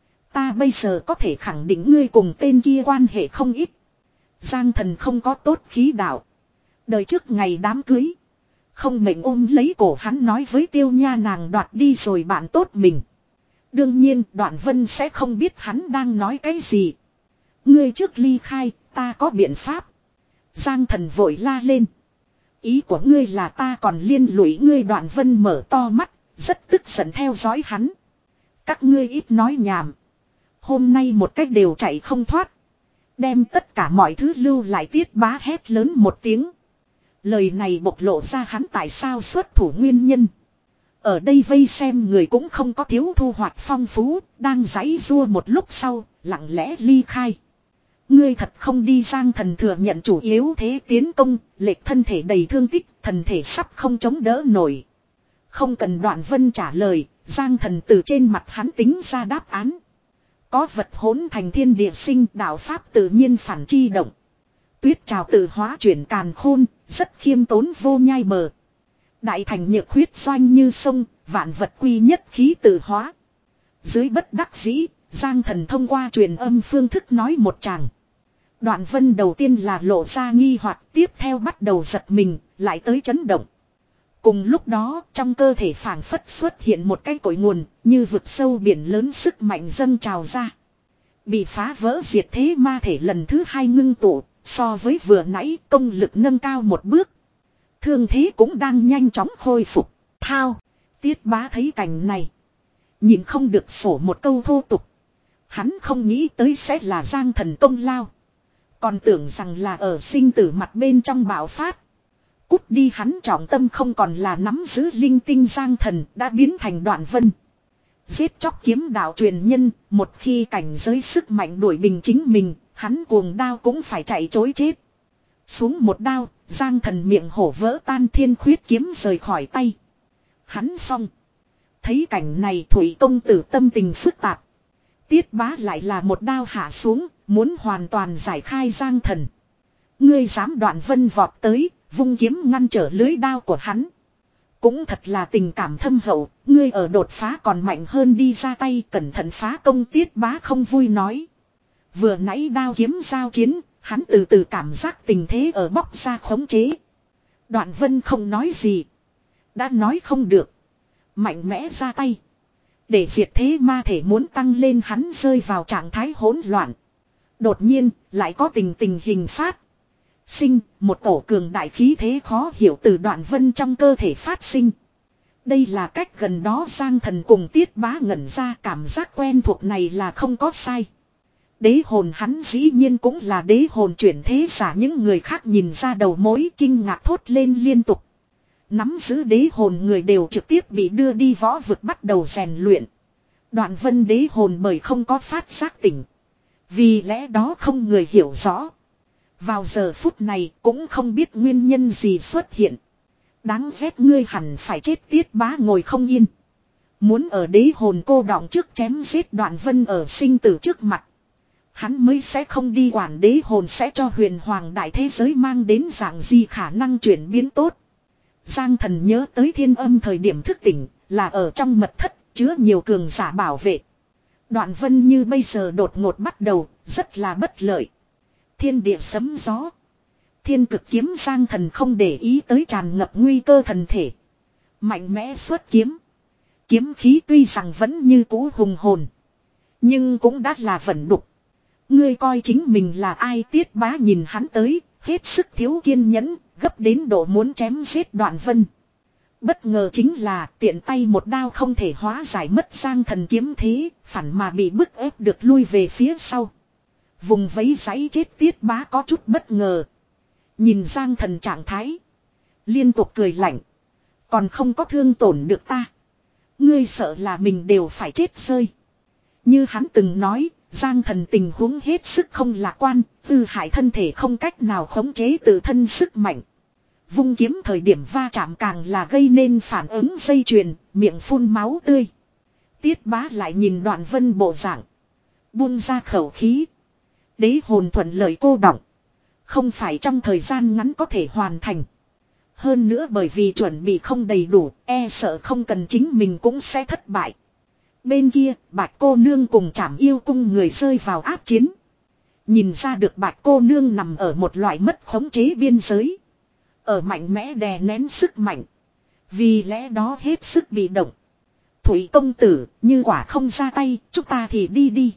Ta bây giờ có thể khẳng định ngươi cùng tên kia quan hệ không ít. Giang thần không có tốt khí đạo. Đời trước ngày đám cưới. Không mệnh ôm lấy cổ hắn nói với Tiêu Nha nàng đoạt đi rồi bạn tốt mình. Đương nhiên Đoạn Vân sẽ không biết hắn đang nói cái gì. Ngươi trước ly khai ta có biện pháp. Giang thần vội la lên. Ý của ngươi là ta còn liên lụy ngươi. Đoạn Vân mở to mắt. Rất tức giận theo dõi hắn. Các ngươi ít nói nhảm. Hôm nay một cách đều chạy không thoát. Đem tất cả mọi thứ lưu lại. Tiết Bá hét lớn một tiếng. Lời này bộc lộ ra hắn tại sao xuất thủ nguyên nhân. Ở đây vây xem người cũng không có thiếu thu hoạch phong phú. Đang giãy rua một lúc sau. Lặng lẽ ly khai. Ngươi thật không đi. Giang thần thừa nhận chủ yếu thế tiến công. Lệch thân thể đầy thương tích. Thần thể sắp không chống đỡ nổi. Không cần Đoạn Vân trả lời. Giang thần từ trên mặt hắn tính ra đáp án. Có vật hỗn thành thiên địa sinh. Đạo pháp tự nhiên phản chi động. Tuyết trào tự hóa chuyển càn khôn. Rất khiêm tốn vô nhai bờ. Đại thành nhược huyết doanh như sông. Vạn vật quy nhất khí tự hóa. Dưới bất đắc dĩ. Giang thần thông qua truyền âm phương thức nói một tràng. Đoạn Vân đầu tiên là lộ ra nghi hoặc, tiếp theo bắt đầu giật mình, lại tới chấn động. Cùng lúc đó, trong cơ thể phảng phất xuất hiện một cái cội nguồn, như vực sâu biển lớn sức mạnh dâng trào ra. Bị phá vỡ diệt thế ma thể lần thứ hai ngưng tụ, so với vừa nãy công lực nâng cao một bước. Thương thế cũng đang nhanh chóng khôi phục. Thao, Tiết Bá thấy cảnh này. Nhìn không được sổ một câu thô tục. Hắn không nghĩ tới sẽ là Giang thần công lao. Còn tưởng rằng là ở sinh tử mặt bên trong bạo phát. Cút đi, hắn trọng tâm không còn là nắm giữ linh tinh. Giang thần đã biến thành Đoạn Vân. Giết chóc kiếm đạo truyền nhân, một khi cảnh giới sức mạnh đuổi bình chính mình, hắn cuồng đao cũng phải chạy chối chết. Xuống một đao, Giang thần miệng hổ vỡ tan, thiên khuyết kiếm rời khỏi tay. Hắn xong. Thấy cảnh này Thủy công tử tâm tình phức tạp. Tiết Bá lại là một đao hạ xuống, muốn hoàn toàn giải khai Giang thần. Ngươi dám? Đoạn Vân vọt tới, vung kiếm ngăn trở lưới đao của hắn. Cũng thật là tình cảm thâm hậu, ngươi ở đột phá còn mạnh hơn đi ra tay cẩn thận phá công. Tiết Bá không vui nói. Vừa nãy đao kiếm giao chiến, hắn từ từ cảm giác tình thế ở bóc ra khống chế. Đoạn Vân không nói gì. Đã nói không được. Mạnh mẽ ra tay. Để diệt thế ma thể muốn tăng lên, hắn rơi vào trạng thái hỗn loạn. Đột nhiên, lại có tình tình hình phát. Sinh, một tổ cường đại khí thế khó hiểu từ Đoạn Vân trong cơ thể phát sinh. Đây là cách gần đó Giang thần cùng Tiết Bá ngẩn ra, cảm giác quen thuộc này là không có sai. Đế hồn, hắn dĩ nhiên cũng là đế hồn chuyển thế giả. Những người khác nhìn ra đầu mối kinh ngạc thốt lên liên tục. Nắm giữ đế hồn người đều trực tiếp bị đưa đi võ vực bắt đầu rèn luyện. Đoạn Vân đế hồn bởi không có phát giác tỉnh. Vì lẽ đó không người hiểu rõ. Vào giờ phút này cũng không biết nguyên nhân gì xuất hiện. Đáng ghét, ngươi hẳn phải chết. Tiết Bá ngồi không yên. Muốn ở đế hồn cô đọng trước chém giết Đoạn Vân ở sinh tử trước mặt. Hắn mới sẽ không đi quản đế hồn sẽ cho huyền hoàng đại thế giới mang đến dạng gì khả năng chuyển biến tốt. Giang thần nhớ tới thiên âm thời điểm thức tỉnh là ở trong mật thất chứa nhiều cường giả bảo vệ. Đoạn Vân như bây giờ đột ngột bắt đầu rất là bất lợi. Thiên địa sấm gió. Thiên cực kiếm. Giang thần không để ý tới tràn ngập nguy cơ thần thể. Mạnh mẽ xuất kiếm. Kiếm khí tuy rằng vẫn như cũ hùng hồn. Nhưng cũng đã là vẩn đục. Ngươi coi chính mình là ai? Tiết Bá nhìn hắn tới. Hết sức thiếu kiên nhẫn. Gấp đến độ muốn chém giết Đoạn Vân. Bất ngờ chính là tiện tay một đao không thể hóa giải mất Giang thần kiếm thế. Phản mà bị bức ép được lui về phía sau. Vùng vẫy giấy chết. Tiết Bá có chút bất ngờ. Nhìn Giang Thần trạng thái. Liên tục cười lạnh. Còn không có thương tổn được ta. Ngươi sợ là mình đều phải chết rơi. Như hắn từng nói, Giang Thần tình huống hết sức không lạc quan, hư hại thân thể không cách nào khống chế tự thân sức mạnh. Vung kiếm thời điểm va chạm càng là gây nên phản ứng dây chuyền, miệng phun máu tươi. Tiết Bá lại nhìn Đoạn Vân bộ dạng, buông ra khẩu khí. Đế hồn thuận lợi cô đọng, không phải trong thời gian ngắn có thể hoàn thành. Hơn nữa bởi vì chuẩn bị không đầy đủ, e sợ không cần chính mình cũng sẽ thất bại. Bên kia, Bạch cô nương cùng Trảm Yêu cung người rơi vào áp chiến. Nhìn ra được Bạch cô nương nằm ở một loại mất khống chế biên giới. Ở mạnh mẽ đè nén sức mạnh. Vì lẽ đó hết sức bị động. Thủy công tử, như quả không ra tay, chúng ta thì đi đi.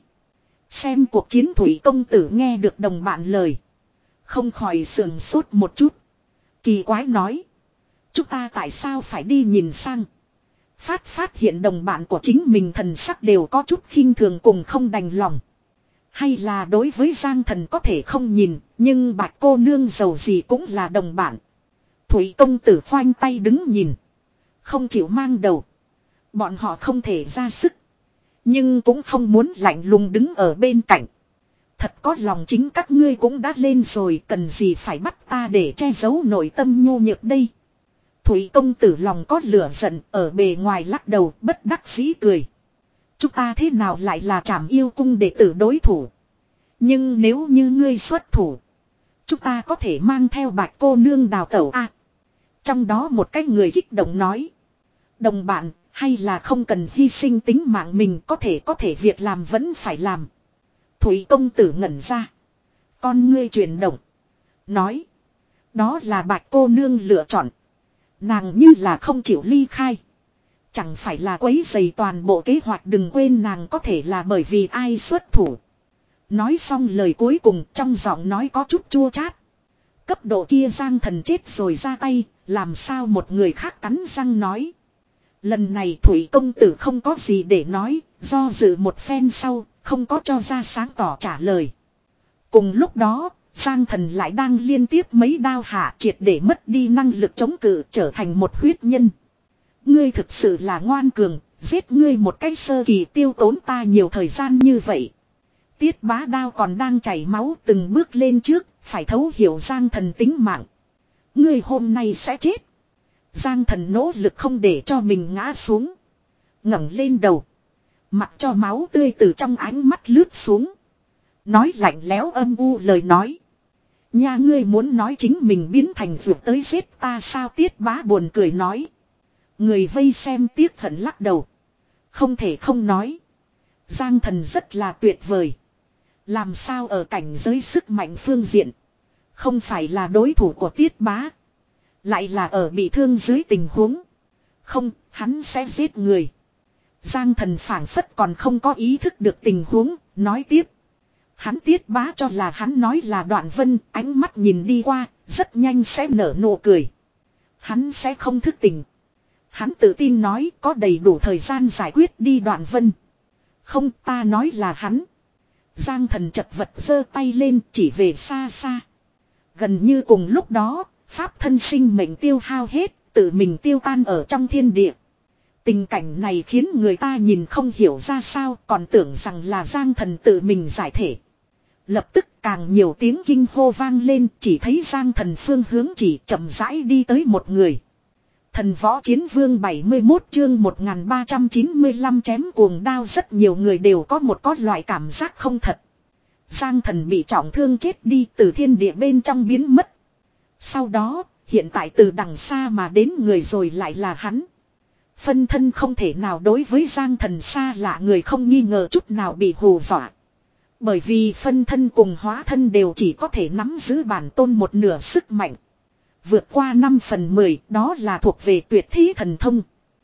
Xem cuộc chiến Thủy công tử nghe được đồng bạn lời. Không khỏi sườn sốt một chút. Kỳ quái nói. Chúng ta tại sao phải đi nhìn sang. Phát phát hiện đồng bạn của chính mình thần sắc đều có chút khinh thường cùng không đành lòng. Hay là đối với Giang Thần có thể không nhìn, nhưng Bạch cô nương giàu gì cũng là đồng bạn. Thủy công tử khoanh tay đứng nhìn. Không chịu mang đầu. Bọn họ không thể ra sức. Nhưng cũng không muốn lạnh lùng đứng ở bên cạnh. Thật có lòng chính các ngươi cũng đã lên rồi, cần gì phải bắt ta để che giấu nội tâm nhu nhược đây. Thủy công tử lòng có lửa giận, ở bề ngoài lắc đầu bất đắc dĩ cười. Chúng ta thế nào lại là Trảm Yêu cung đệ tử đối thủ. Nhưng nếu như ngươi xuất thủ, chúng ta có thể mang theo Bạch cô nương đào tẩu a. Trong đó một cái người kích động nói. Đồng bạn, hay là không cần hy sinh tính mạng mình, có thể có thể việc làm vẫn phải làm. Thủy công tử ngẩn ra. Con ngươi chuyển động. Nói. Đó là Bạch cô nương lựa chọn. Nàng như là không chịu ly khai. Chẳng phải là quấy rầy toàn bộ kế hoạch, đừng quên nàng có thể là bởi vì ai xuất thủ. Nói xong lời cuối cùng trong giọng nói có chút chua chát. Cấp độ kia Giang Thần chết rồi ra tay, làm sao một người khác cắn răng nói. Lần này Thủy công tử không có gì để nói, do dự một phen sau, không có cho ra sáng tỏ trả lời. Cùng lúc đó, Giang Thần lại đang liên tiếp mấy đao hạ triệt để mất đi năng lực chống cự, trở thành một huyết nhân. Ngươi thực sự là ngoan cường, giết ngươi một cái sơ kỳ tiêu tốn ta nhiều thời gian như vậy. Tiết Bá đao còn đang chảy máu từng bước lên trước, phải thấu hiểu Giang Thần tính mạng. Ngươi hôm nay sẽ chết. Giang Thần nỗ lực không để cho mình ngã xuống. Ngẩng lên đầu. Mặc cho máu tươi từ trong ánh mắt lướt xuống. Nói lạnh lẽo âm u lời nói. Nha, ngươi muốn nói chính mình biến thành vượt tới giết ta sao? Tiết Bá buồn cười nói. Người vây xem tiếc hận lắc đầu. Không thể không nói. Giang Thần rất là tuyệt vời. Làm sao ở cảnh giới sức mạnh phương diện. Không phải là đối thủ của Tiết Bá. Lại là ở bị thương dưới tình huống. Không, hắn sẽ giết người. Giang Thần phảng phất còn không có ý thức được tình huống, nói tiếp. Hắn Tiết Bá cho là hắn nói là Đoạn Vân, ánh mắt nhìn đi qua, rất nhanh sẽ nở nụ cười. Hắn sẽ không thức tỉnh. Hắn tự tin nói có đầy đủ thời gian giải quyết đi Đoạn Vân. Không, ta nói là hắn. Giang Thần chật vật giơ tay lên chỉ về xa xa. Gần như cùng lúc đó, pháp thân sinh mệnh tiêu hao hết, tự mình tiêu tan ở trong thiên địa. Tình cảnh này khiến người ta nhìn không hiểu ra sao, còn tưởng rằng là Giang Thần tự mình giải thể. Lập tức càng nhiều tiếng kinh hô vang lên, chỉ thấy Giang Thần phương hướng chỉ chậm rãi đi tới một người. Thần Võ Chiến Vương bảy mươi mốt chương một nghìn ba trăm chín mươi lăm chém cuồng đao. Rất nhiều người đều có một có loại cảm giác không thật. Giang Thần bị trọng thương chết đi, từ thiên địa bên trong biến mất. Sau đó, hiện tại từ đằng xa mà đến người rồi lại là hắn. Phân thân không thể nào đối với Giang Thần xa lạ người không nghi ngờ chút nào bị hù dọa. Bởi vì phân thân cùng hóa thân đều chỉ có thể nắm giữ bản tôn một nửa sức mạnh. Vượt qua năm phần mười, đó là thuộc về tuyệt thí thần thông.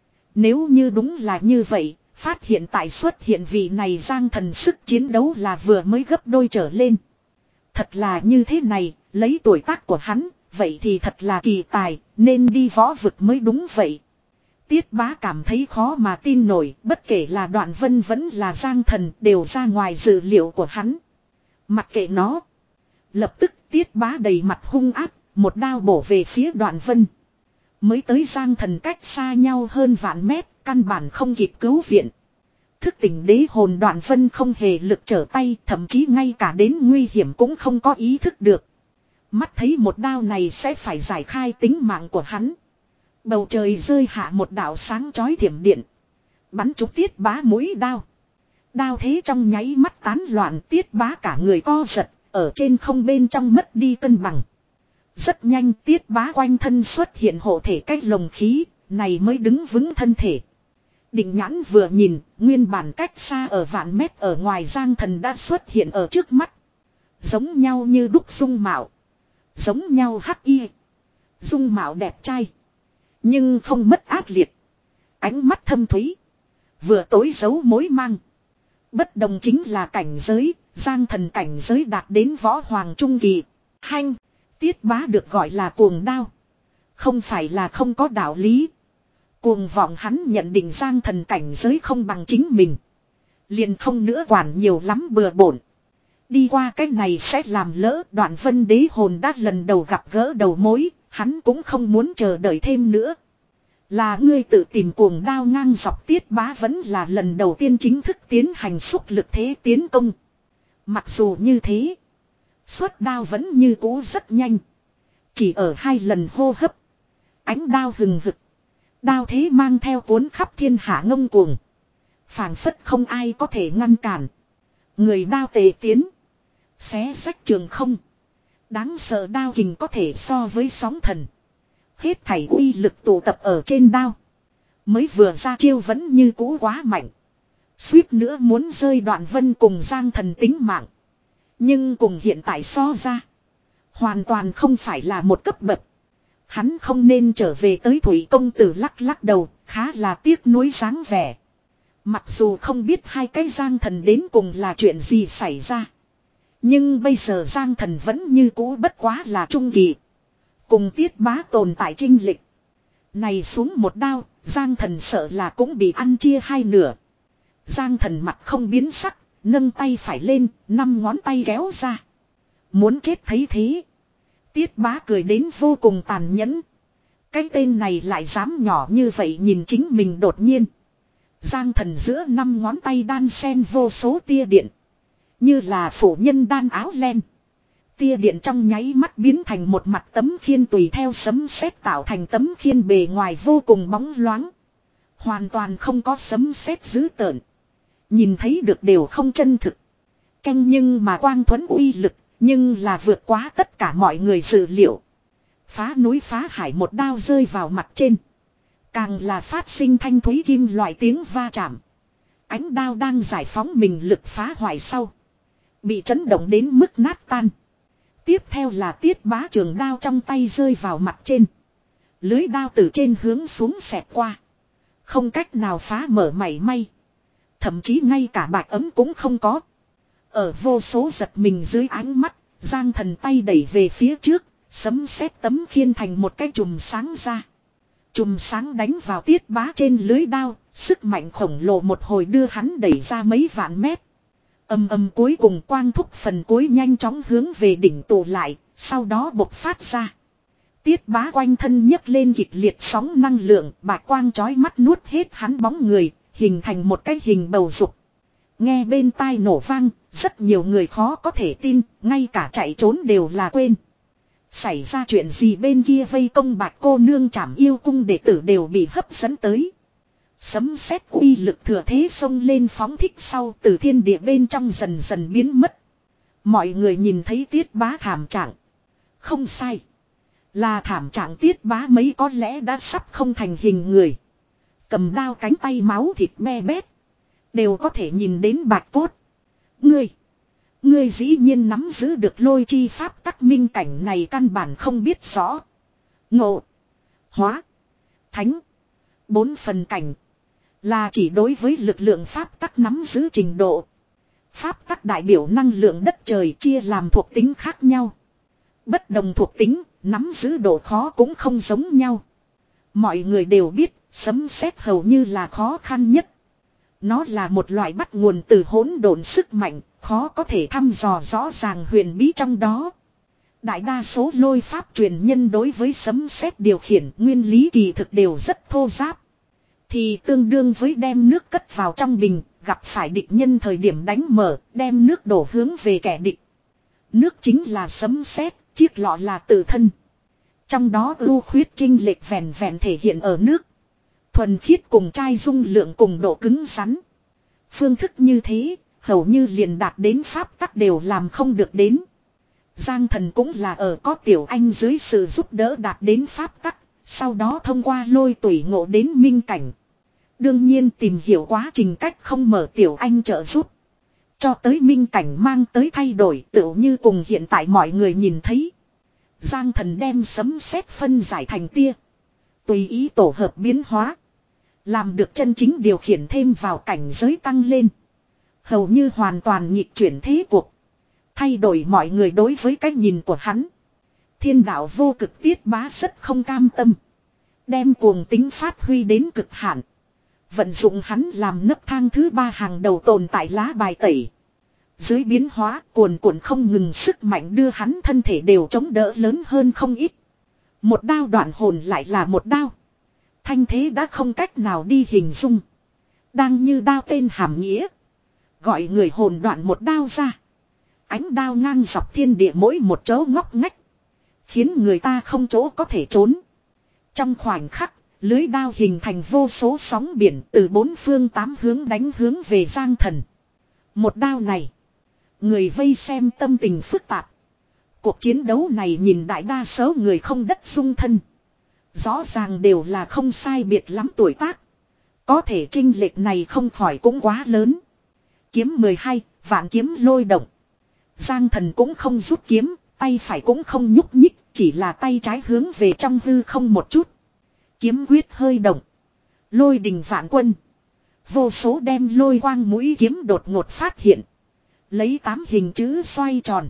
Nếu như đúng là như vậy, phát hiện tại xuất hiện vị này Giang Thần sức chiến đấu là vừa mới gấp đôi trở lên. Thật là như thế này, lấy tuổi tác của hắn, vậy thì thật là kỳ tài, nên đi võ vực mới đúng vậy. Tiết Bá cảm thấy khó mà tin nổi, bất kể là Đoạn Vân vẫn là Giang Thần đều ra ngoài dự liệu của hắn. Mặc kệ nó. Lập tức Tiết Bá đầy mặt hung ác, một đao bổ về phía Đoạn Vân. Mới tới Giang Thần cách xa nhau hơn vạn mét, căn bản không kịp cứu viện. Thức tỉnh đế hồn Đoạn Vân không hề lực trở tay, thậm chí ngay cả đến nguy hiểm cũng không có ý thức được. Mắt thấy một đao này sẽ phải giải khai tính mạng của hắn. Bầu trời rơi hạ một đạo sáng chói thiểm điện. Bắn trúng Tiết Bá mũi đao. Đao thế trong nháy mắt tán loạn, Tiết Bá cả người co giật, ở trên không bên trong mất đi cân bằng. Rất nhanh Tiết Bá quanh thân xuất hiện hộ thể cách lồng khí, này mới đứng vững thân thể. Định Nhãn vừa nhìn, nguyên bản cách xa ở vạn mét ở ngoài Giang Thần đã xuất hiện ở trước mắt. Giống nhau như đúc dung mạo. Giống nhau hắc y. Dung mạo đẹp trai. Nhưng không mất ác liệt. Ánh mắt thâm thúy. Vừa tối giấu mối mang. Bất đồng chính là cảnh giới, Giang Thần cảnh giới đạt đến võ hoàng trung kỳ. Hanh, Tiết Bá được gọi là cuồng đao. Không phải là không có đạo lý. Cuồng vọng hắn nhận định Giang Thần cảnh giới không bằng chính mình. Liền không nữa quản nhiều lắm bừa bộn. Đi qua cái này sẽ làm lỡ, Đoạn Vân đế hồn đã lần đầu gặp gỡ đầu mối, hắn cũng không muốn chờ đợi thêm nữa. Là ngươi tự tìm cuồng đao ngang dọc, Tiết Bá vẫn là lần đầu tiên chính thức tiến hành xúc lực thế tiến công. Mặc dù như thế, xuất đao vẫn như cũ rất nhanh. Chỉ ở hai lần hô hấp, ánh đao hừng hực. Đao thế mang theo cuốn khắp thiên hạ ngông cuồng. Phảng phất không ai có thể ngăn cản. Người đao tề tiến. Xé rách trường không. Đáng sợ đao kình có thể so với sóng thần. Hết thảy uy lực tụ tập ở trên đao. Mới vừa ra chiêu vẫn như cũ quá mạnh. Suýt nữa muốn rơi Đoạn Vân cùng Giang Thần tính mạng. Nhưng cùng hiện tại so ra. Hoàn toàn không phải là một cấp bậc. Hắn không nên trở về tới Thủy công tử lắc lắc đầu, khá là tiếc nuối dáng vẻ. Mặc dù không biết hai cái Giang Thần đến cùng là chuyện gì xảy ra. Nhưng bây giờ Giang Thần vẫn như cũ bất quá là trung kỳ. Cùng Tiết Bá tồn tại trinh lịch. Này xuống một đao, Giang Thần sợ là cũng bị ăn chia hai nửa. Giang Thần mặt không biến sắc, nâng tay phải lên, năm ngón tay kéo ra. Muốn chết thấy thế. Tiết Bá cười đến vô cùng tàn nhẫn. Cái tên này lại dám nhỏ như vậy nhìn chính mình đột nhiên. Giang Thần giữa năm ngón tay đan sen vô số tia điện. Như là phủ nhân đan áo len. Tia điện trong nháy mắt biến thành một mặt tấm khiên tùy theo sấm sét tạo thành tấm khiên bề ngoài vô cùng bóng loáng. Hoàn toàn không có sấm sét dữ tợn. Nhìn thấy được đều không chân thực. Canh nhưng mà quang thuẫn uy lực, nhưng là vượt quá tất cả mọi người dự liệu. Phá núi phá hải một đao rơi vào mặt trên. Càng là phát sinh thanh thúy kim loại tiếng va chạm. Ánh đao đang giải phóng mình lực phá hoại sau. Bị chấn động đến mức nát tan. Tiếp theo là Tiết Bá trường đao trong tay rơi vào mặt trên. Lưới đao từ trên hướng xuống xẹt qua. Không cách nào phá mở mảy may. Thậm chí ngay cả bạch ấm cũng không có. Ở vô số giật mình dưới ánh mắt, Giang Thần tay đẩy về phía trước, sấm sét tấm khiên thành một cái chùm sáng ra. Chùm sáng đánh vào Tiết Bá trên lưới đao, sức mạnh khổng lồ một hồi đưa hắn đẩy ra mấy vạn mét. Âm âm cuối cùng quang thúc phần cuối nhanh chóng hướng về đỉnh tụ lại, sau đó bộc phát ra. Tiết Bá quanh thân nhấc lên kịch liệt sóng năng lượng, bạch quang chói mắt nuốt hết hắn bóng người, hình thành một cái hình bầu dục. Nghe bên tai nổ vang, rất nhiều người khó có thể tin, ngay cả chạy trốn đều là quên. Xảy ra chuyện gì bên kia vây công bạch cô nương Trảm Yêu cung đệ tử đều bị hấp dẫn tới. Sấm sét uy lực thừa thế xông lên phóng thích sau từ thiên địa bên trong dần dần biến mất. Mọi người nhìn thấy Tiết Bá thảm trạng. Không sai. Là thảm trạng Tiết Bá mấy có lẽ đã sắp không thành hình người. Cầm đao cánh tay máu thịt me bét. Đều có thể nhìn đến bạch cốt. Ngươi. Ngươi dĩ nhiên nắm giữ được lôi chi pháp tắc minh cảnh này căn bản không biết rõ. Ngộ. Hóa. Thánh. Bốn phần cảnh. Là chỉ đối với lực lượng pháp tắc nắm giữ trình độ. Pháp tắc đại biểu năng lượng đất trời chia làm thuộc tính khác nhau. Bất đồng thuộc tính, nắm giữ độ khó cũng không giống nhau. Mọi người đều biết, sấm sét hầu như là khó khăn nhất. Nó là một loại bắt nguồn từ hỗn độn sức mạnh, khó có thể thăm dò rõ ràng huyền bí trong đó. Đại đa số lôi pháp truyền nhân đối với sấm sét điều khiển nguyên lý kỳ thực đều rất thô ráp. Thì tương đương với đem nước cất vào trong bình, gặp phải địch nhân thời điểm đánh mở, đem nước đổ hướng về kẻ địch. Nước chính là sấm sét, chiếc lọ là tự thân. Trong đó ưu khuyết chênh lệch vẹn vẹn thể hiện ở nước. Thuần khiết cùng chai dung lượng cùng độ cứng rắn. Phương thức như thế, hầu như liền đạt đến pháp tắc đều làm không được đến. Giang Thần cũng là ở có Tiểu Anh dưới sự giúp đỡ đạt đến pháp tắc, sau đó thông qua lôi tủy ngộ đến minh cảnh. Đương nhiên tìm hiểu quá trình cách không mở Tiểu Anh trợ giúp. Cho tới minh cảnh mang tới thay đổi tựu như cùng hiện tại mọi người nhìn thấy. Giang Thần đem sấm sét phân giải thành tia. Tùy ý tổ hợp biến hóa. Làm được chân chính điều khiển thêm vào cảnh giới tăng lên. Hầu như hoàn toàn nhịp chuyển thế cuộc. Thay đổi mọi người đối với cách nhìn của hắn. Thiên đạo vô cực Tiết Bá rất không cam tâm. Đem cuồng tính phát huy đến cực hạn. Vận dụng hắn làm nấc thang thứ ba hàng đầu tồn tại lá bài tẩy. Dưới biến hóa cuồn cuộn không ngừng sức mạnh đưa hắn thân thể đều chống đỡ lớn hơn không ít. Một đao đoạn hồn lại là một đao. Thanh thế đã không cách nào đi hình dung. Đang như đao tên hàm nghĩa. Gọi người hồn đoạn một đao ra. Ánh đao ngang dọc thiên địa mỗi một chỗ ngóc ngách. Khiến người ta không chỗ có thể trốn. Trong khoảnh khắc, lưới đao hình thành vô số sóng biển từ bốn phương tám hướng đánh hướng về Giang Thần. Một đao này. Người vây xem tâm tình phức tạp. Cuộc chiến đấu này nhìn đại đa số người không đất dung thân. Rõ ràng đều là không sai biệt lắm tuổi tác. Có thể chênh lệch này không khỏi cũng quá lớn. Kiếm mười hai, vạn kiếm lôi động. Giang Thần cũng không rút kiếm, tay phải cũng không nhúc nhích, chỉ là tay trái hướng về trong hư không một chút. Kiếm quyết hơi động. Lôi đình vạn quân. Vô số đem lôi quang mũi kiếm đột ngột phát hiện. Lấy tám hình chữ xoay tròn.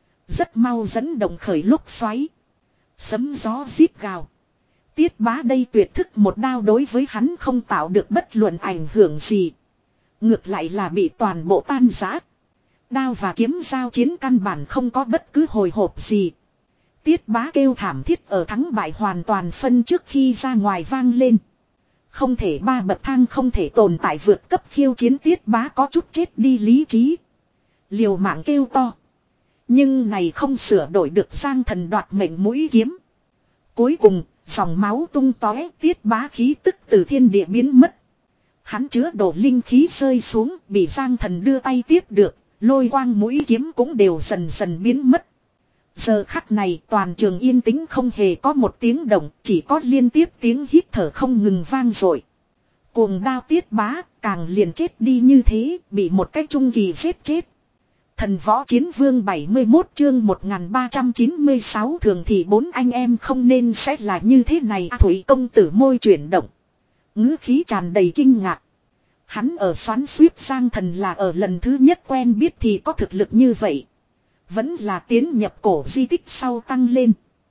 Rất mau dẫn động khởi lúc xoáy. Sấm gió rít gào. Tiết Bá đây tuyệt thức một đao đối với hắn không tạo được bất luận ảnh hưởng gì. Ngược lại là bị toàn bộ tan rã. Đao và kiếm giao chiến căn bản không có bất cứ hồi hộp gì. Tiết Bá kêu thảm thiết ở thắng bại hoàn toàn phân trước khi ra ngoài vang lên. Không thể ba bậc thang không thể tồn tại vượt cấp khiêu chiến Tiết Bá có chút chết đi lý trí. Liều mạng kêu to. Nhưng này không sửa đổi được Giang Thần đoạt mệnh mũi kiếm. Cuối cùng, dòng máu tung tóe, Tiết Bá khí tức từ thiên địa biến mất. Hắn chứa đổ linh khí rơi xuống, bị Giang Thần đưa tay tiếp được, lôi quang mũi kiếm cũng đều dần dần biến mất. Giờ khắc này toàn trường yên tĩnh không hề có một tiếng động, chỉ có liên tiếp tiếng hít thở không ngừng vang dội. Cuồng đao Tiết Bá, càng liền chết đi như thế, bị một cái trung kỳ giết chết. Thần võ chiến vương bảy mươi mốt chương một nghìn ba trăm chín mươi sáu thường thì bốn anh em không nên sẽ là như thế này. Thủy công tử môi chuyển động. Ngữ khí tràn đầy kinh ngạc. Hắn ở xoắn suýt Giang Thần là ở lần thứ nhất quen biết thì có thực lực như vậy. Vẫn là tiến nhập cổ di tích sau tăng lên.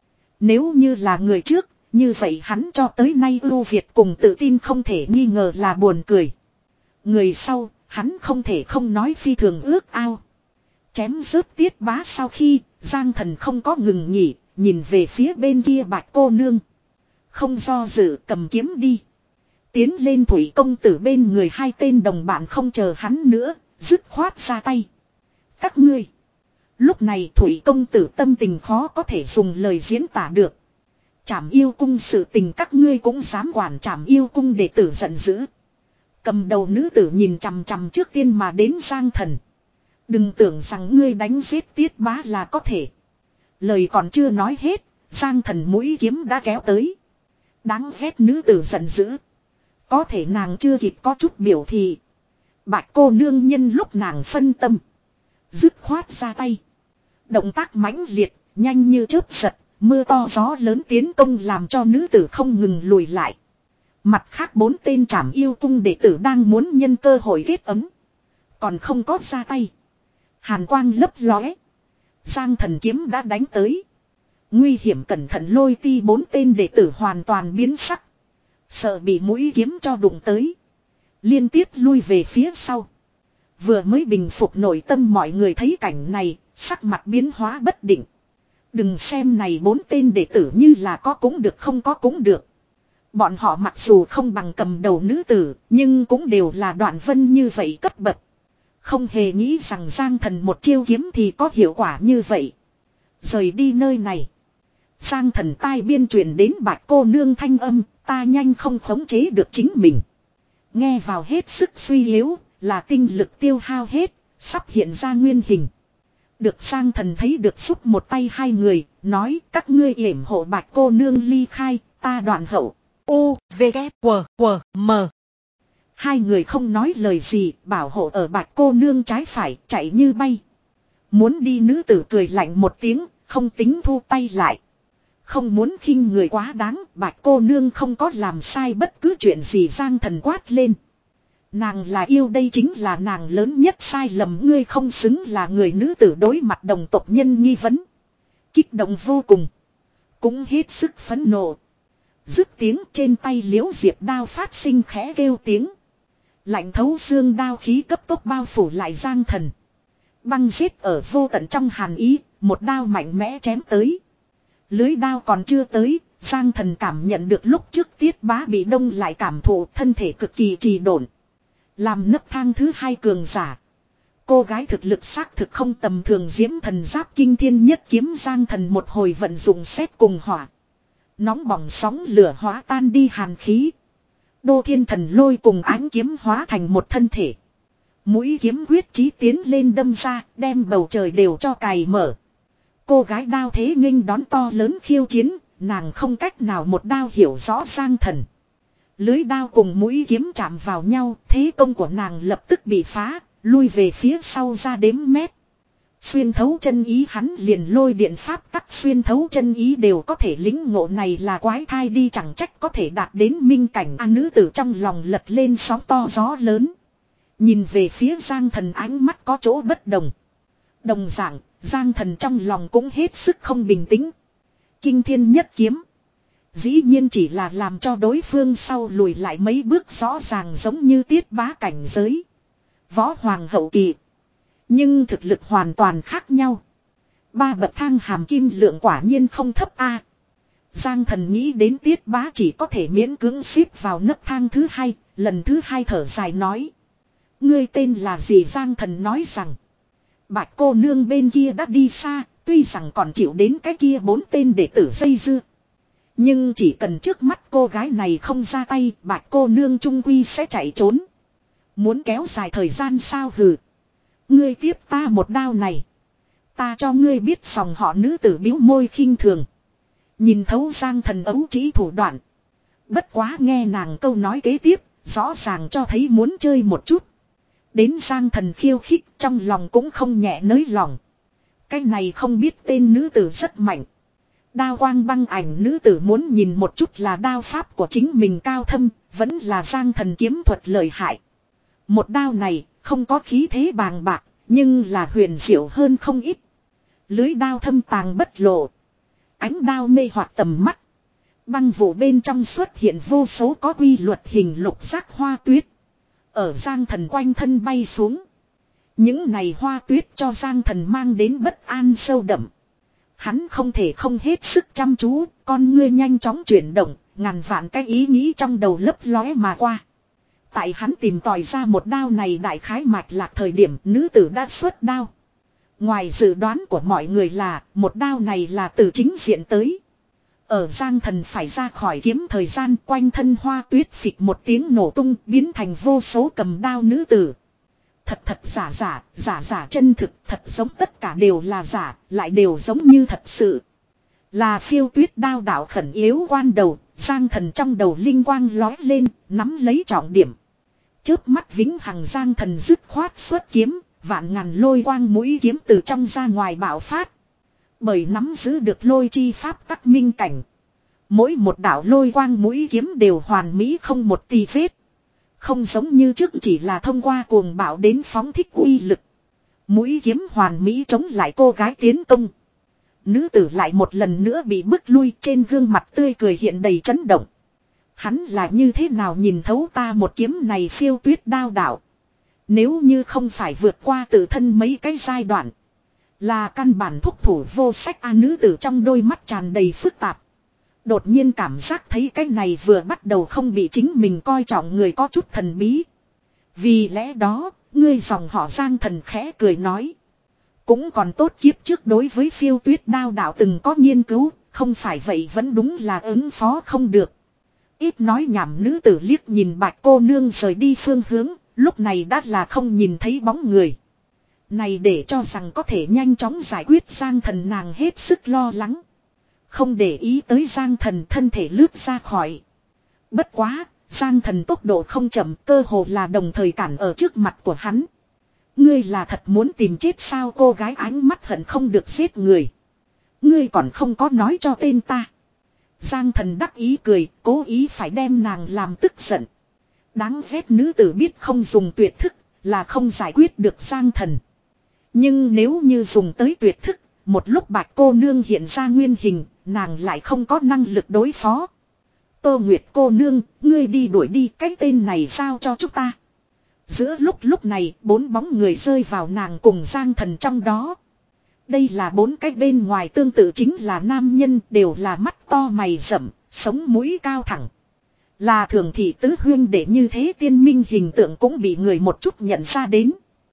Nếu như là người trước, như vậy hắn cho tới nay ưu việt cùng tự tin không thể nghi ngờ là buồn cười. Người sau, hắn không thể không nói phi thường ước ao. Chém rớt Tiết Bá sau khi, Giang Thần không có ngừng nghỉ, nhìn về phía bên kia Bạch cô nương. Không do dự cầm kiếm đi. Tiến lên Thủy công tử bên người hai tên đồng bạn không chờ hắn nữa, dứt khoát ra tay. Các ngươi. Lúc này Thủy công tử tâm tình khó có thể dùng lời diễn tả được. Trảm yêu cung sự tình các ngươi cũng dám quản Trảm yêu cung đệ tử giận dữ. Cầm đầu nữ tử nhìn chằm chằm trước tiên mà đến Giang Thần. Đừng tưởng rằng ngươi đánh giết Tiết Bá là có thể. Lời còn chưa nói hết, Giang Thần mũi kiếm đã kéo tới. Đáng ghét nữ tử giận dữ. Có thể nàng chưa kịp có chút biểu thị. Bạch cô nương nhân lúc nàng phân tâm. Dứt khoát ra tay. Động tác mãnh liệt, nhanh như chớp giật, mưa to gió lớn tiến công làm cho nữ tử không ngừng lùi lại. Mặt khác bốn tên Trảm yêu cung đệ tử đang muốn nhân cơ hội kết ấm. Còn không có ra tay. Hàn quang lấp lóe. Giang Thần kiếm đã đánh tới. Nguy hiểm cẩn thận lôi ti bốn tên đệ tử hoàn toàn biến sắc. Sợ bị mũi kiếm cho đụng tới. Liên tiếp lui về phía sau. Vừa mới bình phục nội tâm mọi người thấy cảnh này, sắc mặt biến hóa bất định. Đừng xem này bốn tên đệ tử như là có cũng được không có cũng được. Bọn họ mặc dù không bằng cầm đầu nữ tử, nhưng cũng đều là Đoạn Vân như vậy cấp bậc. Không hề nghĩ rằng Giang Thần một chiêu kiếm thì có hiệu quả như vậy. Rời đi nơi này. Giang Thần tai biên truyền đến Bạch cô nương thanh âm, ta nhanh không khống chế được chính mình. Nghe vào hết sức suy yếu, là tinh lực tiêu hao hết, sắp hiện ra nguyên hình. Được Giang Thần thấy được xúc một tay hai người, nói các ngươi yểm hộ Bạch cô nương ly khai, ta đoạn hậu. U, V, K, W, W, M. Hai người không nói lời gì, bảo hộ ở Bạch cô nương trái phải, chạy như bay. Muốn đi nữ tử cười lạnh một tiếng, không tính thu tay lại. Không muốn khinh người quá đáng, Bạch cô nương không có làm sai bất cứ chuyện gì. Giang Thần quát lên. Nàng là yêu, đây chính là nàng lớn nhất sai lầm, ngươi không xứng là người. Nữ tử đối mặt đồng tộc nhân nghi vấn, kích động vô cùng, cũng hết sức phẫn nộ. Dứt tiếng, trên tay Liễu Diệp đao phát sinh khẽ kêu tiếng. Lạnh thấu xương đao khí cấp tốc bao phủ lại Giang Thần. Băng giết ở vô tận trong hàn ý, một đao mạnh mẽ chém tới. Lưới đao còn chưa tới, Giang Thần cảm nhận được lúc trước Tiết Bá bị đông lại cảm thụ thân thể cực kỳ trì độn. Làm nấc thang thứ hai cường giả. Cô gái thực lực xác thực không tầm thường. Diễm Thần giáp kinh thiên nhất kiếm. Giang Thần một hồi vận dụng xét cùng hỏa. Nóng bỏng sóng lửa hóa tan đi hàn khí. Đô Thiên Thần lôi cùng ánh kiếm hóa thành một thân thể. Mũi kiếm quyết chí tiến lên đâm ra, đem bầu trời đều cho cày mở. Cô gái đao thế nghênh đón to lớn khiêu chiến, nàng không cách nào một đao hiểu rõ Giang Thần. Lưới đao cùng mũi kiếm chạm vào nhau, thế công của nàng lập tức bị phá, lui về phía sau ra đếm mét. Xuyên thấu chân ý, hắn liền lôi điện pháp tắc xuyên thấu chân ý đều có thể lĩnh ngộ, này là quái thai đi, chẳng trách có thể đạt đến minh cảnh. A nữ tử trong lòng lật lên sóng to gió lớn. Nhìn về phía Giang Thần ánh mắt có chỗ bất đồng. Đồng dạng, Giang Thần trong lòng cũng hết sức không bình tĩnh. Kinh thiên nhất kiếm. Dĩ nhiên chỉ là làm cho đối phương sau lùi lại mấy bước, rõ ràng giống như Tiết Bá cảnh giới. Võ hoàng hậu kỳ. Nhưng thực lực hoàn toàn khác nhau. Ba bậc thang hàm kim lượng quả nhiên không thấp a. Giang Thần nghĩ đến Tiết Bá chỉ có thể miễn cưỡng xếp vào nấc thang thứ hai, lần thứ hai thở dài nói. Ngươi tên là gì? Giang Thần nói rằng. Bạch cô nương bên kia đã đi xa, tuy rằng còn chịu đến cái kia bốn tên đệ tử dây dưa. Nhưng chỉ cần trước mắt cô gái này không ra tay, Bạch cô nương trung quy sẽ chạy trốn. Muốn kéo dài thời gian sao? Hừ. Ngươi tiếp ta một đao này, ta cho ngươi biết sòng họ. Nữ tử bĩu môi khinh thường. Nhìn thấu Giang Thần ấu chỉ thủ đoạn. Bất quá nghe nàng câu nói kế tiếp, rõ ràng cho thấy muốn chơi một chút. Đến Giang Thần khiêu khích, trong lòng cũng không nhẹ nới lòng. Cái này không biết tên nữ tử rất mạnh. Đao quang băng ảnh, nữ tử muốn nhìn một chút là đao pháp của chính mình cao thâm, vẫn là Giang Thần kiếm thuật lợi hại. Một đao này không có khí thế bàng bạc, nhưng là huyền diệu hơn không ít. Lưới đao thâm tàng bất lộ, ánh đao mê hoặc tầm mắt. Băng vụ bên trong xuất hiện vô số có quy luật hình lục giác hoa tuyết. Ở Giang Thần quanh thân bay xuống. Những này hoa tuyết cho Giang Thần mang đến bất an sâu đậm. Hắn không thể không hết sức chăm chú, con ngươi nhanh chóng chuyển động, ngàn vạn cái ý nghĩ trong đầu lấp lóe mà qua. Tại hắn tìm tòi ra một đao này đại khái mạch lạc thời điểm, nữ tử đã xuất đao. Ngoài dự đoán của mọi người là, một đao này là từ chính diện tới. Ở Giang Thần phải ra khỏi kiếm thời gian, quanh thân hoa tuyết phịch một tiếng nổ tung, biến thành vô số cầm đao nữ tử. Thật thật giả giả, giả giả chân thực, thật giống tất cả đều là giả, lại đều giống như thật sự. Là phiêu tuyết đao đạo khẩn yếu quan đầu, Giang Thần trong đầu linh quang lói lên, nắm lấy trọng điểm. Chớp mắt vĩnh hằng Giang Thần dứt khoát xuất kiếm, vạn ngàn lôi quang mũi kiếm từ trong ra ngoài bạo phát. Bởi nắm giữ được lôi chi pháp tắc minh cảnh. Mỗi một đạo lôi quang mũi kiếm đều hoàn mỹ không một tì vết. Không giống như trước chỉ là thông qua cuồng bạo đến phóng thích uy lực. Mũi kiếm hoàn mỹ chống lại cô gái tiến công. Nữ tử lại một lần nữa bị bức lui, trên gương mặt tươi cười hiện đầy chấn động. Hắn là như thế nào nhìn thấu ta một kiếm này? Phiêu tuyết đao đạo. Nếu như không phải vượt qua tự thân mấy cái giai đoạn, Là căn bản thúc thủ vô sách a. Nữ tử trong đôi mắt tràn đầy phức tạp. Đột nhiên cảm giác thấy cái này vừa bắt đầu không bị chính mình coi trọng người có chút thần bí. Vì lẽ đó, ngươi dòng họ Giang thần khẽ cười nói. Cũng còn tốt kiếp trước đối với phiêu tuyết đao đạo từng có nghiên cứu, không phải vậy vẫn đúng là ứng phó không được. Ít nói nhảm, nữ tử liếc nhìn Bạch cô nương rời đi phương hướng, lúc này đã là không nhìn thấy bóng người. Này để cho rằng có thể nhanh chóng giải quyết Giang thần, nàng hết sức lo lắng. Không để ý tới Giang thần, thân thể lướt ra khỏi. Bất quá, Giang thần tốc độ không chậm, cơ hồ là đồng thời cản ở trước mặt của hắn. Ngươi là thật muốn tìm chết sao? Cô gái ánh mắt hận không được giết người. Ngươi còn không có nói cho tên ta. Giang thần đắc ý cười, cố ý phải đem nàng làm tức giận. Đáng ghét nữ tử biết không dùng tuyệt thức là không giải quyết được Giang thần. Nhưng nếu như dùng tới tuyệt thức, một lúc Bạch cô nương hiện ra nguyên hình, nàng lại không có năng lực đối phó. Tô Nguyệt cô nương, ngươi đi đuổi đi, cái tên này giao cho chúng ta. Giữa lúc lúc này, bốn bóng người rơi vào nàng cùng Giang thần trong đó. Đây là bốn cái bên ngoài tương tự chính là nam nhân, đều là mắt to mày rậm, sống mũi cao thẳng. Là Thường thị tứ huyên để như thế tiên minh hình tượng cũng bị người một chút nhận ra đến.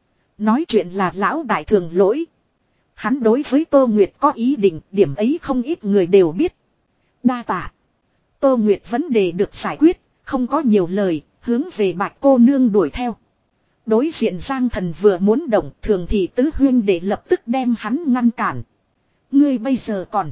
Nói chuyện là lão đại Thường Lỗi. Hắn đối với Tô Nguyệt có ý định, điểm ấy không ít người đều biết. Đa tạ. Tô Nguyệt vấn đề được giải quyết, không có nhiều lời, hướng về Bạch cô nương đuổi theo. Đối diện Giang thần vừa muốn động, Thường thị tứ huyên để lập tức đem hắn ngăn cản. Ngươi bây giờ còn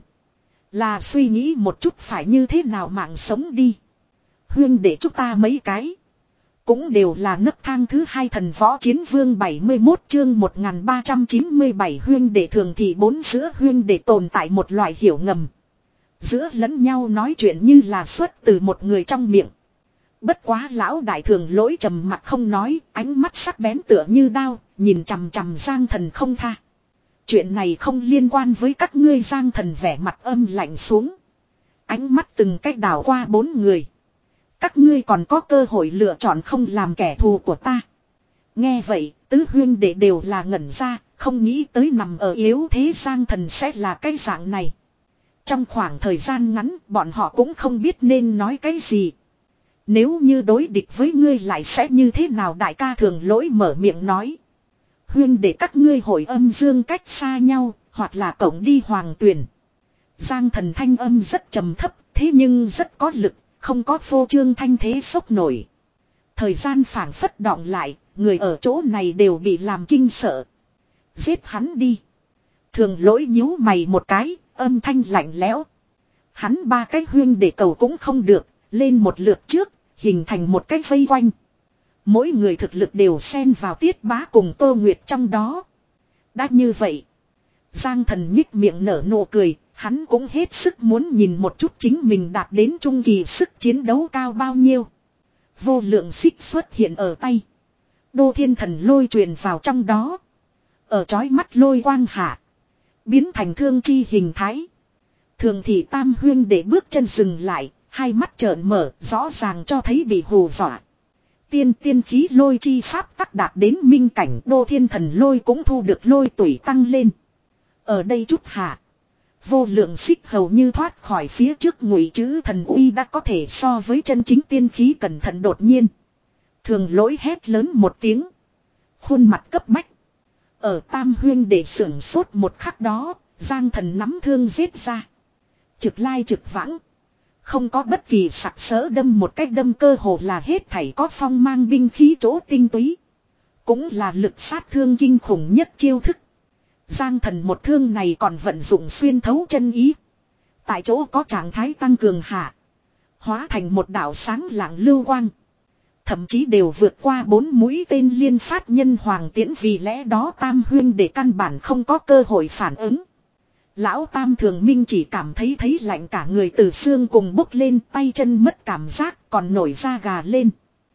là suy nghĩ một chút phải như thế nào mạng sống đi. Huyên để chúng ta mấy cái cũng đều là nấc thang thứ hai thần võ chiến vương. Bảy mươi mốt chương một nghìn ba trăm chín mươi bảy huyên để Thường thị bốn giữa huyên để tồn tại một loại hiểu ngầm. Giữa lẫn nhau nói chuyện như là xuất từ một người trong miệng. Bất quá lão đại Thường Lỗi trầm mặt không nói, ánh mắt sắc bén tựa như đao, nhìn chằm chằm Giang thần không tha. Chuyện này không liên quan với các ngươi. Giang thần vẻ mặt âm lạnh xuống. Ánh mắt từng cách đảo qua bốn người. Các ngươi còn có cơ hội lựa chọn không làm kẻ thù của ta. Nghe vậy, tứ huyên đệ đều là ngẩn ra, không nghĩ tới nằm ở yếu thế Giang thần sẽ là cái dạng này. Trong khoảng thời gian ngắn, bọn họ cũng không biết nên nói cái gì. Nếu như đối địch với ngươi lại sẽ như thế nào? Đại ca Thường Lỗi mở miệng nói. Huyên để các ngươi hội âm dương cách xa nhau, hoặc là cổng đi hoàng tuyển. Giang thần thanh âm rất trầm thấp, thế nhưng rất có lực, không có phô trương thanh thế sốc nổi. Thời gian phảng phất đọng lại, người ở chỗ này đều bị làm kinh sợ. Giết hắn đi. Thường Lỗi nhíu mày một cái, âm thanh lạnh lẽo. Hắn ba cái huyên để cầu cũng không được, lên một lượt trước, hình thành một cái vây quanh. Mỗi người thực lực đều xen vào Tiết Bá cùng Tô Nguyệt trong đó. Đã như vậy, Giang thần nhích miệng nở nụ cười, hắn cũng hết sức muốn nhìn một chút chính mình đạt đến trung kỳ sức chiến đấu cao bao nhiêu. Vô lượng xích xuất hiện ở tay. Đô thiên thần lôi truyền vào trong đó. Ở chói mắt lôi quang hạ, biến thành thương chi hình thái. Thường thị tam huyên để bước chân dừng lại, hai mắt trợn mở, rõ ràng cho thấy bị hù dọa. Tiên tiên khí lôi chi pháp tắc đạt đến minh cảnh, đô thiên thần lôi cũng thu được lôi tuổi tăng lên. Ở đây chút hạ, vô lượng xích hầu như thoát khỏi phía trước ngụy chữ thần uy đã có thể so với chân chính tiên khí. Cẩn thận. Đột nhiên Thường Lỗi hét lớn một tiếng, khuôn mặt cấp bách. Ở tam huyên để sưởng sốt một khắc đó, Giang thần nắm thương giết ra. Trực lai trực vãng, không có bất kỳ sặc sỡ đâm một cách đâm, cơ hồ là hết thảy có phong mang binh khí chỗ tinh túy. Cũng là lực sát thương kinh khủng nhất chiêu thức. Giang thần một thương này còn vận dụng xuyên thấu chân ý. Tại chỗ có trạng thái tăng cường hạ, hóa thành một đạo sáng lạng lưu quang. Thậm chí đều vượt qua bốn mũi tên liên phát nhân hoàng tiễn, vì lẽ đó tam huyên để căn bản không có cơ hội phản ứng. Lão Tam Thường Minh chỉ cảm thấy thấy lạnh cả người, từ xương cùng bốc lên, tay chân mất cảm giác, còn nổi da gà lên.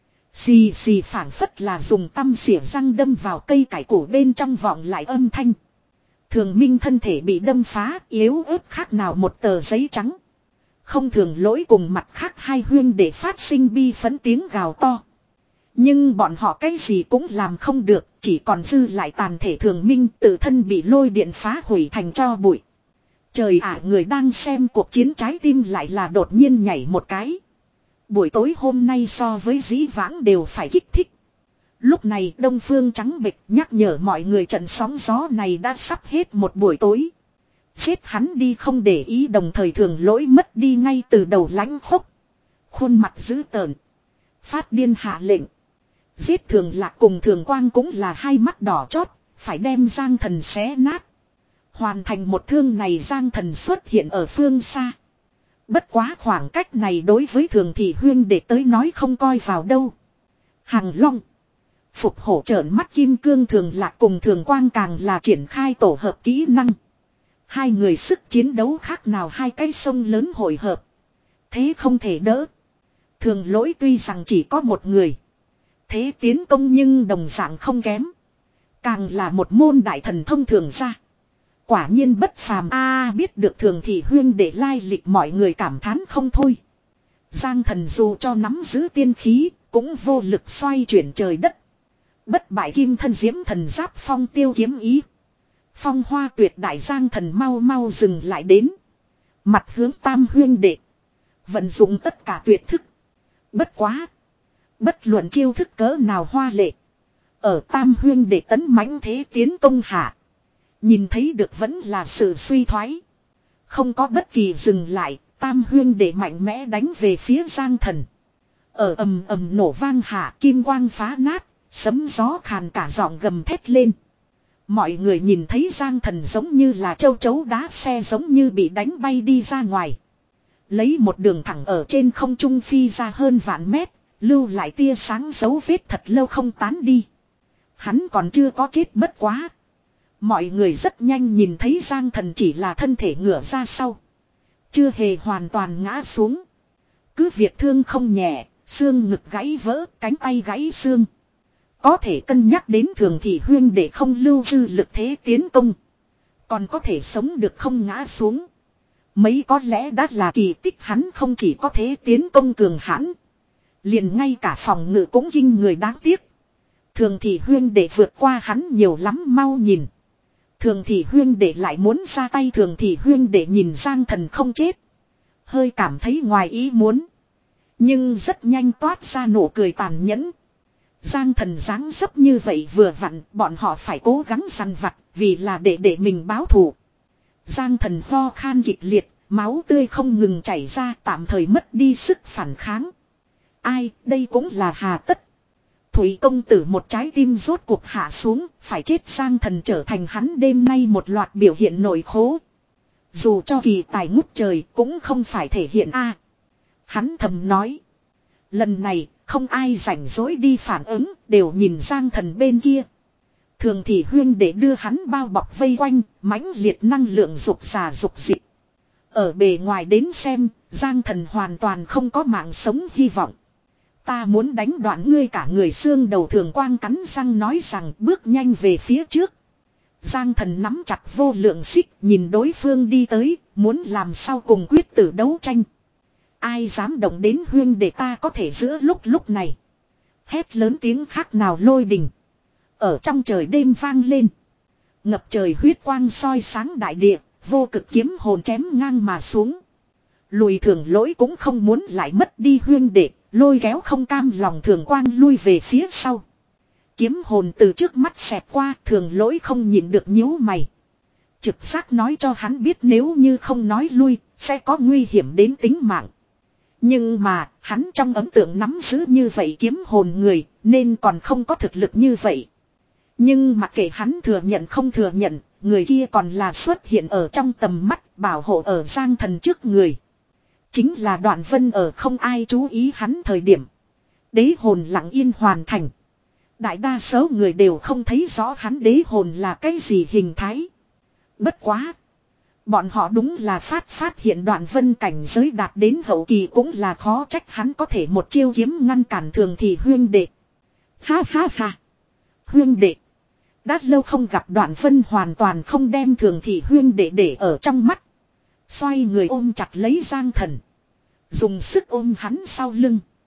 Xì xì phảng phất là dùng tăm xỉa răng đâm vào cây cải củ bên trong vọng lại âm thanh. Thường Minh thân thể bị đâm phá, yếu ớt khác nào một tờ giấy trắng. Không Thường Lỗi cùng mặt khác hai huyên để phát sinh bi phấn tiếng gào to. Nhưng bọn họ cái gì cũng làm không được, chỉ còn dư lại tàn thể Thường Minh tự thân bị lôi điện phá hủy thành tro bụi. Trời ạ, người đang xem cuộc chiến trái tim lại là đột nhiên nhảy một cái. Buổi tối hôm nay so với dĩ vãng đều phải kích thích. Lúc này Đông Phương Trắng Bệch nhắc nhở mọi người trận sóng gió này đã sắp hết một buổi tối. Giết hắn đi không để ý, đồng thời Thường Lỗi mất đi ngay từ đầu lãnh khốc. Khuôn mặt dữ tợn. Phát điên hạ lệnh. Giết Thường Lạc cùng Thường Quang cũng là hai mắt đỏ chót, phải đem Giang Thần xé nát. Hoàn thành một thương này, Giang Thần xuất hiện ở phương xa. Bất quá khoảng cách này đối với Thường Thị Huyên để tới nói không coi vào đâu. Hằng Long, Phục Hổ trợn mắt kim cương, Thường Lạc cùng Thường Quang càng là triển khai tổ hợp kỹ năng. Hai người sức chiến đấu khác nào hai cái sông lớn hội hợp. Thế không thể đỡ. Thường Lỗi tuy rằng chỉ có một người, thế tiến công nhưng đồng dạng không kém. Càng là một môn đại thần thông thường ra. Quả nhiên bất phàm a. Biết được Thường Thị Huyên để lai lịch, mọi người cảm thán không thôi. Giang Thần dù cho nắm giữ tiên khí, cũng vô lực xoay chuyển trời đất. Bất bại kim thân diễm thần giáp phong tiêu kiếm ý. Phong hoa tuyệt đại, Giang Thần mau mau dừng lại đến. Mặt hướng Tam Huyên đệ. Vận dụng tất cả tuyệt thức. Bất quá. Bất luận chiêu thức cỡ nào hoa lệ. Ở Tam Huyên đệ tấn mãnh thế tiến công hạ. Nhìn thấy được vẫn là sự suy thoái. Không có bất kỳ dừng lại, Tam Huyên đệ mạnh mẽ đánh về phía Giang Thần. Ở ầm ầm nổ vang hạ, kim quang phá nát, sấm gió khàn cả giọng gầm thét lên. Mọi người nhìn thấy Giang Thần giống như là châu chấu đá xe, giống như bị đánh bay đi ra ngoài. Lấy một đường thẳng ở trên không trung phi ra hơn vạn mét, lưu lại tia sáng dấu vết thật lâu không tán đi. Hắn còn chưa có chết, bất quá. Mọi người rất nhanh nhìn thấy Giang Thần chỉ là thân thể ngửa ra sau. Chưa hề hoàn toàn ngã xuống. Cứ việc thương không nhẹ, xương ngực gãy vỡ, cánh tay gãy xương. Có thể cân nhắc đến Thường Thị Huyên để không lưu dư lực thế tiến công. Còn có thể sống được không ngã xuống. Mấy có lẽ đã là kỳ tích, hắn không chỉ có thế tiến công cường hãn. Liền ngay cả phòng ngự cũng kinh người, đáng tiếc. Thường Thị Huyên để vượt qua hắn nhiều lắm, mau nhìn. Thường Thị Huyên để lại muốn ra tay. Thường Thị Huyên để nhìn Giang Thần không chết, hơi cảm thấy ngoài ý muốn. Nhưng rất nhanh toát ra nụ cười tàn nhẫn. Giang Thần dáng dấp như vậy vừa vặn, bọn họ phải cố gắng săn vặt, vì là để để mình báo thù. Giang Thần ho khan kịch liệt, máu tươi không ngừng chảy ra, tạm thời mất đi sức phản kháng. Ai, đây cũng là hà tất. Thủy công tử một trái tim rốt cuộc hạ xuống, phải chết. Giang Thần trở thành hắn đêm nay một loạt biểu hiện nổi khố. Dù cho kỳ tài ngút trời cũng không phải thể hiện a. Hắn thầm nói. Lần này không ai rảnh rỗi đi phản ứng, đều nhìn Giang Thần bên kia. Thường Thị Huyên để đưa hắn bao bọc vây quanh, mãnh liệt năng lượng dục xà dục dịch. Ở bề ngoài đến xem, Giang Thần hoàn toàn không có mạng sống hy vọng. Ta muốn đánh đoạn ngươi cả người, xương đầu Thường Quang cắn răng nói rằng, bước nhanh về phía trước. Giang Thần nắm chặt vô lượng xích, nhìn đối phương đi tới, muốn làm sao cùng quyết tử đấu tranh. Ai dám động đến Huyên để ta có thể. Giữa lúc lúc này, hét lớn tiếng khác nào lôi đình ở trong trời đêm vang lên. Ngập trời huyết quang soi sáng đại địa, vô cực kiếm hồn chém ngang mà xuống. Lùi Thường Lỗi cũng không muốn lại mất đi Huyên đệ, lôi kéo không cam lòng Thường Quang lui về phía sau. Kiếm hồn từ trước mắt xẹt qua, Thường Lỗi không nhịn được nhíu mày. Trực giác nói cho hắn biết nếu như không nói lui, sẽ có nguy hiểm đến tính mạng. Nhưng mà, hắn trong ấn tượng nắm giữ như vậy kiếm hồn người, nên còn không có thực lực như vậy. Nhưng mặc kệ hắn thừa nhận không thừa nhận, người kia còn là xuất hiện ở trong tầm mắt, bảo hộ ở Giang Thần trước người. Chính là Đoạn Vân ở không ai chú ý hắn thời điểm. Đế hồn lặng yên hoàn thành. Đại đa số người đều không thấy rõ hắn đế hồn là cái gì hình thái. Bất quá. Bọn họ đúng là phát phát hiện Đoạn Vân cảnh giới đạt đến hậu kỳ, cũng là khó trách hắn có thể một chiêu kiếm ngăn cản Thường Thị Huyên đệ. Ha ha ha. Huyên đệ. Đã lâu không gặp. Đoạn Vân hoàn toàn không đem Thường Thị Huyên đệ để ở trong mắt. Xoay người ôm chặt lấy Giang Thần, dùng sức ôm hắn sau lưng.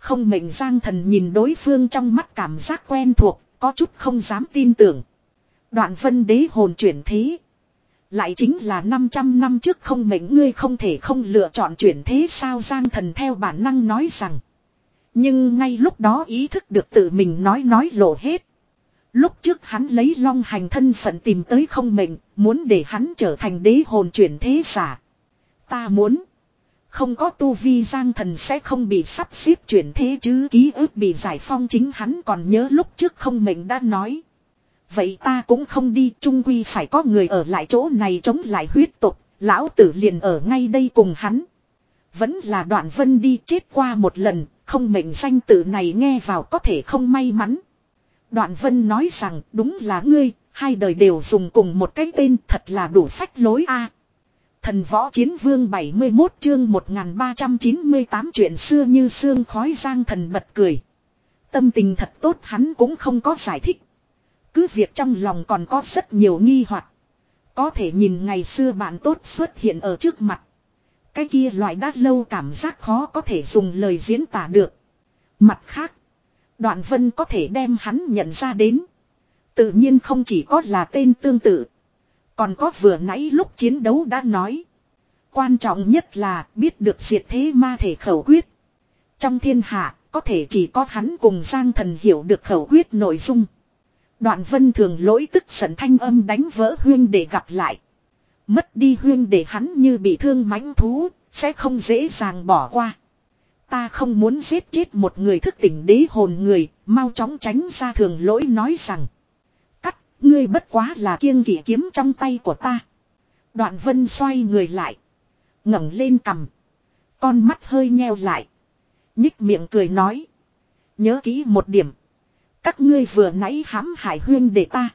Không mệnh Giang Thần nhìn đối phương trong mắt cảm giác quen thuộc, có chút không dám tin tưởng. Đoạn Vân đế hồn chuyển thế. Lại chính là năm trăm năm trước không mệnh ngươi không thể không lựa chọn chuyển thế sao Giang Thần theo bản năng nói rằng. Nhưng ngay lúc đó ý thức được tự mình nói nói lộ hết. Lúc trước hắn lấy long hành thân phận tìm tới không mệnh, muốn để hắn trở thành đế hồn chuyển thế giả. Ta muốn. Không có tu vi Giang Thần sẽ không bị sắp xếp chuyển thế chứ ký ức bị giải phong chính hắn còn nhớ lúc trước không mệnh đã nói. Vậy ta cũng không đi chung quy phải có người ở lại chỗ này chống lại huyết tục, lão tử liền ở ngay đây cùng hắn. Vẫn là Đoạn Vân đi chết qua một lần, không mệnh danh tự này nghe vào có thể không may mắn. Đoạn Vân nói rằng đúng là ngươi, hai đời đều dùng cùng một cái tên thật là đủ phách lối a. Thần võ chiến vương bảy mươi mốt chương một nghìn ba trăm chín mươi tám chuyện xưa như sương khói Giang Thần bật cười. Tâm tình thật tốt hắn cũng không có giải thích. Cứ việc trong lòng còn có rất nhiều nghi hoặc. Có thể nhìn ngày xưa bạn tốt xuất hiện ở trước mặt. Cái kia loại đã lâu cảm giác khó có thể dùng lời diễn tả được. Mặt khác. Đoạn Vân có thể đem hắn nhận ra đến. Tự nhiên không chỉ có là tên tương tự. Còn có vừa nãy lúc chiến đấu đã nói. Quan trọng nhất là biết được diệt thế ma thể khẩu quyết. Trong thiên hạ có thể chỉ có hắn cùng Giang Thần hiểu được khẩu quyết nội dung. Đoạn Vân thường lỗi tức giận thanh âm đánh vỡ huyên để gặp lại. Mất đi huyên để hắn như bị thương mãnh thú, sẽ không dễ dàng bỏ qua. Ta không muốn giết chết một người thức tỉnh đế hồn người, mau chóng tránh ra thường lỗi nói rằng. Cắt, ngươi bất quá là kiêng kỵ kiếm trong tay của ta. Đoạn Vân xoay người lại. Ngẩng lên cằm. Con mắt hơi nheo lại. Nhích miệng cười nói. Nhớ kỹ một điểm. Các ngươi vừa nãy hãm hại huyên để ta.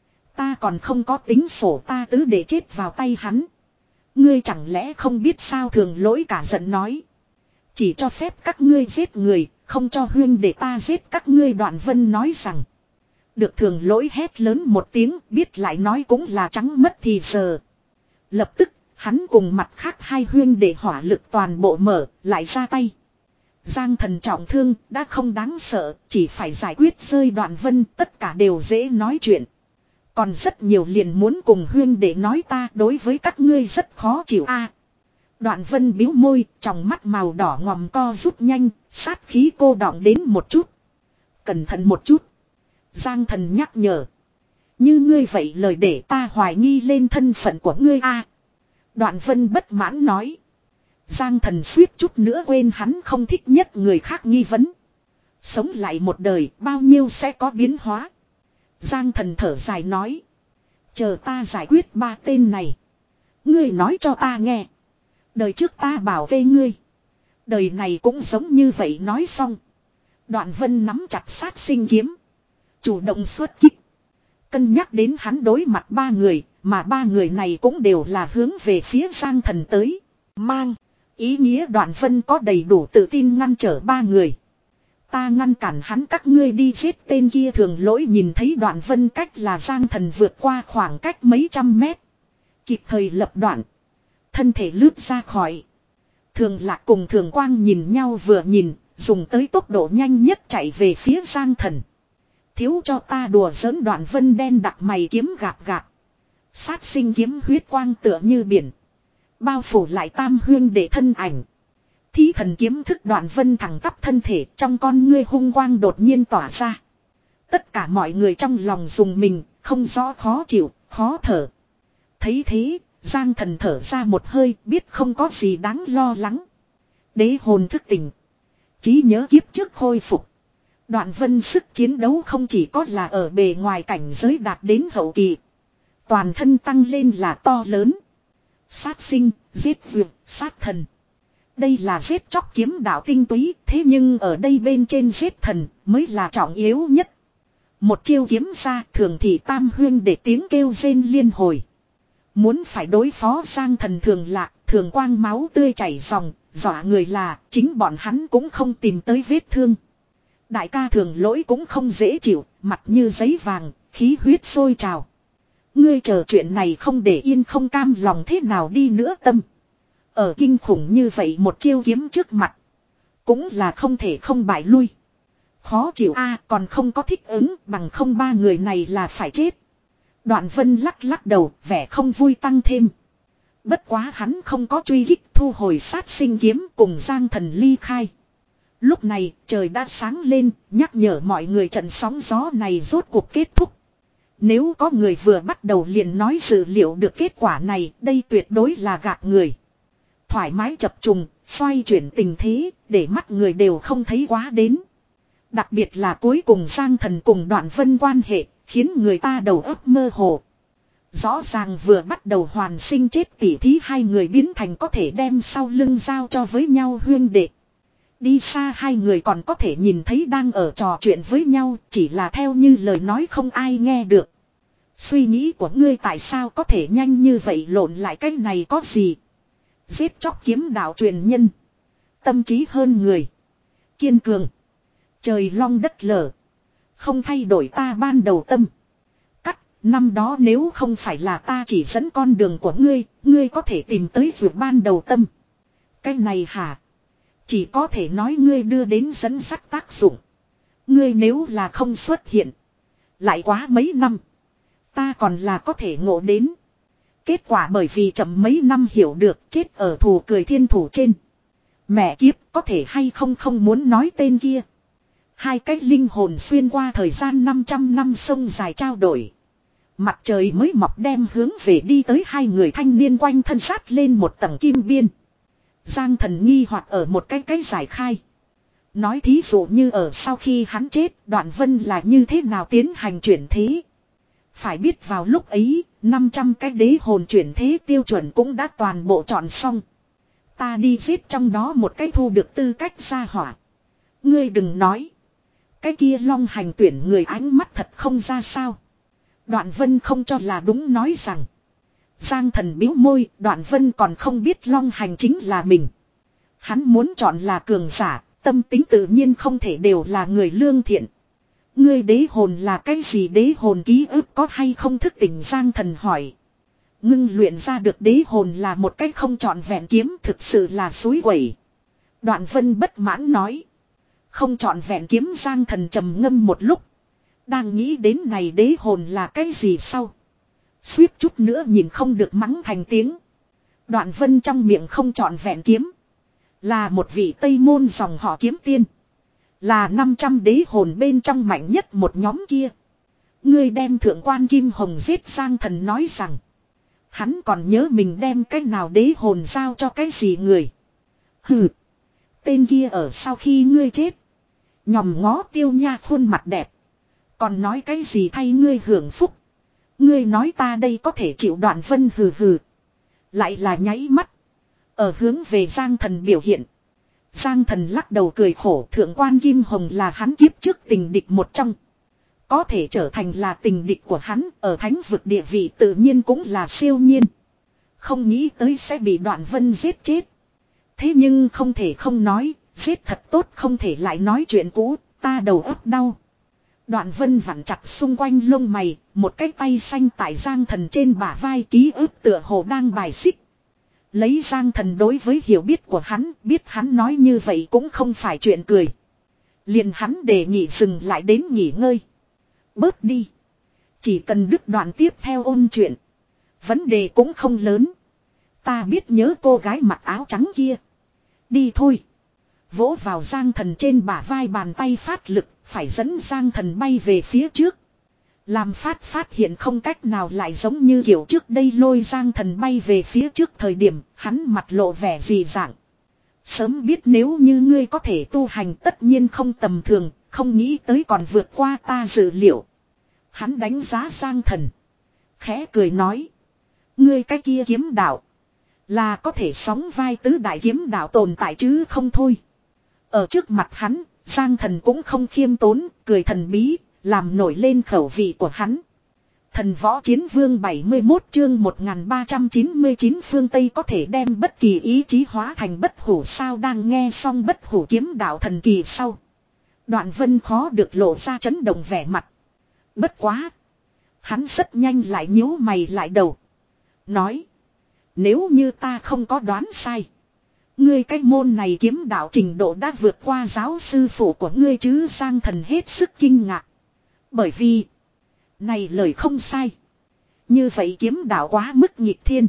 Ta còn không có tính sổ ta tứ để chết vào tay hắn. Ngươi chẳng lẽ không biết sao thường lỗi cả giận nói. Chỉ cho phép các ngươi giết người, không cho huyên để ta giết các ngươi Đoạn Vân nói rằng. Được thường lỗi hét lớn một tiếng biết lại nói cũng là trắng mất thì giờ. Lập tức, hắn cùng mặt khác hai huyên để hỏa lực toàn bộ mở, lại ra tay. Giang Thần trọng thương, đã không đáng sợ, chỉ phải giải quyết rơi Đoạn Vân, tất cả đều dễ nói chuyện. Còn rất nhiều liền muốn cùng huyên để nói ta đối với các ngươi rất khó chịu a. Đoạn Vân biếu môi, trong mắt màu đỏ ngòm co rút nhanh, sát khí cô đọng đến một chút. Cẩn thận một chút. Giang Thần nhắc nhở. Như ngươi vậy lời để ta hoài nghi lên thân phận của ngươi a. Đoạn Vân bất mãn nói. Giang Thần suýt chút nữa quên hắn không thích nhất người khác nghi vấn. Sống lại một đời bao nhiêu sẽ có biến hóa. Giang Thần thở dài nói. Chờ ta giải quyết ba tên này. Ngươi nói cho ta nghe. Đời trước ta bảo vệ ngươi. Đời này cũng giống như vậy nói xong. Đoạn Vân nắm chặt sát sinh kiếm. Chủ động xuất kích. Cân nhắc đến hắn đối mặt ba người. Mà ba người này cũng đều là hướng về phía Giang Thần tới. Mang. Ý nghĩa Đoạn Vân có đầy đủ tự tin ngăn trở ba người. Ta ngăn cản hắn các ngươi đi giết tên kia thường lỗi nhìn thấy Đoạn Vân cách là Giang Thần vượt qua khoảng cách mấy trăm mét. Kịp thời lập đoạn. Thân thể lướt ra khỏi. Thường Lạc cùng Thường Quang nhìn nhau vừa nhìn, dùng tới tốc độ nhanh nhất chạy về phía Giang Thần. Thiếu cho ta đùa giỡn Đoạn Vân đen đặc mày kiếm gạt gạt. Sát sinh kiếm huyết quang tựa như biển. Bao phủ lại tam huyên để thân ảnh. Thí thần kiếm thức Đoạn Vân thẳng tắp thân thể trong con ngươi hung quang đột nhiên tỏa ra. Tất cả mọi người trong lòng dùng mình, không rõ khó chịu, khó thở. Thấy thế, Giang Thần thở ra một hơi biết không có gì đáng lo lắng. Đế hồn thức tỉnh. Trí nhớ kiếp trước khôi phục. Đoạn Vân sức chiến đấu không chỉ có là ở bề ngoài cảnh giới đạt đến hậu kỳ. Toàn thân tăng lên là to lớn. Sát sinh, giết vượt, sát thần. Đây là giết chóc kiếm đạo tinh túy, thế nhưng ở đây bên trên giết thần mới là trọng yếu nhất. Một chiêu kiếm ra thường thì tam huyên để tiếng kêu rên liên hồi. Muốn phải đối phó Giang Thần Thường Lạc, Thường Quang máu tươi chảy ròng, dọa người là chính bọn hắn cũng không tìm tới vết thương. Đại ca Thường Lỗi cũng không dễ chịu, mặt như giấy vàng, khí huyết sôi trào. Ngươi chờ chuyện này không để yên không cam lòng thế nào đi nữa tâm. Ở kinh khủng như vậy một chiêu kiếm trước mặt. Cũng là không thể không bại lui. Khó chịu a còn không có thích ứng bằng không ba người này là phải chết. Đoạn Vân lắc lắc đầu vẻ không vui tăng thêm. Bất quá hắn không có truy kích thu hồi sát sinh kiếm cùng Giang Thần ly khai. Lúc này trời đã sáng lên nhắc nhở mọi người trận sóng gió này rốt cuộc kết thúc. Nếu có người vừa bắt đầu liền nói dự liệu được kết quả này đây tuyệt đối là gạt người. Thoải mái chập trùng, xoay chuyển tình thế để mắt người đều không thấy quá đến. Đặc biệt là cuối cùng Giang Thần cùng Đoạn Vân quan hệ khiến người ta đầu óc mơ hồ. Rõ ràng vừa bắt đầu hoàn sinh chết tỉ thí hai người biến thành có thể đem sau lưng giao cho với nhau huyên đệ. Đi xa hai người còn có thể nhìn thấy đang ở trò chuyện với nhau chỉ là theo như lời nói không ai nghe được. Suy nghĩ của ngươi tại sao có thể nhanh như vậy lộn lại cái này có gì. Giết chóc kiếm đạo truyền nhân. Tâm trí hơn người. Kiên cường. Trời long đất lở. Không thay đổi ta ban đầu tâm. Cắt, năm đó nếu không phải là ta chỉ dẫn con đường của ngươi, ngươi có thể tìm tới vượt ban đầu tâm. Cái này hả? Chỉ có thể nói ngươi đưa đến dẫn dắt tác dụng. Ngươi nếu là không xuất hiện. Lại quá mấy năm. Ta còn là có thể ngộ đến. Kết quả bởi vì chậm mấy năm hiểu được chết ở thù cười thiên thủ trên. Mẹ kiếp có thể hay không không muốn nói tên kia. Hai cái linh hồn xuyên qua thời gian năm trăm năm sông dài trao đổi. Mặt trời mới mọc đem hướng về đi tới hai người thanh niên quanh thân sát lên một tầng kim biên. Giang Thần nghi hoặc ở một cái cái giải khai. Nói thí dụ như ở sau khi hắn chết Đoạn Vân là như thế nào tiến hành chuyển thế. Phải biết vào lúc ấy năm trăm cái đế hồn chuyển thế tiêu chuẩn cũng đã toàn bộ chọn xong. Ta đi giết trong đó một cái thu được tư cách ra hỏa. Ngươi đừng nói. Cái kia Long Hành tuyển người ánh mắt thật không ra sao. Đoạn Vân không cho là đúng nói rằng. Giang Thần biếu môi, Đoạn Vân còn không biết Long Hành chính là mình. Hắn muốn chọn là cường giả, tâm tính tự nhiên không thể đều là người lương thiện. Ngươi đế hồn là cái gì đế hồn ký ức có hay không thức tỉnh Giang Thần hỏi. Ngưng luyện ra được đế hồn là một cách không trọn vẹn kiếm thực sự là suối quẩy. Đoạn Vân bất mãn nói. Không trọn vẹn kiếm Giang Thần trầm ngâm một lúc. Đang nghĩ đến này đế hồn là cái gì sau. Suýt chút nữa nhìn không được mắng thành tiếng. Đoạn Vân trong miệng không trọn vẹn kiếm. Là một vị Tây Môn dòng họ kiếm tiên. Là năm trăm đế hồn bên trong mạnh nhất một nhóm kia. Ngươi đem thượng quan Kim Hồng giết Giang Thần nói rằng. Hắn còn nhớ mình đem cái nào đế hồn giao cho cái gì người. Hừ. Tên kia ở sau khi ngươi chết. Nhòm ngó Tiêu Nha khuôn mặt đẹp. Còn nói cái gì thay ngươi hưởng phúc. Ngươi nói ta đây có thể chịu Đoạn Vân hừ hừ. Lại là nháy mắt. Ở hướng về Giang Thần biểu hiện. Giang Thần lắc đầu cười khổ thượng quan Kim Hồng là hắn kiếp trước tình địch một trong. Có thể trở thành là tình địch của hắn ở thánh vực địa vị tự nhiên cũng là siêu nhiên. Không nghĩ tới sẽ bị Đoạn Vân giết chết. Thế nhưng không thể không nói, giết thật tốt không thể lại nói chuyện cũ, ta đầu óc đau. Đoạn Vân vặn chặt xung quanh lông mày, một cái tay xanh tại Giang Thần trên bả vai ký ức tựa hồ đang bài xích. Lấy Giang Thần đối với hiểu biết của hắn, biết hắn nói như vậy cũng không phải chuyện cười. Liền hắn đề nghị dừng lại đến nghỉ ngơi. Bớt đi. Chỉ cần đứt đoạn tiếp theo ôn chuyện. Vấn đề cũng không lớn. Ta biết nhớ cô gái mặc áo trắng kia. Đi thôi. Vỗ vào Giang Thần trên bả vai bàn tay phát lực, phải dẫn Giang Thần bay về phía trước. Làm phát phát hiện không cách nào lại giống như kiểu trước đây lôi Giang Thần bay về phía trước thời điểm, hắn mặt lộ vẻ gì dạng. Sớm biết nếu như ngươi có thể tu hành tất nhiên không tầm thường, không nghĩ tới còn vượt qua ta dự liệu. Hắn đánh giá Giang Thần. Khẽ cười nói. Ngươi cái kia kiếm đạo. Là có thể sóng vai tứ đại kiếm đạo tồn tại chứ không thôi. Ở trước mặt hắn, Giang Thần cũng không khiêm tốn, cười thần bí, làm nổi lên khẩu vị của hắn. Thần võ chiến vương bảy mươi mốt chương một nghìn ba trăm chín mươi chín phương Tây có thể đem bất kỳ ý chí hóa thành bất hủ sao đang nghe xong bất hủ kiếm đạo thần kỳ sau. Đoạn Vân khó được lộ ra chấn động vẻ mặt. Bất quá. Hắn rất nhanh lại nhíu mày lại đầu. Nói. Nếu như ta không có đoán sai. Ngươi cái môn này kiếm đạo trình độ đã vượt qua giáo sư phụ của ngươi chứ. Giang Thần hết sức kinh ngạc. Bởi vì, này lời không sai. Như vậy kiếm đạo quá mức nghịch thiên.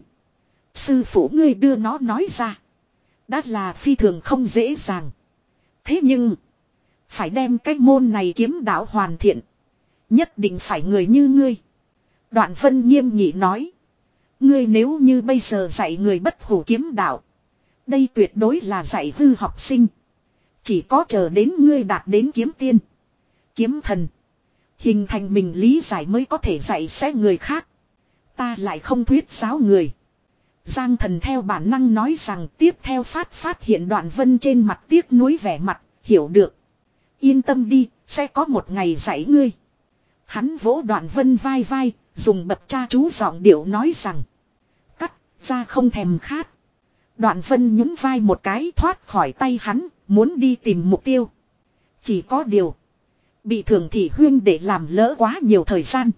Sư phụ ngươi đưa nó nói ra. Đã là phi thường không dễ dàng. Thế nhưng, phải đem cái môn này kiếm đạo hoàn thiện. Nhất định phải người như ngươi. Đoạn Vân nghiêm nghị nói. Ngươi nếu như bây giờ dạy người bất hủ kiếm đạo. Đây tuyệt đối là dạy hư học sinh. Chỉ có chờ đến ngươi đạt đến kiếm tiên. Kiếm thần. Hình thành mình lý giải mới có thể dạy sẽ người khác. Ta lại không thuyết giáo người. Giang Thần theo bản năng nói rằng tiếp theo phát phát hiện Đoạn Vân trên mặt tiếc nuối vẻ mặt, hiểu được. Yên tâm đi, sẽ có một ngày dạy ngươi. Hắn vỗ Đoạn Vân vai vai, dùng bậc cha chú giọng điệu nói rằng. Cắt, ra không thèm khát. Đoạn Vân nhún vai một cái thoát khỏi tay hắn, muốn đi tìm mục tiêu. Chỉ có điều. Bị Thường Thị Huyên để làm lỡ quá nhiều thời gian.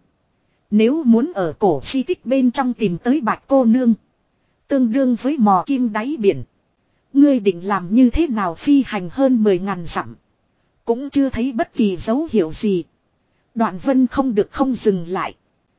Nếu muốn ở cổ di tích bên trong tìm tới Bạch cô nương. Tương đương với mò kim đáy biển. Ngươi định làm như thế nào phi hành hơn mười ngàn dặm. Cũng chưa thấy bất kỳ dấu hiệu gì. Đoạn Vân không được không dừng lại.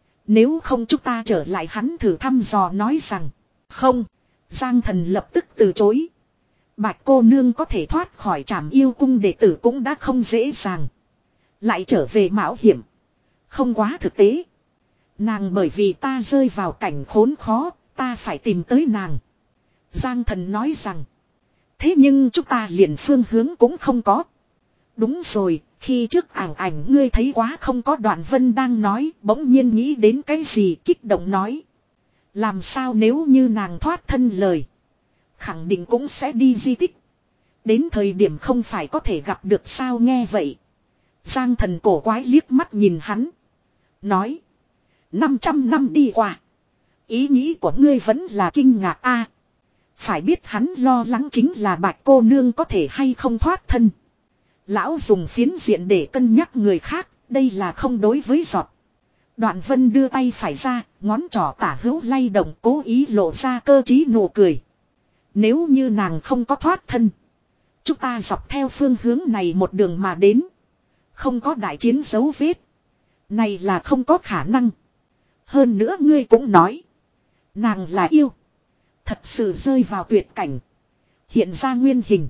Nếu không chúng ta trở lại, hắn thử thăm dò nói rằng. Không. Giang Thần lập tức từ chối. Bạch cô nương có thể thoát khỏi Trảm Yêu cung đệ tử cũng đã không dễ dàng. Lại trở về mạo hiểm. Không quá thực tế. Nàng bởi vì ta rơi vào cảnh khốn khó, ta phải tìm tới nàng. Giang Thần nói rằng. Thế nhưng chúng ta liền phương hướng cũng không có. Đúng rồi, khi trước ảnh ảnh ngươi thấy quá không có. Đoạn Vân đang nói, bỗng nhiên nghĩ đến cái gì kích động nói. Làm sao nếu như nàng thoát thân lời. Khẳng định cũng sẽ đi di tích. Đến thời điểm không phải có thể gặp được sao. Nghe vậy Giang Thần cổ quái liếc mắt nhìn hắn. Nói. năm trăm năm đi qua. Ý nghĩ của ngươi vẫn là kinh ngạc a. Phải biết hắn lo lắng chính là Bạch cô nương có thể hay không thoát thân. Lão dùng phiến diện để cân nhắc người khác. Đây là không đối với giọt. Đoạn Vân đưa tay phải ra. Ngón trỏ tả hữu lay động, cố ý lộ ra cơ trí nụ cười. Nếu như nàng không có thoát thân. Chúng ta dọc theo phương hướng này một đường mà đến. Không có đại chiến dấu vết. Này là không có khả năng. Hơn nữa ngươi cũng nói. Nàng là yêu. Thật sự rơi vào tuyệt cảnh. Hiện ra nguyên hình.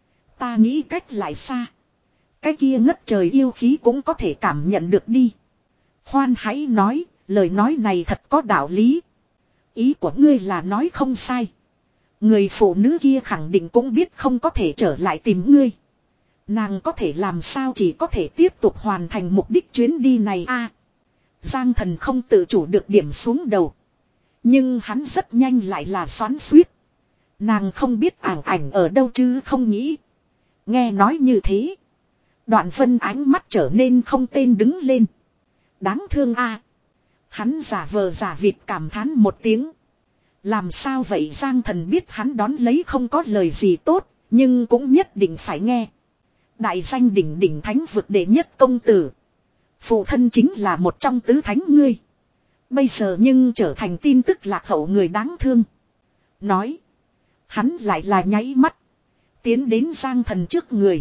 Ta nghĩ cách lại xa. Cái kia ngất trời yêu khí cũng có thể cảm nhận được đi. Khoan hãy nói, lời nói này thật có đạo lý. Ý của ngươi là nói không sai. Người phụ nữ kia khẳng định cũng biết không có thể trở lại tìm ngươi. Nàng có thể làm sao chỉ có thể tiếp tục hoàn thành mục đích chuyến đi này a. Giang Thần không tự chủ được điểm xuống đầu. Nhưng hắn rất nhanh lại là xoắn xuýt. Nàng không biết ảnh ảnh ở đâu chứ không nghĩ. Nghe nói như thế. Đoạn Vân ánh mắt trở nên không tên đứng lên. Đáng thương a. Hắn giả vờ giả vịt cảm thán một tiếng. Làm sao vậy? Giang Thần biết hắn đón lấy không có lời gì tốt. Nhưng cũng nhất định phải nghe. Đại danh đỉnh đỉnh thánh vực đệ nhất công tử. Phụ thân chính là một trong tứ thánh ngươi. Bây giờ nhưng trở thành tin tức lạc hậu người đáng thương. Nói. Hắn lại là nháy mắt. Tiến đến Giang Thần trước người.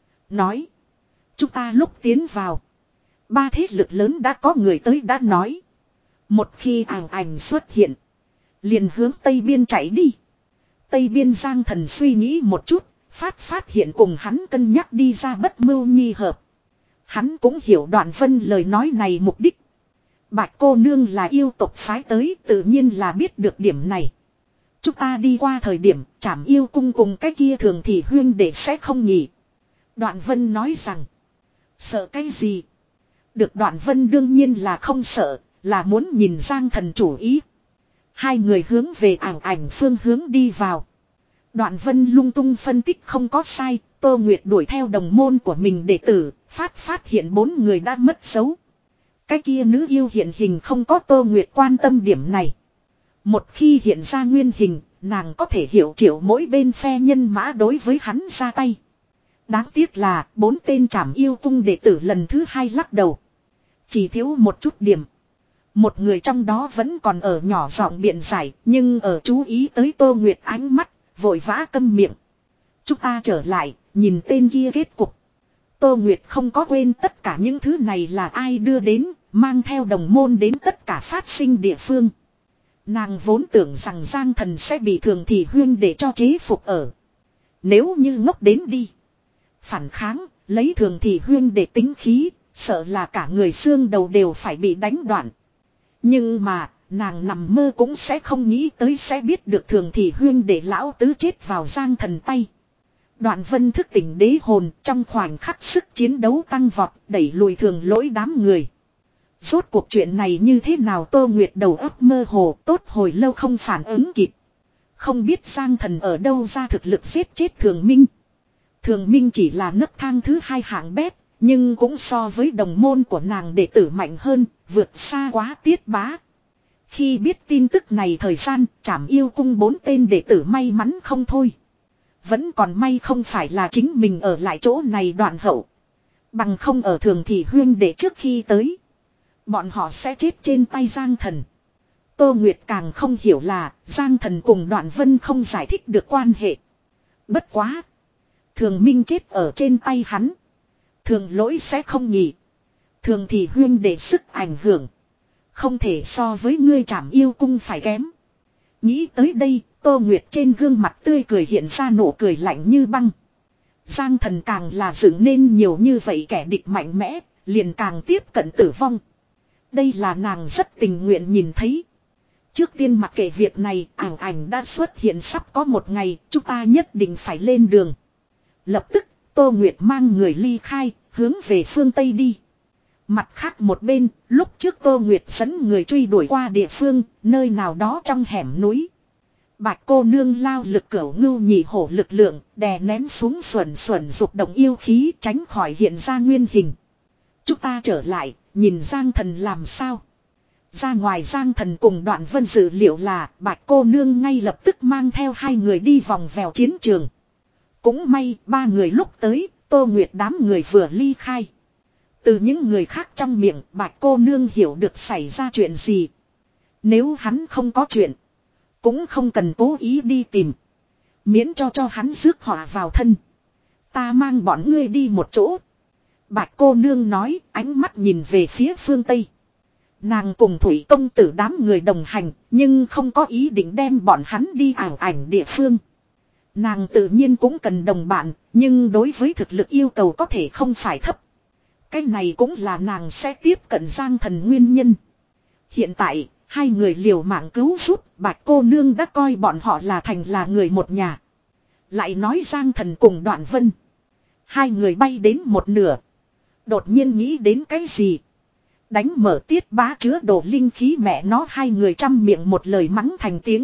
Nói. Chúng ta lúc tiến vào. Ba thế lực lớn đã có người tới đã nói. Một khi ảnh ảnh xuất hiện. Liền hướng Tây Biên chạy đi. Tây Biên Giang Thần suy nghĩ một chút. Phát phát hiện cùng hắn cân nhắc đi ra bất mưu nhi hợp. Hắn cũng hiểu Đoạn Vân lời nói này mục đích. Bạch cô nương là yêu tộc phái tới, tự nhiên là biết được điểm này. Chúng ta đi qua thời điểm Trảm Yêu cung cùng cái kia Thường Thị Huyên để sẽ không nhỉ. Đoạn Vân nói rằng. Sợ cái gì? Được, Đoạn Vân đương nhiên là không sợ, là muốn nhìn Giang Thần chủ ý. Hai người hướng về ảnh ảnh phương hướng đi vào. Đoạn Vân lung tung phân tích không có sai. Tô Nguyệt đuổi theo đồng môn của mình đệ tử. Phát phát hiện bốn người đã mất dấu. Cái kia nữ yêu hiện hình không có Tô Nguyệt quan tâm điểm này. Một khi hiện ra nguyên hình, nàng có thể hiểu triệu mỗi bên phe nhân mã đối với hắn ra tay. Đáng tiếc là bốn tên Trảm Yêu cung đệ tử lần thứ hai lắc đầu. Chỉ thiếu một chút điểm. Một người trong đó vẫn còn ở nhỏ giọng biện giải, nhưng ở chú ý tới Tô Nguyệt ánh mắt, vội vã câm miệng. Chúng ta trở lại, nhìn tên kia kết cục. Tô Nguyệt không có quên tất cả những thứ này là ai đưa đến, mang theo đồng môn đến tất cả phát sinh địa phương. Nàng vốn tưởng rằng Giang Thần sẽ bị Thường Thị Huyên để cho chế phục ở. Nếu như ngốc đến đi. Phản kháng, lấy Thường Thị Huyên để tính khí, sợ là cả người xương đầu đều phải bị đánh đoạn. Nhưng mà, nàng nằm mơ cũng sẽ không nghĩ tới sẽ biết được Thường Thị Huyên để lão tứ chết vào Giang Thần tay. Đoạn Vân thức tỉnh đế hồn, trong khoảnh khắc sức chiến đấu tăng vọt, đẩy lùi Thường Lỗi đám người. Rốt cuộc chuyện này như thế nào Tô Nguyệt đầu óc mơ hồ, tốt hồi lâu không phản ứng kịp. Không biết Giang Thần ở đâu ra thực lực giết chết Thường Minh. Thường Minh chỉ là nấc thang thứ hai hạng bét, nhưng cũng so với đồng môn của nàng đệ tử mạnh hơn, vượt xa quá Tiết Bá. Khi biết tin tức này thời gian, Trảm Yêu Cung bốn tên đệ tử may mắn không thôi. Vẫn còn may không phải là chính mình ở lại chỗ này đoạn hậu. Bằng không ở Thường Thị Huyên để trước khi tới. Bọn họ sẽ chết trên tay Giang Thần. Tô Nguyệt càng không hiểu là Giang Thần cùng Đoạn Vân không giải thích được quan hệ. Bất quá. Thường Minh chết ở trên tay hắn. Thường Lỗi sẽ không nhỉ. Thường Thị Huyên để sức ảnh hưởng. Không thể so với ngươi Trảm Yêu Cung phải kém. Nghĩ tới đây, Tô Nguyệt trên gương mặt tươi cười hiện ra nụ cười lạnh như băng. Giang Thần càng là dựng nên nhiều như vậy kẻ địch mạnh mẽ, liền càng tiếp cận tử vong. Đây là nàng rất tình nguyện nhìn thấy. Trước tiên mặc kệ việc này, ảnh ảnh đã xuất hiện sắp có một ngày, chúng ta nhất định phải lên đường. Lập tức, Tô Nguyệt mang người ly khai, hướng về phương Tây đi. Mặt khác một bên, lúc trước Tô Nguyệt dẫn người truy đuổi qua địa phương, nơi nào đó trong hẻm núi. Bạch cô nương lao lực cửu ngưu nhị hổ lực lượng, đè nén xuống xuẩn xuẩn dục động yêu khí tránh khỏi hiện ra nguyên hình. Chúng ta trở lại, nhìn Giang Thần làm sao. Ra ngoài Giang Thần cùng Đoạn Vân dự liệu là Bạch cô nương ngay lập tức mang theo hai người đi vòng vèo chiến trường. Cũng may ba người lúc tới, Tô Nguyệt đám người vừa ly khai. Từ những người khác trong miệng Bạch cô nương hiểu được xảy ra chuyện gì. Nếu hắn không có chuyện, cũng không cần cố ý đi tìm. Miễn cho cho hắn rước họa vào thân. Ta mang bọn ngươi đi một chỗ. Bạch cô nương nói, ánh mắt nhìn về phía phương Tây. Nàng cùng Thủy công tử đám người đồng hành, nhưng không có ý định đem bọn hắn đi ảo ảnh địa phương. Nàng tự nhiên cũng cần đồng bạn, nhưng đối với thực lực yêu cầu có thể không phải thấp. Cái này cũng là nàng sẽ tiếp cận Giang Thần nguyên nhân. Hiện tại, hai người liều mạng cứu giúp, Bạch cô nương đã coi bọn họ là thành là người một nhà. Lại nói Giang Thần cùng Đoạn Vân. Hai người bay đến một nửa. Đột nhiên nghĩ đến cái gì? Đánh mở Tiết Bá chứa đồ linh khí mẹ nó, hai người trăm miệng một lời mắng thành tiếng.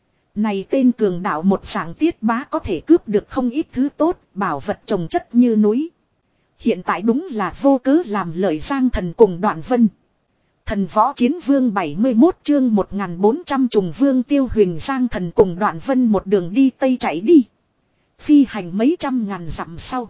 Này tên cường đạo một dạng Tiết Bá có thể cướp được không ít thứ tốt, bảo vật trồng chất như núi. Hiện tại đúng là vô cớ làm lợi Giang Thần cùng Đoạn Vân. Thần võ chiến vương bảy mươi mốt chương một nghìn bốn trăm trùng vương Tiêu Huỳnh Giang Thần cùng Đoạn Vân một đường đi Tây chạy đi. Phi hành mấy trăm ngàn dặm sau.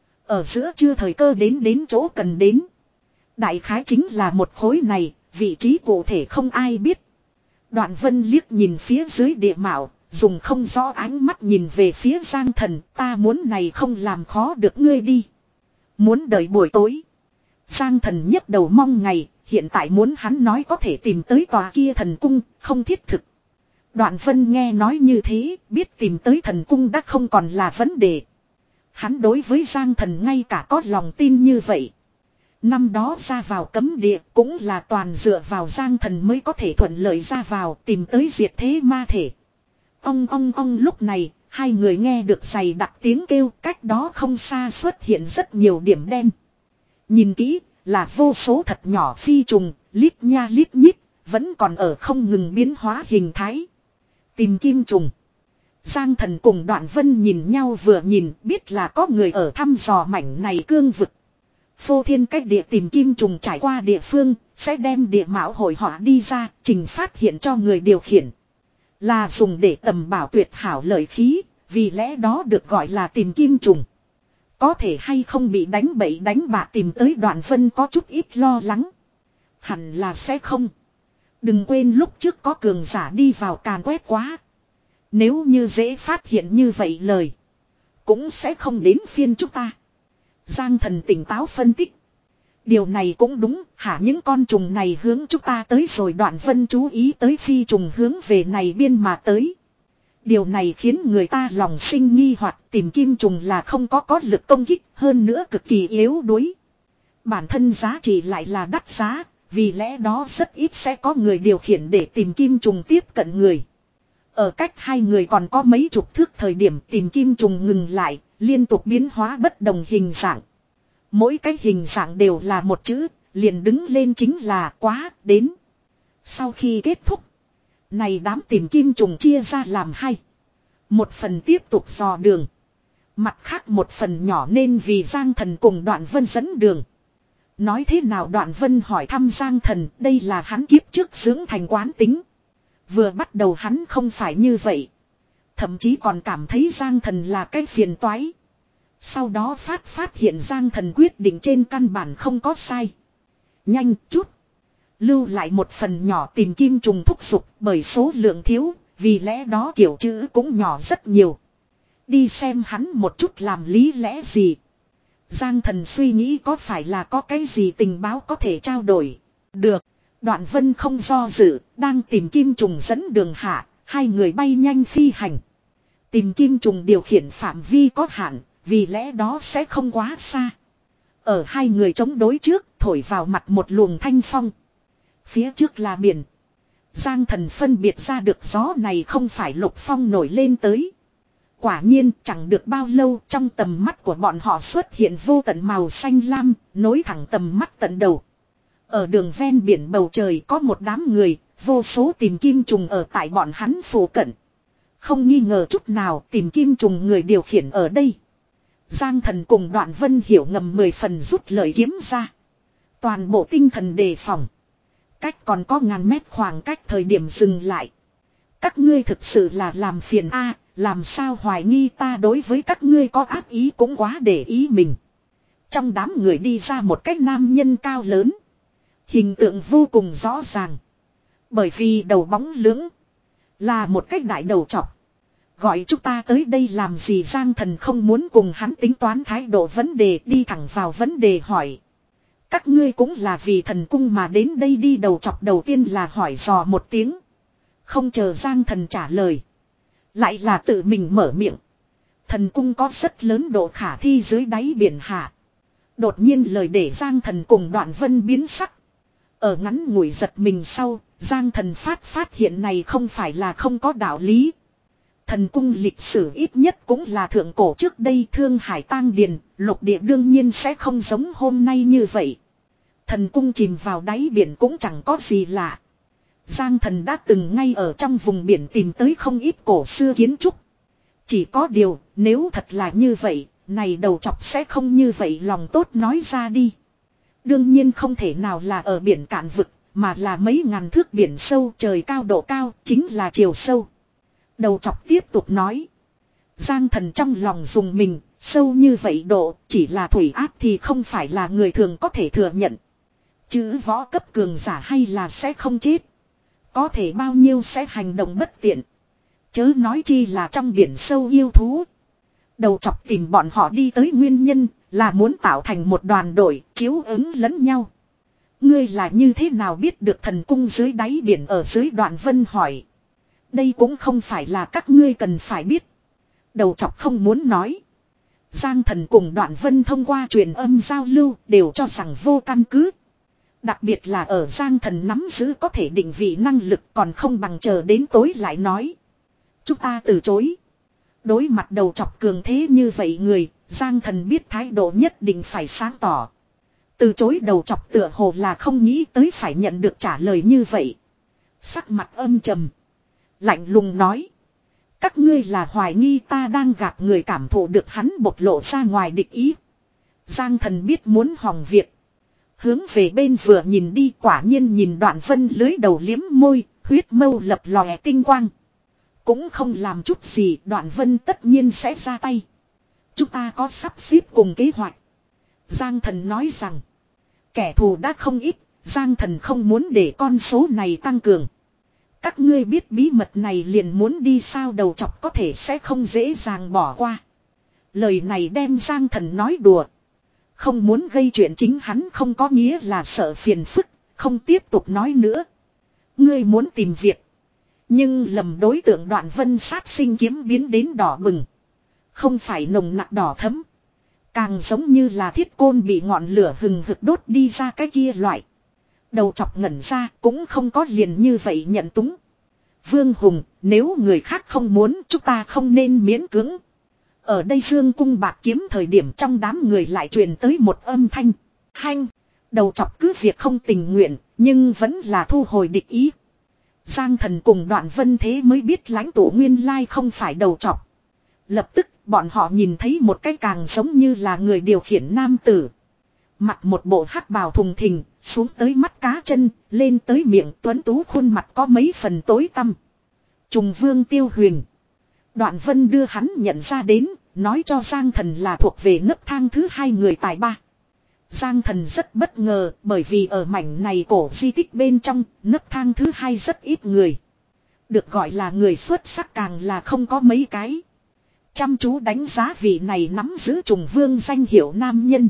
Ở giữa trưa thời cơ đến đến chỗ cần đến. Đại khái chính là một khối này, vị trí cụ thể không ai biết. Đoạn Vân liếc nhìn phía dưới địa mạo, dùng không rõ ánh mắt nhìn về phía Giang Thần, ta muốn này không làm khó được ngươi đi. Muốn đợi buổi tối. Giang Thần nhấc đầu mong ngày, hiện tại muốn hắn nói có thể tìm tới tòa kia thần cung, không thiết thực. Đoạn Vân nghe nói như thế, biết tìm tới thần cung đã không còn là vấn đề. Hắn đối với Giang Thần ngay cả có lòng tin như vậy. Năm đó ra vào cấm địa cũng là toàn dựa vào Giang Thần mới có thể thuận lợi ra vào tìm tới diệt thế ma thể. Ong ong ong lúc này, hai người nghe được giày đặc tiếng kêu, cách đó không xa xuất hiện rất nhiều điểm đen. Nhìn kỹ, là vô số thật nhỏ phi trùng, lít nha lít nhít, vẫn còn ở không ngừng biến hóa hình thái. Tìm kim trùng. Giang Thần cùng Đoạn Vân nhìn nhau vừa nhìn biết là có người ở thăm dò mảnh này cương vực. Phô thiên cách địa tìm kim trùng trải qua địa phương, sẽ đem địa mạo hội họa đi ra, trình phát hiện cho người điều khiển. Là dùng để tầm bảo tuyệt hảo lợi khí, vì lẽ đó được gọi là tìm kim trùng. Có thể hay không bị đánh bậy đánh bạ tìm tới Đoạn Vân có chút ít lo lắng. Hẳn là sẽ không. Đừng quên lúc trước có cường giả đi vào càn quét quá. Nếu như dễ phát hiện như vậy lời. Cũng sẽ không đến phiên chúng ta. Giang thần tỉnh táo phân tích. Điều này cũng đúng, hả những con trùng này hướng chúng ta tới rồi Đoạn Vân chú ý tới phi trùng hướng về này biên mà tới. Điều này khiến người ta lòng sinh nghi hoặc tìm kim trùng là không có có lực công kích hơn nữa cực kỳ yếu đuối. Bản thân giá trị lại là đắt giá, vì lẽ đó rất ít sẽ có người điều khiển để tìm kim trùng tiếp cận người. Ở cách hai người còn có mấy chục thước thời điểm tìm kim trùng ngừng lại, liên tục biến hóa bất đồng hình dạng. Mỗi cái hình dạng đều là một chữ, liền đứng lên chính là quá, đến. Sau khi kết thúc, này đám tìm kim trùng chia ra làm hai. Một phần tiếp tục dò đường. Mặt khác một phần nhỏ nên vì Giang Thần cùng Đoạn Vân dẫn đường. Nói thế nào Đoạn Vân hỏi thăm Giang Thần, đây là hắn kiếp trước dưỡng thành quán tính. Vừa bắt đầu hắn không phải như vậy. Thậm chí còn cảm thấy Giang Thần là cái phiền toái. Sau đó phát phát hiện Giang Thần quyết định trên căn bản không có sai. Nhanh chút. Lưu lại một phần nhỏ tìm kim trùng thúc giục bởi số lượng thiếu, vì lẽ đó kiểu chữ cũng nhỏ rất nhiều. Đi xem hắn một chút làm lý lẽ gì. Giang Thần suy nghĩ có phải là có cái gì tình báo có thể trao đổi. Được. Đoạn Vân không do dự, đang tìm kim trùng dẫn đường hạ, hai người bay nhanh phi hành. Tìm kim trùng điều khiển phạm vi có hạn, vì lẽ đó sẽ không quá xa. Ở hai người chống đối trước, thổi vào mặt một luồng thanh phong. Phía trước là biển. Giang Thần phân biệt ra được gió này không phải lục phong nổi lên tới. Quả nhiên chẳng được bao lâu trong tầm mắt của bọn họ xuất hiện vô tận màu xanh lam, nối thẳng tầm mắt tận đầu. Ở đường ven biển bầu trời có một đám người, vô số tìm kim trùng ở tại bọn hắn phụ cận. Không nghi ngờ chút nào tìm kim trùng người điều khiển ở đây. Giang Thần cùng Đoạn Vân hiểu ngầm mười phần rút lời kiếm ra. Toàn bộ tinh thần đề phòng. Cách còn có ngàn mét khoảng cách thời điểm dừng lại. Các ngươi thực sự là làm phiền a, làm sao hoài nghi ta đối với các ngươi có ác ý cũng quá để ý mình. Trong đám người đi ra một cái nam nhân cao lớn. Hình tượng vô cùng rõ ràng. Bởi vì đầu bóng lưỡng. Là một cái đại đầu chọc. Gọi chúng ta tới đây làm gì Giang Thần không muốn cùng hắn tính toán thái độ vấn đề đi thẳng vào vấn đề hỏi. Các ngươi cũng là vì thần cung mà đến đây đi đầu chọc đầu tiên là hỏi dò một tiếng. Không chờ Giang Thần trả lời. Lại là tự mình mở miệng. Thần cung có rất lớn độ khả thi dưới đáy biển hạ. Đột nhiên lời để Giang Thần cùng Đoạn Vân biến sắc. Ở ngắn ngủi giật mình sau, Giang Thần phát phát hiện này không phải là không có đạo lý. Thần cung lịch sử ít nhất cũng là thượng cổ trước đây Thương Hải Tang Điền, lục địa đương nhiên sẽ không giống hôm nay như vậy. Thần cung chìm vào đáy biển cũng chẳng có gì lạ. Giang Thần đã từng ngay ở trong vùng biển tìm tới không ít cổ xưa kiến trúc. Chỉ có điều, nếu thật là như vậy, này đầu chọc sẽ không như vậy lòng tốt nói ra đi. Đương nhiên không thể nào là ở biển cạn vực, mà là mấy ngàn thước biển sâu trời cao độ cao, chính là chiều sâu. Đầu chọc tiếp tục nói. Giang Thần trong lòng dùng mình, sâu như vậy độ, chỉ là thủy áp thì không phải là người thường có thể thừa nhận. Chứ võ cấp cường giả hay là sẽ không chết. Có thể bao nhiêu sẽ hành động bất tiện. Chớ nói chi là trong biển sâu yêu thú. Đầu chọc tìm bọn họ đi tới nguyên nhân là muốn tạo thành một đoàn đội chiếu ứng lẫn nhau. Ngươi là như thế nào biết được thần cung dưới đáy biển ở dưới Đoạn Vân hỏi. Đây cũng không phải là các ngươi cần phải biết. Đầu chọc không muốn nói. Giang Thần cùng Đoạn Vân thông qua truyền âm giao lưu đều cho rằng vô căn cứ. Đặc biệt là ở Giang Thần nắm giữ có thể định vị năng lực còn không bằng chờ đến tối lại nói. Chúng ta từ chối. Đối mặt đầu chọc cường thế như vậy người, Giang Thần biết thái độ nhất định phải sáng tỏ. Từ chối đầu chọc tựa hồ là không nghĩ tới phải nhận được trả lời như vậy. Sắc mặt âm trầm. Lạnh lùng nói. Các ngươi là hoài nghi ta đang gạt người cảm thụ được hắn bộc lộ ra ngoài địch ý. Giang Thần biết muốn hòng việc. Hướng về bên vừa nhìn đi quả nhiên nhìn Đoạn Vân lưới đầu liếm môi, huyết mâu lập lòe tinh quang. Cũng không làm chút gì Đoạn Vân tất nhiên sẽ ra tay. Chúng ta có sắp xếp cùng kế hoạch. Giang Thần nói rằng. Kẻ thù đã không ít, Giang Thần không muốn để con số này tăng cường. Các ngươi biết bí mật này liền muốn đi sao, đầu chọc có thể sẽ không dễ dàng bỏ qua. Lời này đem Giang Thần nói đùa. Không muốn gây chuyện chính hắn không có nghĩa là sợ phiền phức, không tiếp tục nói nữa. Ngươi muốn tìm việc. Nhưng lầm đối tượng Đoạn Vân sát sinh kiếm biến đến đỏ bừng. Không phải nồng nặc đỏ thấm. Càng giống như là thiết côn bị ngọn lửa hừng hực đốt đi ra cái kia loại. Đầu chọc ngẩn ra cũng không có liền như vậy nhận túng. Vương Hùng, nếu người khác không muốn chúng ta không nên miễn cưỡng. Ở đây Dương Cung Bạt Kiếm thời điểm trong đám người lại truyền tới một âm thanh. Hanh, đầu chọc cứ việc không tình nguyện, nhưng vẫn là thu hồi địch ý. Giang Thần cùng Đoạn Vân thế mới biết lãnh tụ nguyên lai không phải đầu chọc. Lập tức bọn họ nhìn thấy một cái càng giống như là người điều khiển nam tử. Mặc một bộ hắc bào thùng thình, xuống tới mắt cá chân, lên tới miệng tuấn tú khuôn mặt có mấy phần tối tăm. Trùng Vương Tiêu Huyền. Đoạn Vân đưa hắn nhận ra đến, nói cho Giang Thần là thuộc về nấc thang thứ hai người tài ba. Giang Thần rất bất ngờ bởi vì ở mảnh này cổ di tích bên trong, nấc thang thứ hai rất ít người. Được gọi là người xuất sắc càng là không có mấy cái. Chăm chú đánh giá vị này nắm giữ Trùng Vương danh hiệu nam nhân.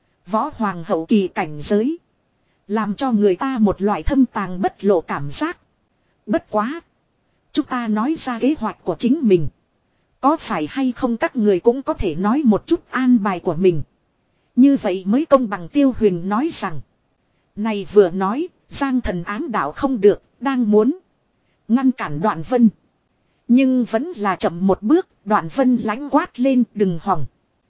Võ Hoàng hậu kỳ cảnh giới. Làm cho người ta một loại thâm tàng bất lộ cảm giác. Bất quá. Chúng ta nói ra kế hoạch của chính mình. Có phải hay không các người cũng có thể nói một chút an bài của mình. Như vậy mới công bằng. Tiêu Huyền nói rằng. Này vừa nói, Giang Thần ám đạo không được, đang muốn ngăn cản Đoạn Vân. Nhưng vẫn là chậm một bước, Đoạn Vân lãnh quát lên đừng hòng.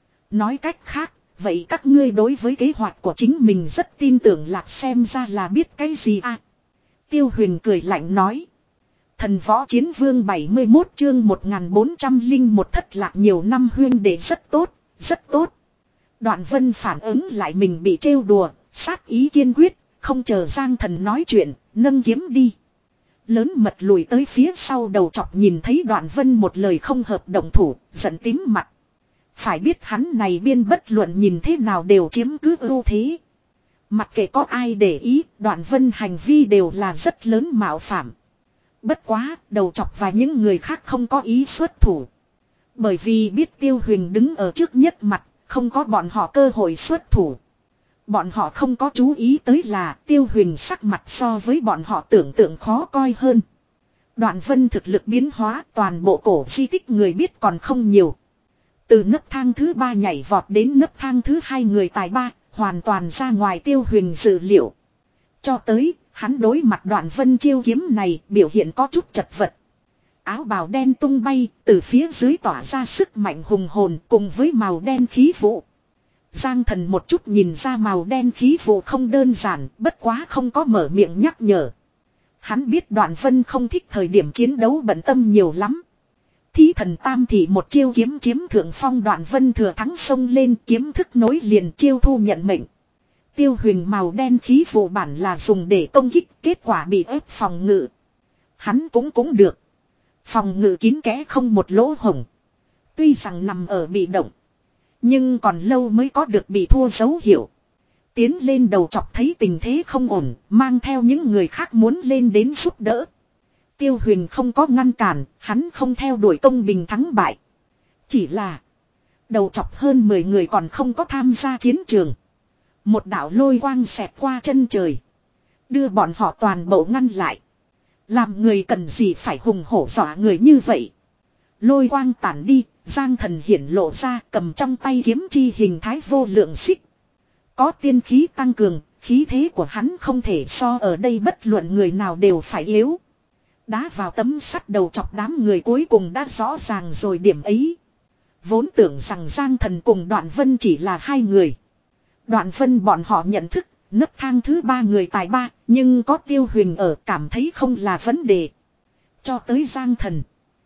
Nói cách khác, vậy các ngươi đối với kế hoạch của chính mình rất tin tưởng, lạc xem ra là biết cái gì à. Tiêu Huyền cười lạnh nói. Thần Võ Chiến Vương bảy mươi mốt chương một nghìn bốn trăm lẻ một thất lạc nhiều năm huyên đệ rất tốt, rất tốt. Đoạn Vân phản ứng lại mình bị trêu đùa, sát ý kiên quyết, không chờ Giang Thần nói chuyện, nâng kiếm đi. Lớn mật lùi tới phía sau, đầu chọc nhìn thấy Đoạn Vân một lời không hợp động thủ, giận tím mặt. Phải biết hắn này biên bất luận nhìn thế nào đều chiếm cứ ưu thế. Mặc kệ có ai để ý, Đoạn Vân hành vi đều là rất lớn mạo phạm. Bất quá, đầu chọc và những người khác không có ý xuất thủ. Bởi vì biết Tiêu Huyền đứng ở trước nhất mặt, không có bọn họ cơ hội xuất thủ. Bọn họ không có chú ý tới là Tiêu Huyền sắc mặt so với bọn họ tưởng tượng khó coi hơn. Đoạn Vân thực lực biến hóa, toàn bộ cổ di tích người biết còn không nhiều. Từ nấc thang thứ ba nhảy vọt đến nấc thang thứ hai người tài ba, hoàn toàn ra ngoài Tiêu Huyền dự liệu. Cho tới, hắn đối mặt Đoạn Vân chiêu kiếm này biểu hiện có chút chật vật. Áo bào đen tung bay, từ phía dưới tỏa ra sức mạnh hùng hồn cùng với màu đen khí vụ. Giang Thần một chút nhìn ra màu đen khí vụ không đơn giản, bất quá không có mở miệng nhắc nhở. Hắn biết Đoạn Vân không thích thời điểm chiến đấu bận tâm nhiều lắm. Thí Thần Tam Thị một chiêu kiếm chiếm thượng phong, Đoạn Vân thừa thắng xông lên, kiếm thức nối liền chiêu thu nhận mệnh. Tiêu Huyền màu đen khí vụ bản là dùng để công kích, kết quả bị ép phòng ngự. Hắn cũng cũng được. Phòng ngự kín kẽ không một lỗ hổng. Tuy rằng nằm ở bị động, nhưng còn lâu mới có được bị thua dấu hiệu. Tiến lên đầu chọc thấy tình thế không ổn, mang theo những người khác muốn lên đến giúp đỡ. Tiêu Huyền không có ngăn cản, hắn không theo đuổi công bình thắng bại. Chỉ là đầu chọc hơn mười người còn không có tham gia chiến trường. Một đạo lôi quang xẹt qua chân trời, đưa bọn họ toàn bộ ngăn lại. Làm người cần gì phải hùng hổ dọa người như vậy. Lôi quang tản đi, Giang Thần hiển lộ ra cầm trong tay kiếm chi hình thái vô lượng xích. Có tiên khí tăng cường, khí thế của hắn không thể so ở đây bất luận người nào đều phải yếu. Đá vào tấm sắt đầu chọc đám người cuối cùng đã rõ ràng rồi điểm ấy. Vốn tưởng rằng Giang Thần cùng Đoạn Vân chỉ là hai người. Đoạn Vân bọn họ nhận thức, nấc thang thứ ba người tài ba, nhưng có Tiêu Huyền ở cảm thấy không là vấn đề. Cho tới Giang Thần,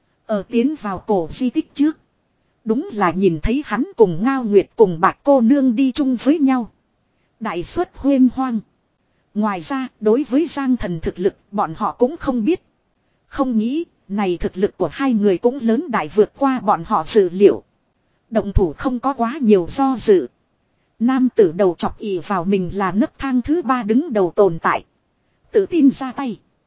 ở tiến vào cổ di tích trước, đúng là nhìn thấy hắn cùng Ngao Nguyệt cùng Bạch cô nương đi chung với nhau. Đại suất huyên hoang. Ngoài ra, đối với Giang Thần thực lực, bọn họ cũng không biết. Không nghĩ, này thực lực của hai người cũng lớn đại vượt qua bọn họ dự liệu. Động thủ không có quá nhiều do dự. Nam tử đầu chọc ỷ vào mình là nấc thang thứ ba đứng đầu tồn tại, tự tin ra tay.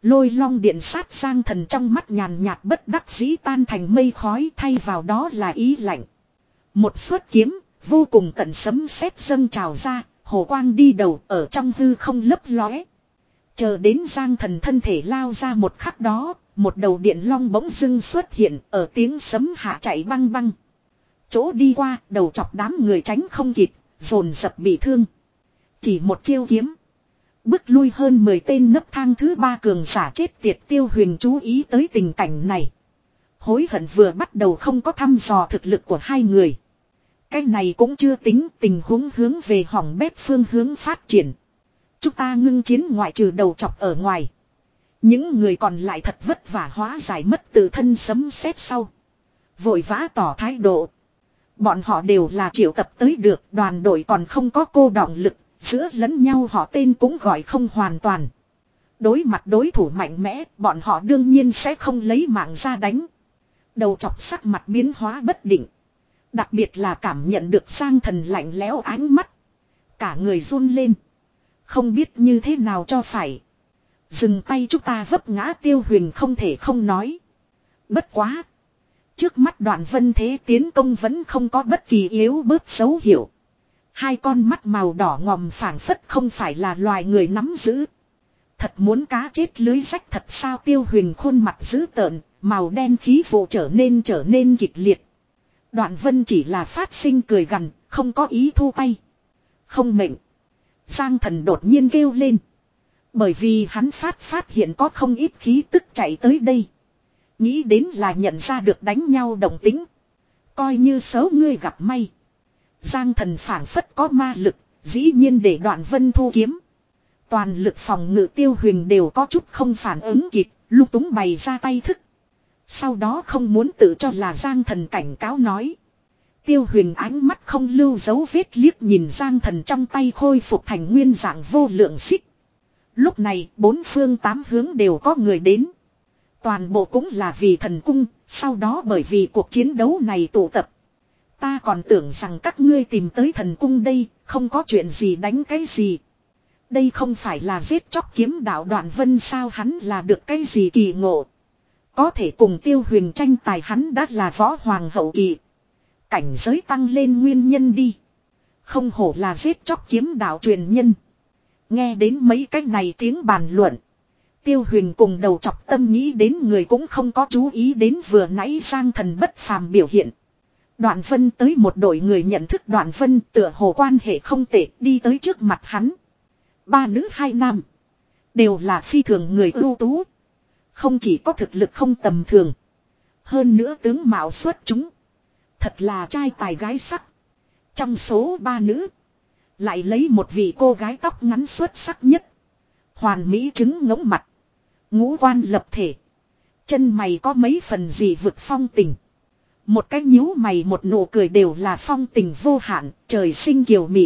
Lôi long điện sát Giang Thần trong mắt nhàn nhạt bất đắc dĩ tan thành mây khói, thay vào đó là ý lạnh. Một xuất kiếm, vô cùng tận sấm sét dâng trào ra, hồ quang đi đầu ở trong hư không lấp lóe. Chờ đến Giang Thần thân thể lao ra một khắc đó, một đầu điện long bỗng dưng xuất hiện, ở tiếng sấm hạ chạy băng băng. Chỗ đi qua, đầu chọc đám người tránh không kịp, dồn dập bị thương. Chỉ một chiêu kiếm, bước lui hơn mười tên nấc thang thứ ba cường giả chết tiệt. Tiêu Huyền chú ý tới tình cảnh này, hối hận vừa bắt đầu không có thăm dò thực lực của hai người. Cái này cũng chưa tính, tình huống hướng về hỏng bét phương hướng phát triển. Chúng ta ngưng chiến ngoại trừ đầu chọc ở ngoài, những người còn lại thật vất vả hóa giải mất tự thân sấm sét sau, vội vã tỏ thái độ. Bọn họ đều là triệu tập tới được, đoàn đội còn không có cô đọng lực, giữa lẫn nhau họ tên cũng gọi không hoàn toàn. Đối mặt đối thủ mạnh mẽ, bọn họ đương nhiên sẽ không lấy mạng ra đánh. Đầu chọc sắc mặt biến hóa bất định, đặc biệt là cảm nhận được Giang Thần lạnh lẽo ánh mắt, cả người run lên, không biết như thế nào cho phải. Dừng tay, chúng ta vấp ngã. Tiêu Huyền không thể không nói. Bất quá, trước mắt Đoạn Vân thế tiến công vẫn không có bất kỳ yếu bớt dấu hiệu. Hai con mắt màu đỏ ngòm phảng phất không phải là loài người nắm giữ. Thật muốn cá chết lưới rách thật sao? Tiêu Huyền khuôn mặt dữ tợn, màu đen khí vụ trở nên trở nên kịch liệt. Đoạn Vân chỉ là phát sinh cười gằn, không có ý thu tay. Không mệnh. Giang Thần đột nhiên kêu lên. Bởi vì hắn phát phát hiện có không ít khí tức chạy tới đây. Nghĩ đến là nhận ra được đánh nhau động tính. Coi như xấu ngươi gặp may. Giang Thần phảng phất có ma lực, dĩ nhiên để Đoạn Vân thu kiếm. Toàn lực phòng ngự. Tiêu Huyền đều có chút không phản ứng kịp, lung túng bày ra tay thức. Sau đó không muốn tự cho là Giang Thần cảnh cáo nói. Tiêu Huyền ánh mắt không lưu dấu vết liếc nhìn Giang Thần trong tay khôi phục thành nguyên dạng vô lượng xích. Lúc này bốn phương tám hướng đều có người đến. Toàn bộ cũng là vì thần cung, sau đó bởi vì cuộc chiến đấu này tụ tập. Ta còn tưởng rằng các ngươi tìm tới thần cung đây, không có chuyện gì đánh cái gì. Đây không phải là giết chóc kiếm đạo Đoạn Vân sao? Hắn là được cái gì kỳ ngộ? Có thể cùng Tiêu Huyền tranh tài, hắn đã là võ hoàng hậu kỳ. Cảnh giới tăng lên nguyên nhân đi. Không hổ là giết chóc kiếm đạo truyền nhân. Nghe đến mấy cái này tiếng bàn luận, Tiêu Huyền cùng đầu chọc tâm nghĩ đến người cũng không có chú ý đến vừa nãy Giang Thần bất phàm biểu hiện. Đoạn Vân tới một đội người nhận thức Đoạn Vân tựa hồ quan hệ không tệ, đi tới trước mặt hắn. Ba nữ hai nam, đều là phi thường người ưu tú. Không chỉ có thực lực không tầm thường, hơn nữa tướng mạo xuất chúng, thật là trai tài gái sắc. Trong số ba nữ, lại lấy một vị cô gái tóc ngắn xuất sắc nhất. Hoàn mỹ trứng ngỗng mặt, ngũ quan lập thể, chân mày có mấy phần gì vực phong tình. Một cái nhíu mày một nụ cười đều là phong tình vô hạn, trời sinh kiều mị.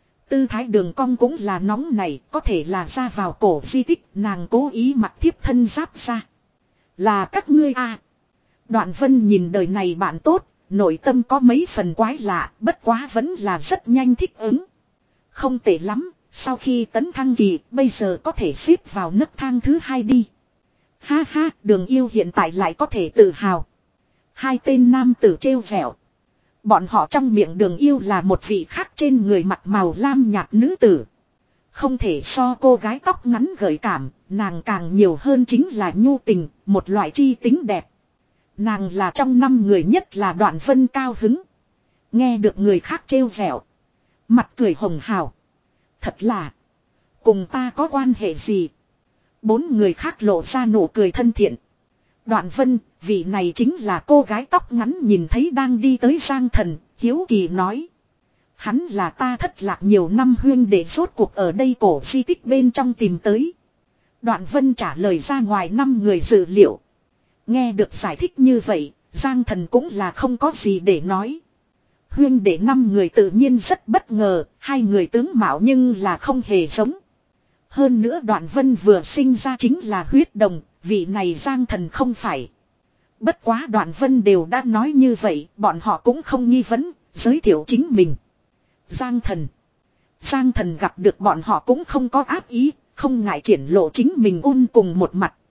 Tư thái đường cong cũng là nóng này, có thể là ra vào cổ di tích, nàng cố ý mặc thiếp thân giáp ra. Là các ngươi à. Đoạn Vân nhìn đời này bạn tốt, nội tâm có mấy phần quái lạ, bất quá vẫn là rất nhanh thích ứng. Không tệ lắm, sau khi tấn thăng kỳ, bây giờ có thể xếp vào nấc thang thứ hai đi. Ha ha, Đường Yêu hiện tại lại có thể tự hào. Hai tên nam tử trêu vẹo. Bọn họ trong miệng Đường Yêu là một vị khác trên người mặt màu lam nhạt nữ tử. Không thể so cô gái tóc ngắn gợi cảm, nàng càng nhiều hơn chính là nhu tình, một loại chi tính đẹp. Nàng là trong năm người nhất là Đoạn Vân cao hứng. Nghe được người khác trêu vẹo, mặt cười hồng hào. Thật là, cùng ta có quan hệ gì? Bốn người khác lộ ra nụ cười thân thiện. Đoạn Vân, vị này chính là cô gái tóc ngắn nhìn thấy đang đi tới Giang Thần, hiếu kỳ nói. Hắn là ta thất lạc nhiều năm huyên để rốt cuộc ở đây cổ di tích bên trong tìm tới. Đoạn Vân trả lời ra ngoài năm người dự liệu. Nghe được giải thích như vậy, Giang Thần cũng là không có gì để nói. Huyên để năm người tự nhiên rất bất ngờ, hai người tướng mạo nhưng là không hề giống. Hơn nữa Đoạn Vân vừa sinh ra chính là huyết đồng, vị này Giang Thần không phải. Bất quá Đoạn Vân đều đã nói như vậy, bọn họ cũng không nghi vấn, giới thiệu chính mình. Giang Thần. Giang Thần gặp được bọn họ cũng không có ác ý, không ngại triển lộ chính mình ôn cùng một mặt.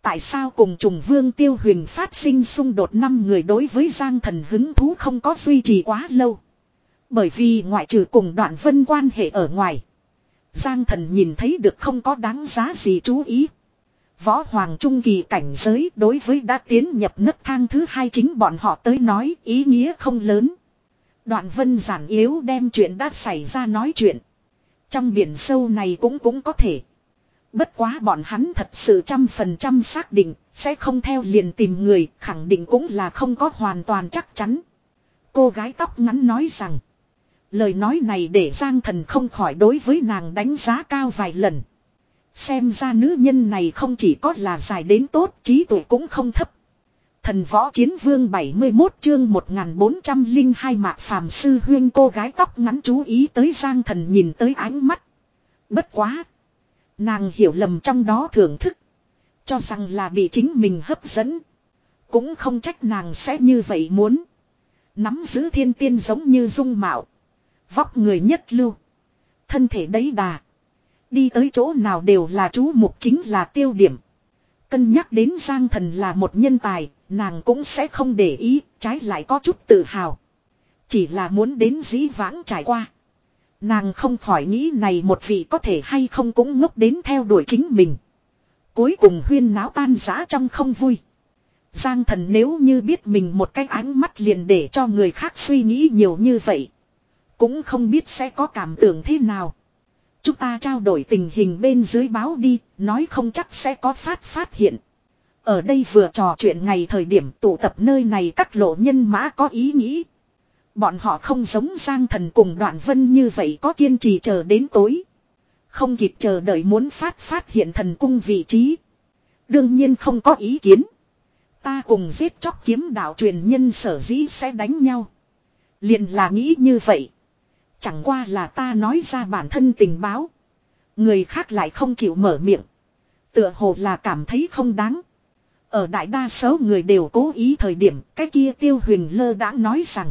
tại sao cùng trùng vương Tiêu Huyền phát sinh xung đột năm người đối với Giang Thần hứng thú không có duy trì quá lâu. Bởi vì ngoại trừ cùng Đoạn Vân quan hệ ở ngoài, Giang Thần nhìn thấy được không có đáng giá gì chú ý. Võ Hoàng trung kỳ cảnh giới đối với đã tiến nhập nấc thang thứ hai chính bọn họ tới nói ý nghĩa không lớn. Đoạn Vân giản yếu đem chuyện đã xảy ra nói chuyện. Trong biển sâu này cũng cũng có thể. Bất quá bọn hắn thật sự trăm phần trăm xác định sẽ không theo liền tìm người, khẳng định cũng là không có hoàn toàn chắc chắn. Cô gái tóc ngắn nói rằng, lời nói này để Giang Thần không khỏi đối với nàng đánh giá cao vài lần. Xem ra nữ nhân này không chỉ có là dài đến tốt, trí tuệ cũng không thấp. Thần Võ Chiến Vương bảy mươi mốt chương một nghìn bốn trăm lẻ hai Mạc Phàm sư huyên. Cô gái tóc ngắn chú ý tới Giang Thần nhìn tới ánh mắt. Bất quá, nàng hiểu lầm trong đó thưởng thức, cho rằng là bị chính mình hấp dẫn. Cũng không trách nàng sẽ như vậy muốn. Nắm giữ thiên tiên giống như dung mạo, vóc người nhất lưu, thân thể đấy đà, đi tới chỗ nào đều là chú mục, chính là tiêu điểm. Cân nhắc đến Giang Thần là một nhân tài, nàng cũng sẽ không để ý, trái lại có chút tự hào. Chỉ là muốn đến dĩ vãng trải qua, nàng không khỏi nghĩ này một vị có thể hay không cũng ngốc đến theo đuổi chính mình. Cuối cùng huyên náo tan rã trong không vui. Giang Thần nếu như biết mình một cái ánh mắt liền để cho người khác suy nghĩ nhiều như vậy, cũng không biết sẽ có cảm tưởng thế nào. Chúng ta trao đổi tình hình bên dưới báo đi, nói không chắc sẽ có phát phát hiện. Ở đây vừa trò chuyện ngày thời điểm tụ tập nơi này các lộ nhân mã có ý nghĩ. Bọn họ không giống Giang Thần cùng Đoạn Vân như vậy có kiên trì chờ đến tối. Không kịp chờ đợi muốn phát phát hiện thần cung vị trí. Đương nhiên không có ý kiến. Ta cùng giết chóc kiếm đạo truyền nhân sở dĩ sẽ đánh nhau, liền là nghĩ như vậy. Chẳng qua là ta nói ra bản thân tình báo, người khác lại không chịu mở miệng, tựa hồ là cảm thấy không đáng. Ở đại đa số người đều cố ý thời điểm, cái kia Tiêu Huyền lơ đã nói rằng.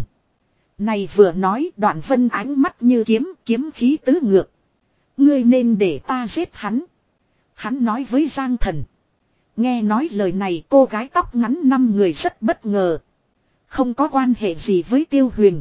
Này vừa nói, Đoạn Vân ánh mắt như kiếm, kiếm khí tứ ngược. Ngươi nên để ta giết hắn. Hắn nói với Giang Thần. Nghe nói lời này, cô gái tóc ngắn năm người rất bất ngờ. Không có quan hệ gì với Tiêu Huyền,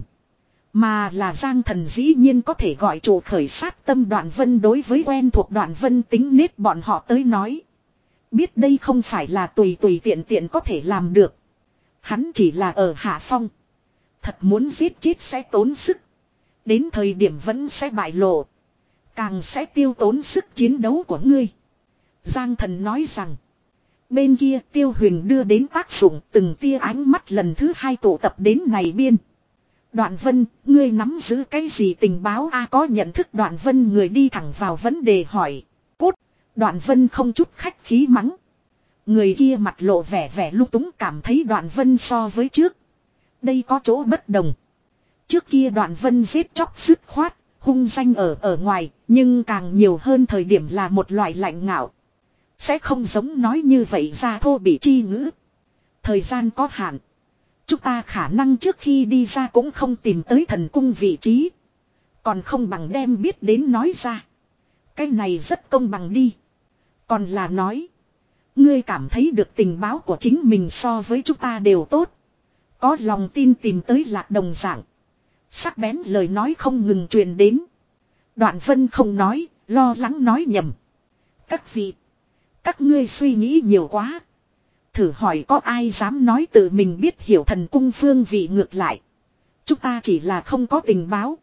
mà là Giang Thần dĩ nhiên có thể gọi chủ khởi sát tâm Đoạn Vân. Đối với quen thuộc Đoạn Vân tính nết bọn họ tới nói, biết đây không phải là tùy tùy tiện tiện có thể làm được. Hắn chỉ là ở hạ phong, thật muốn giết chết sẽ tốn sức, đến thời điểm vẫn sẽ bại lộ, càng sẽ tiêu tốn sức chiến đấu của ngươi. Giang Thần nói rằng. Bên kia Tiêu Huyền đưa đến tác dụng, từng tia ánh mắt lần thứ hai tụ tập đến này biên. Đoạn Vân, ngươi nắm giữ cái gì tình báo a? Có nhận thức Đoạn Vân người đi thẳng vào vấn đề hỏi. Cút! Đoạn Vân không chút khách khí mắng. Người kia mặt lộ vẻ vẻ lung túng, cảm thấy Đoạn Vân so với trước đây có chỗ bất đồng. Trước kia Đoạn Vân giết chóc dứt khoát, hung danh ở ở ngoài, nhưng càng nhiều hơn thời điểm là một loại lạnh ngạo. Sẽ không giống nói như vậy ra thô bị chi ngữ. Thời gian có hạn, chúng ta khả năng trước khi đi ra cũng không tìm tới thần cung vị trí, còn không bằng đem biết đến nói ra. Cái này rất công bằng đi. Còn là nói, ngươi cảm thấy được tình báo của chính mình so với chúng ta đều tốt, có lòng tin tìm tới Lạc Đồng dạng. Sắc bén lời nói không ngừng truyền đến. Đoạn Vân không nói, lo lắng nói nhầm. Các vị, các ngươi suy nghĩ nhiều quá. Thử hỏi có ai dám nói tự mình biết hiểu thần cung phương vị, ngược lại chúng ta chỉ là không có tình báo,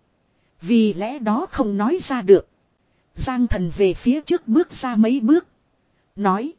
vì lẽ đó không nói ra được. Giang Thần về phía trước bước ra mấy bước, nói.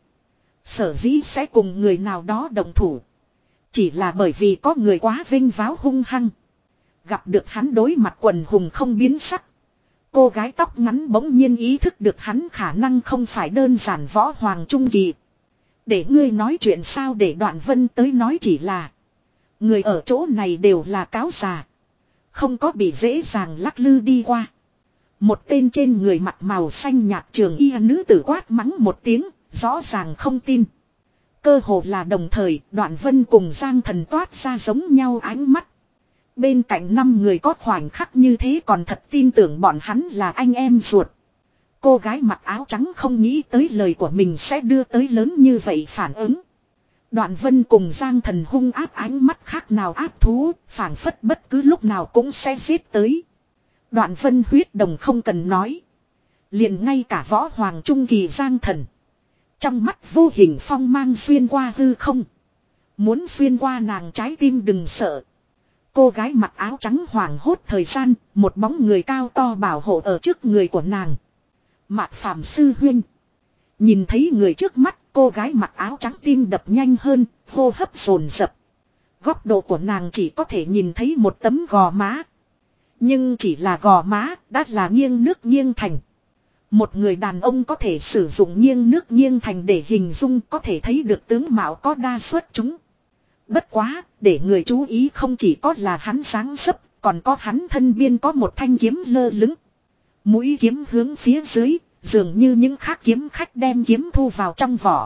Sở dĩ sẽ cùng người nào đó đồng thủ, chỉ là bởi vì có người quá vinh váo hung hăng. Gặp được hắn đối mặt quần hùng không biến sắc. Cô gái tóc ngắn bỗng nhiên ý thức được hắn khả năng không phải đơn giản võ hoàng trung kỳ. Để ngươi nói chuyện sao? Để Đoạn Vân tới nói chỉ là, người ở chỗ này đều là cáo già, không có bị dễ dàng lắc lư đi qua. Một tên trên người mặt màu xanh nhạt trường y nữ tử quát mắng một tiếng, rõ ràng không tin. Cơ hồ là đồng thời, Đoạn Vân cùng Giang Thần toát ra giống nhau ánh mắt. Bên cạnh năm người có khoảnh khắc như thế còn thật tin tưởng bọn hắn là anh em ruột. Cô gái mặc áo trắng không nghĩ tới lời của mình sẽ đưa tới lớn như vậy phản ứng. Đoạn Vân cùng Giang Thần hung áp ánh mắt khác nào áp thú, phảng phất bất cứ lúc nào cũng sẽ giết tới. Đoạn Vân huyết đồng không cần nói. Liền ngay cả võ hoàng trung kỳ Giang Thần. Trong mắt vô hình phong mang xuyên qua hư không. Muốn xuyên qua nàng trái tim đừng sợ. Cô gái mặc áo trắng hoảng hốt thời gian, một bóng người cao to bảo hộ ở trước người của nàng. Mạc Phàm sư huynh. Nhìn thấy người trước mắt, cô gái mặc áo trắng tim đập nhanh hơn, hô hấp dồn dập. Góc độ của nàng chỉ có thể nhìn thấy một tấm gò má. Nhưng chỉ là gò má, đã là nghiêng nước nghiêng thành. Một người đàn ông có thể sử dụng nghiêng nước nghiêng thành để hình dung, có thể thấy được tướng mạo có đa xuất chúng. Bất quá, để người chú ý không chỉ có là hắn dáng dấp, còn có hắn thân biên có một thanh kiếm lơ lửng. Mũi kiếm hướng phía dưới, dường như những khác kiếm khách đem kiếm thu vào trong vỏ.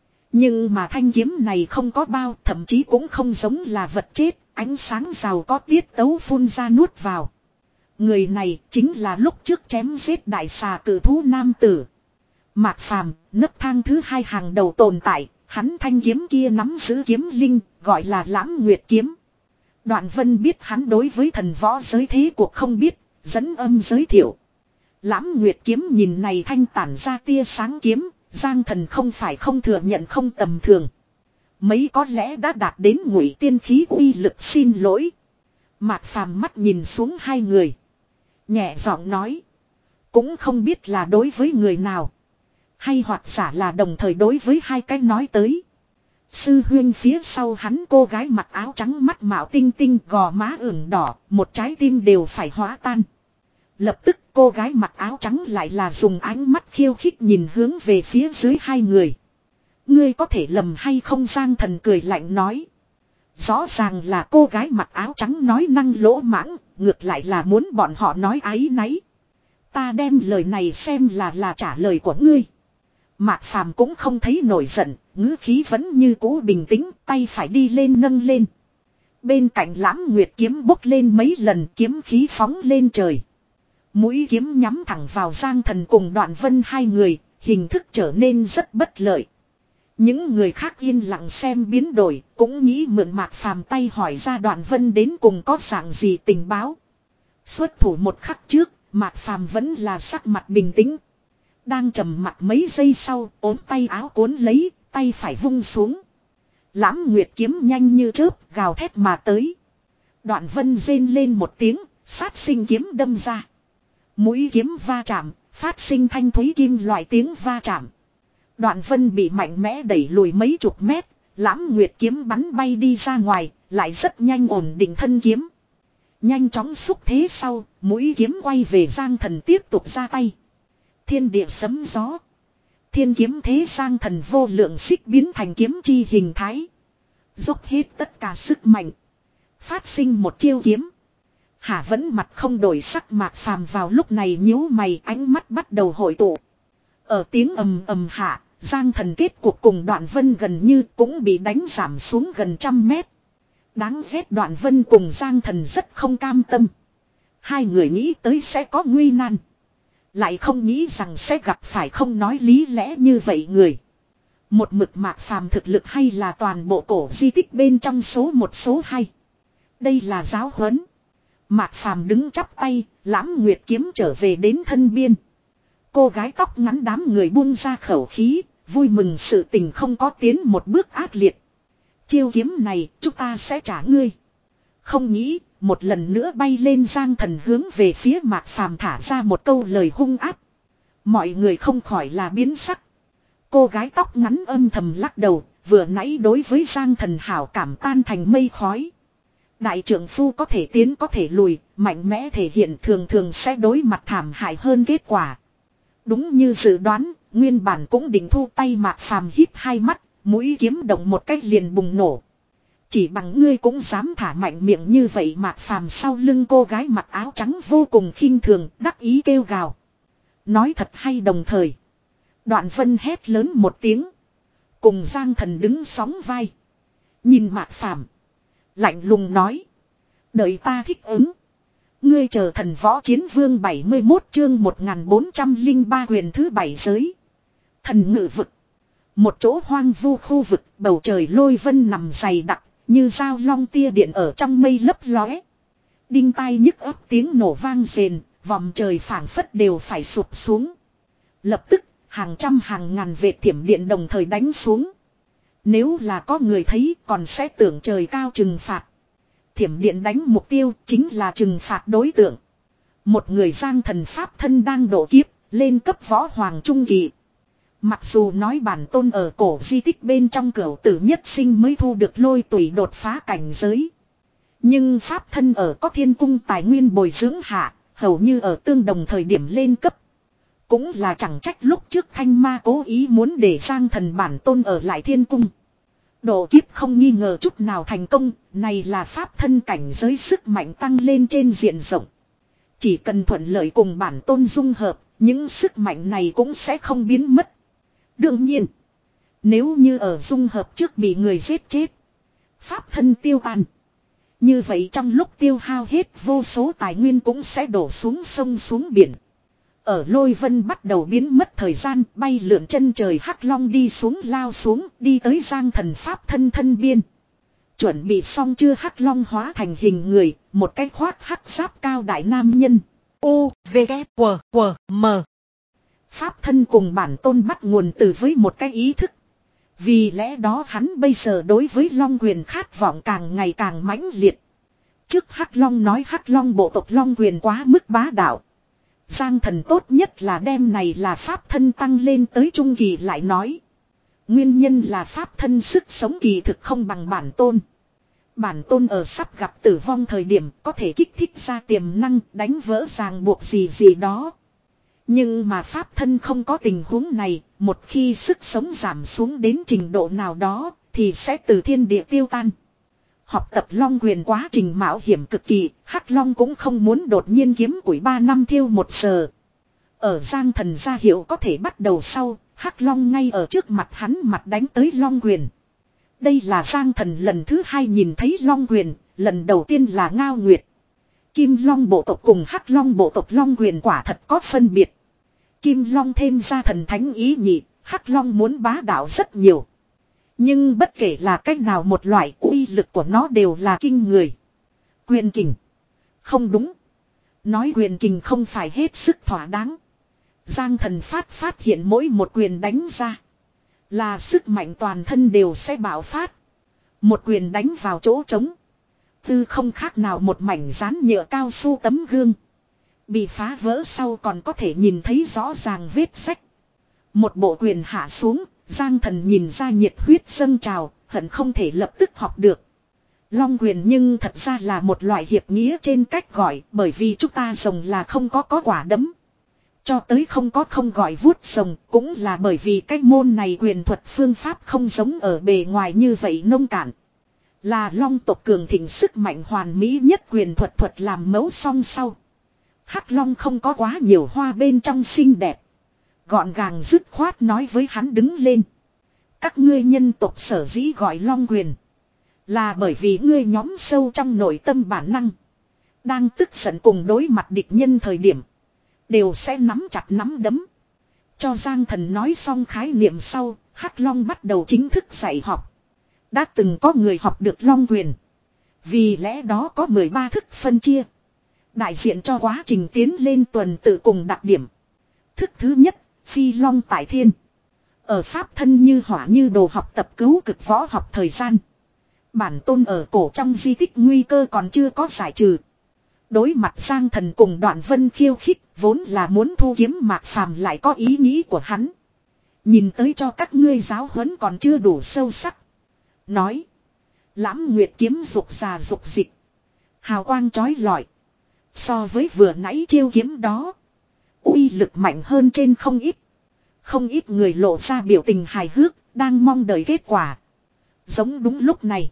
Nhưng mà thanh kiếm này không có bao, thậm chí cũng không giống là vật chết, ánh sáng giàu có tiết tấu phun ra nuốt vào. Người này chính là lúc trước chém giết đại xà cử thú nam tử. Mạc Phàm, nấc thang thứ hai hàng đầu tồn tại, hắn thanh kiếm kia nắm giữ kiếm linh, gọi là Lãm Nguyệt kiếm. Đoạn Vân biết hắn đối với thần võ giới thế cuộc không biết, dẫn âm giới thiệu. Lãm Nguyệt kiếm nhìn này thanh tản ra tia sáng kiếm, Giang Thần không phải không thừa nhận không tầm thường. Mấy có lẽ đã đạt đến ngụy tiên khí uy lực, xin lỗi. Mạc Phàm mắt nhìn xuống hai người. Nhẹ giọng nói. Cũng không biết là đối với người nào. Hay hoặc giả là đồng thời đối với hai cái nói tới. Sư huyên phía sau hắn cô gái mặc áo trắng mắt mạo tinh tinh gò má ửng đỏ, một trái tim đều phải hóa tan. Lập tức cô gái mặc áo trắng lại là dùng ánh mắt khiêu khích nhìn hướng về phía dưới hai người. Ngươi có thể lầm hay không? Giang Thần cười lạnh nói. Rõ ràng là cô gái mặc áo trắng nói năng lỗ mãng, ngược lại là muốn bọn họ nói áy náy. Ta đem lời này xem là là trả lời của ngươi. Mạc Phàm cũng không thấy nổi giận, ngữ khí vẫn như cũ bình tĩnh, tay phải đi lên nâng lên. Bên cạnh Lãm Nguyệt kiếm bốc lên mấy lần, kiếm khí phóng lên trời. Mũi kiếm nhắm thẳng vào Giang Thần cùng Đoạn Vân hai người, hình thức trở nên rất bất lợi. Những người khác yên lặng xem biến đổi, cũng nghĩ mượn Mạc Phàm tay hỏi ra Đoạn Vân đến cùng có dạng gì tình báo. Xuất thủ một khắc trước, Mạc Phàm vẫn là sắc mặt bình tĩnh. Đang trầm mặt mấy giây sau, ốm tay áo cuốn lấy, tay phải vung xuống. Lãm Nguyệt kiếm nhanh như chớp, gào thét mà tới. Đoạn Vân rên lên một tiếng, sát sinh kiếm đâm ra. Mũi kiếm va chạm, phát sinh thanh thúy kim loại tiếng va chạm. Đoạn Vân bị mạnh mẽ đẩy lùi mấy chục mét, Lãm Nguyệt kiếm bắn bay đi ra ngoài, lại rất nhanh ổn định thân kiếm. Nhanh chóng xúc thế sau, mũi kiếm quay về Giang Thần tiếp tục ra tay. Thiên địa sấm gió. Thiên kiếm thế Giang Thần vô lượng xích biến thành kiếm chi hình thái. Dốc hết tất cả sức mạnh. Phát sinh một chiêu kiếm. Hả vẫn mặt không đổi sắc. Mạc Phàm vào lúc này nhíu mày, ánh mắt bắt đầu hội tụ. Ở tiếng ầm ầm hạ, Giang Thần kết cuộc cùng Đoạn Vân gần như cũng bị đánh giảm xuống gần trăm mét. Đáng ghét, Đoạn Vân cùng Giang Thần rất không cam tâm. Hai người nghĩ tới sẽ có nguy nan, lại không nghĩ rằng sẽ gặp phải không nói lý lẽ như vậy người. Một mực Mạc Phàm thực lực hay là toàn bộ cổ di tích bên trong số một số hai. Đây là giáo huấn. Mạc Phàm đứng chắp tay, Lãm Nguyệt kiếm trở về đến thân biên. Cô gái tóc ngắn đám người buông ra khẩu khí, vui mừng sự tình không có tiến một bước ác liệt. Chiêu kiếm này chúng ta sẽ trả ngươi. Không nghĩ, một lần nữa bay lên Giang Thần hướng về phía Mạc Phàm thả ra một câu lời hung ác. Mọi người không khỏi là biến sắc. Cô gái tóc ngắn âm thầm lắc đầu, vừa nãy đối với Giang Thần hảo cảm tan thành mây khói. Đại trưởng phu có thể tiến có thể lùi, mạnh mẽ thể hiện thường thường sẽ đối mặt thảm hại hơn kết quả. Đúng như dự đoán, nguyên bản cũng định thu tay Mạc Phàm híp hai mắt, mũi kiếm động một cách liền bùng nổ. Chỉ bằng ngươi cũng dám thả mạnh miệng như vậy? Mạc Phàm sau lưng cô gái mặc áo trắng vô cùng khinh thường, đắc ý kêu gào. Nói thật hay? Đồng thời, Đoạn Vân hét lớn một tiếng, cùng Giang Thần đứng sóng vai. Nhìn Mạc Phàm lạnh lùng nói. Đợi ta thích ứng. Ngươi ngươi chờ thần võ chiến vương bảy mươi mốt chương một nghìn bốn trăm lẻ ba quyền thứ bảy giới. Thần ngự vực. Một chỗ hoang vu khu vực, bầu trời lôi vân nằm dày đặc, như dao long tia điện ở trong mây lấp lóe. Đinh tai nhức ấp tiếng nổ vang rền, vòng trời phảng phất đều phải sụp xuống. Lập tức, hàng trăm hàng ngàn vệt thiểm điện đồng thời đánh xuống. Nếu là có người thấy còn sẽ tưởng trời cao trừng phạt. Thiểm điện đánh mục tiêu chính là trừng phạt đối tượng. Một người giang thần pháp thân đang độ kiếp, lên cấp võ hoàng trung kỳ. Mặc dù nói bản tôn ở cổ di tích bên trong cửu tử nhất sinh mới thu được lôi tùy đột phá cảnh giới. Nhưng pháp thân ở có thiên cung tài nguyên bồi dưỡng hạ, hầu như ở tương đồng thời điểm lên cấp. Cũng là chẳng trách lúc trước thanh ma cố ý muốn để giang thần bản tôn ở lại thiên cung. Độ kiếp không nghi ngờ chút nào thành công, này là pháp thân cảnh giới sức mạnh tăng lên trên diện rộng. Chỉ cần thuận lợi cùng bản tôn dung hợp, những sức mạnh này cũng sẽ không biến mất. Đương nhiên, nếu như ở dung hợp trước bị người giết chết, pháp thân tiêu tan. Như vậy trong lúc tiêu hao hết vô số tài nguyên cũng sẽ đổ xuống sông xuống biển. Ở lôi vân bắt đầu biến mất thời gian, bay lượn chân trời hắc long đi xuống lao xuống, đi tới giang thần pháp thân thân biên. Chuẩn bị xong chưa, hắc long hóa thành hình người, một cái khoác hắc giáp cao đại nam nhân. U, V, K, W, W, M. Pháp thân cùng bản tôn bắt nguồn từ với một cái ý thức. Vì lẽ đó hắn bây giờ đối với long quyền khát vọng càng ngày càng mãnh liệt. Trước hắc long nói hắc long bộ tộc long quyền quá mức bá đạo. Giang thần tốt nhất là đem này là pháp thân tăng lên tới trung kỳ lại nói. Nguyên nhân là pháp thân sức sống kỳ thực không bằng bản tôn. Bản tôn ở sắp gặp tử vong thời điểm có thể kích thích ra tiềm năng đánh vỡ ràng buộc gì gì đó. Nhưng mà pháp thân không có tình huống này, một khi sức sống giảm xuống đến trình độ nào đó thì sẽ từ thiên địa tiêu tan. Học tập long quyền quá trình mạo hiểm cực kỳ, hắc long cũng không muốn đột nhiên kiếm củi ba năm thiêu một giờ. Ở giang thần gia hiệu có thể bắt đầu sau, hắc long ngay ở trước mặt hắn mặt đánh tới long quyền. Đây là giang thần lần thứ hai nhìn thấy long quyền, lần đầu tiên là ngao nguyệt. Kim long bộ tộc cùng hắc long bộ tộc long quyền quả thật có phân biệt. Kim long thêm ra thần thánh ý nhị, hắc long muốn bá đạo rất nhiều. Nhưng bất kể là cách nào một loại uy lực của nó đều là kinh người. Quyền kình. Không đúng. Nói quyền kình không phải hết sức thỏa đáng. Giang thần phát phát hiện mỗi một quyền đánh ra. Là sức mạnh toàn thân đều sẽ bạo phát. Một quyền đánh vào chỗ trống. Tư không khác nào một mảnh dán nhựa cao su tấm gương. Bị phá vỡ sau còn có thể nhìn thấy rõ ràng vết rách. Một bộ quyền hạ xuống. Giang thần nhìn ra nhiệt huyết dâng trào, hận không thể lập tức học được. Long quyền nhưng thật ra là một loại hiệp nghĩa trên cách gọi, bởi vì chúng ta rồng là không có có quả đấm. Cho tới không có không gọi vuốt rồng, cũng là bởi vì cái môn này quyền thuật phương pháp không giống ở bề ngoài như vậy nông cạn. Là long tộc cường thịnh sức mạnh hoàn mỹ nhất quyền thuật thuật làm mẫu song sau. Hắc long không có quá nhiều hoa bên trong xinh đẹp. Gọn gàng dứt khoát nói với hắn đứng lên. Các ngươi nhân tộc sở dĩ gọi long quyền. Là bởi vì ngươi nhóm sâu trong nội tâm bản năng. Đang tức giận cùng đối mặt địch nhân thời điểm. Đều sẽ nắm chặt nắm đấm. Cho Giang thần nói xong khái niệm sau. Hắc long bắt đầu chính thức dạy học. Đã từng có người học được long quyền. Vì lẽ đó có mười ba thức phân chia. Đại diện cho quá trình tiến lên tuần tự cùng đặc điểm. Thức thứ nhất. Phi long tại thiên. Ở pháp thân như hỏa như đồ học tập cứu cực võ học thời gian. Bản tôn ở cổ trong di tích nguy cơ còn chưa có giải trừ. Đối mặt Giang thần cùng Đoạn Vân khiêu khích, vốn là muốn thu kiếm Mạc Phàm lại có ý nghĩ của hắn. Nhìn tới cho các ngươi giáo huấn còn chưa đủ sâu sắc. Nói. Lãm nguyệt kiếm dục già dục dịch. Hào quang chói lọi. So với vừa nãy chiêu kiếm đó. Uy lực mạnh hơn trên không ít. Không ít người lộ ra biểu tình hài hước, đang mong đợi kết quả. Giống đúng lúc này.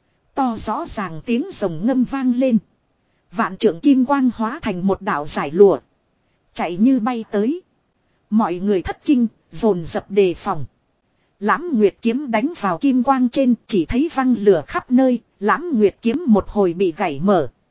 To rõ ràng tiếng rồng ngâm vang lên. Vạn trượng kim quang hóa thành một đạo giải lụa. Chạy như bay tới. Mọi người thất kinh, dồn dập đề phòng. Lãm nguyệt kiếm đánh vào kim quang trên, chỉ thấy văng lửa khắp nơi, lãm nguyệt kiếm một hồi bị gãy mở.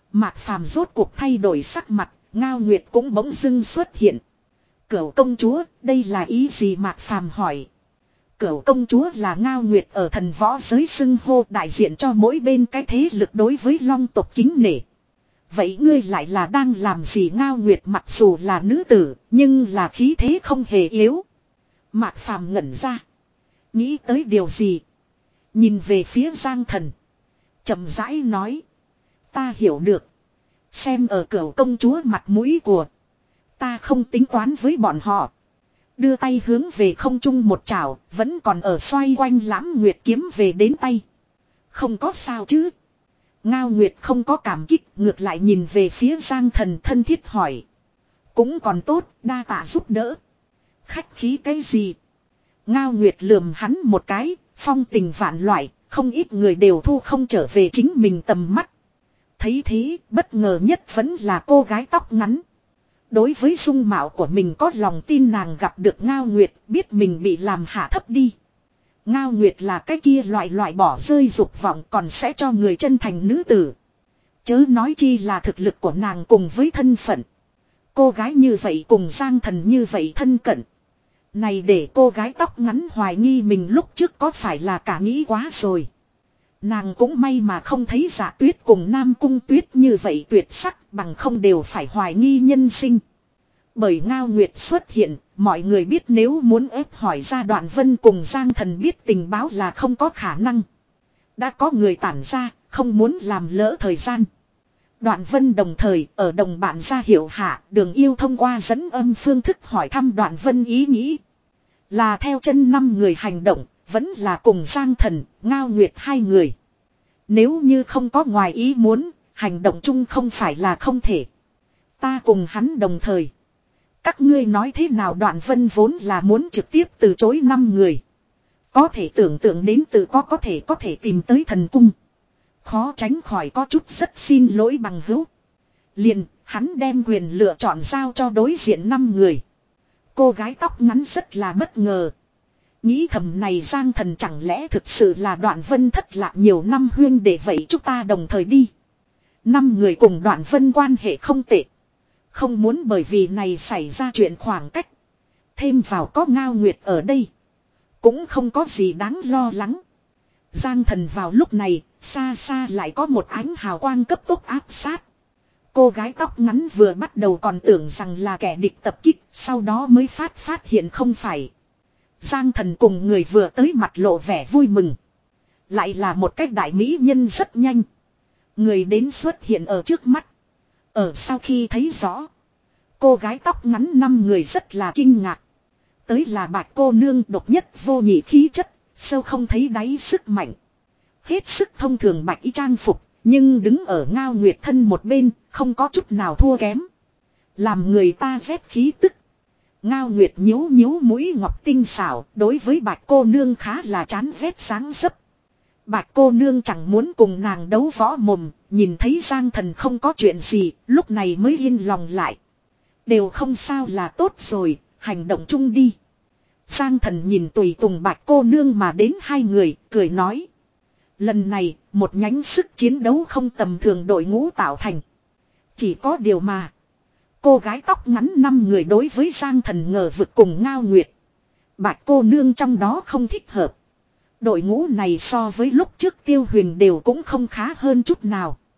Mạc Phàm rốt cuộc thay đổi sắc mặt, Ngao Nguyệt cũng bỗng dưng xuất hiện. Cửu công chúa, đây là ý gì Mạc Phàm hỏi. Cửu công chúa là Ngao Nguyệt ở thần võ giới xưng hô đại diện cho mỗi bên cái thế lực đối với long tộc kính nể. Vậy ngươi lại là đang làm gì Ngao Nguyệt mặc dù là nữ tử, nhưng là khí thế không hề yếu. Mạc Phàm ngẩn ra. Nghĩ tới điều gì? Nhìn về phía Giang Thần. Chậm rãi nói. Ta hiểu được. Xem ở cửu công chúa mặt mũi của. Ta không tính toán với bọn họ. Đưa tay hướng về không trung một chảo, vẫn còn ở xoay quanh Lãm Nguyệt kiếm về đến tay. Không có sao chứ. Ngao Nguyệt không có cảm kích, ngược lại nhìn về phía Giang Thần thân thiết hỏi. Cũng còn tốt, đa tạ giúp đỡ. Khách khí cái gì? Ngao Nguyệt lườm hắn một cái, phong tình vạn loại, không ít người đều thu không trở về chính mình tầm mắt. Thấy thế, bất ngờ nhất vẫn là cô gái tóc ngắn. Đối với dung mạo của mình có lòng tin nàng gặp được Ngao Nguyệt, biết mình bị làm hạ thấp đi. Ngao Nguyệt là cái kia loại loại bỏ rơi dục vọng còn sẽ cho người chân thành nữ tử. Chớ nói chi là thực lực của nàng cùng với thân phận. Cô gái như vậy cùng Giang Thần như vậy thân cận. Này để cô gái tóc ngắn hoài nghi mình lúc trước có phải là cả nghĩ quá rồi. Nàng cũng may mà không thấy Dạ Tuyết cùng Nam Cung Tuyết như vậy tuyệt sắc bằng không đều phải hoài nghi nhân sinh. Bởi Ngao Nguyệt xuất hiện, mọi người biết nếu muốn ép hỏi ra Đoạn Vân cùng Giang Thần biết tình báo là không có khả năng. Đã có người tản ra, không muốn làm lỡ thời gian. Đoạn Vân đồng thời ở đồng bạn ra hiệu hạ, Đường Yêu thông qua dẫn âm phương thức hỏi thăm Đoạn Vân ý nghĩ. Là theo chân năm người hành động, vẫn là cùng Giang Thần, Ngao Nguyệt hai người. Nếu như không có ngoài ý muốn, hành động chung không phải là không thể. Ta cùng hắn đồng thời. Các ngươi nói thế nào Đoạn Vân vốn là muốn trực tiếp từ chối năm người. Có thể tưởng tượng đến từ có có thể có thể tìm tới thần cung. Khó tránh khỏi có chút rất xin lỗi bằng hữu. Liền, hắn đem quyền lựa chọn giao cho đối diện năm người. Cô gái tóc ngắn rất là bất ngờ. Nghĩ thầm này Giang Thần chẳng lẽ thực sự là Đoạn Vân thất lạc nhiều năm huyên để vậy chúng ta đồng thời đi. Năm người cùng Đoạn Vân quan hệ không tệ. Không muốn bởi vì này xảy ra chuyện khoảng cách. Thêm vào có Ngao Nguyệt ở đây. Cũng không có gì đáng lo lắng. Giang Thần vào lúc này, xa xa lại có một ánh hào quang cấp tốc áp sát. Cô gái tóc ngắn vừa bắt đầu còn tưởng rằng là kẻ địch tập kích, sau đó mới phát phát hiện không phải. Giang Thần cùng người vừa tới mặt lộ vẻ vui mừng. Lại là một cách đại mỹ nhân rất nhanh. Người đến xuất hiện ở trước mắt. Ở sau khi thấy rõ. Cô gái tóc ngắn năm người rất là kinh ngạc. Tới là Bạch cô nương độc nhất vô nhị khí chất. Sâu không thấy đáy sức mạnh. Hết sức thông thường bạch y trang phục. Nhưng đứng ở Ngao Nguyệt thân một bên. Không có chút nào thua kém. Làm người ta rét khí tức. Ngao Nguyệt nhíu nhíu mũi ngọc tinh xảo. Đối với Bạch cô nương khá là chán ghét sáng dấp. Bạch cô nương chẳng muốn cùng nàng đấu võ mồm. Nhìn thấy Giang Thần không có chuyện gì. Lúc này mới yên lòng lại. Đều không sao là tốt rồi. Hành động chung đi. Giang Thần nhìn tùy tùng Bạch cô nương mà đến hai người. Cười nói. Lần này một nhánh sức chiến đấu không tầm thường đội ngũ tạo thành. Chỉ có điều mà. Cô gái tóc ngắn năm người đối với Giang Thần ngờ vực cùng Ngao Nguyệt. Bạch cô nương trong đó không thích hợp. Đội ngũ này so với lúc trước Tiêu Huyền đều cũng không khá hơn chút nào.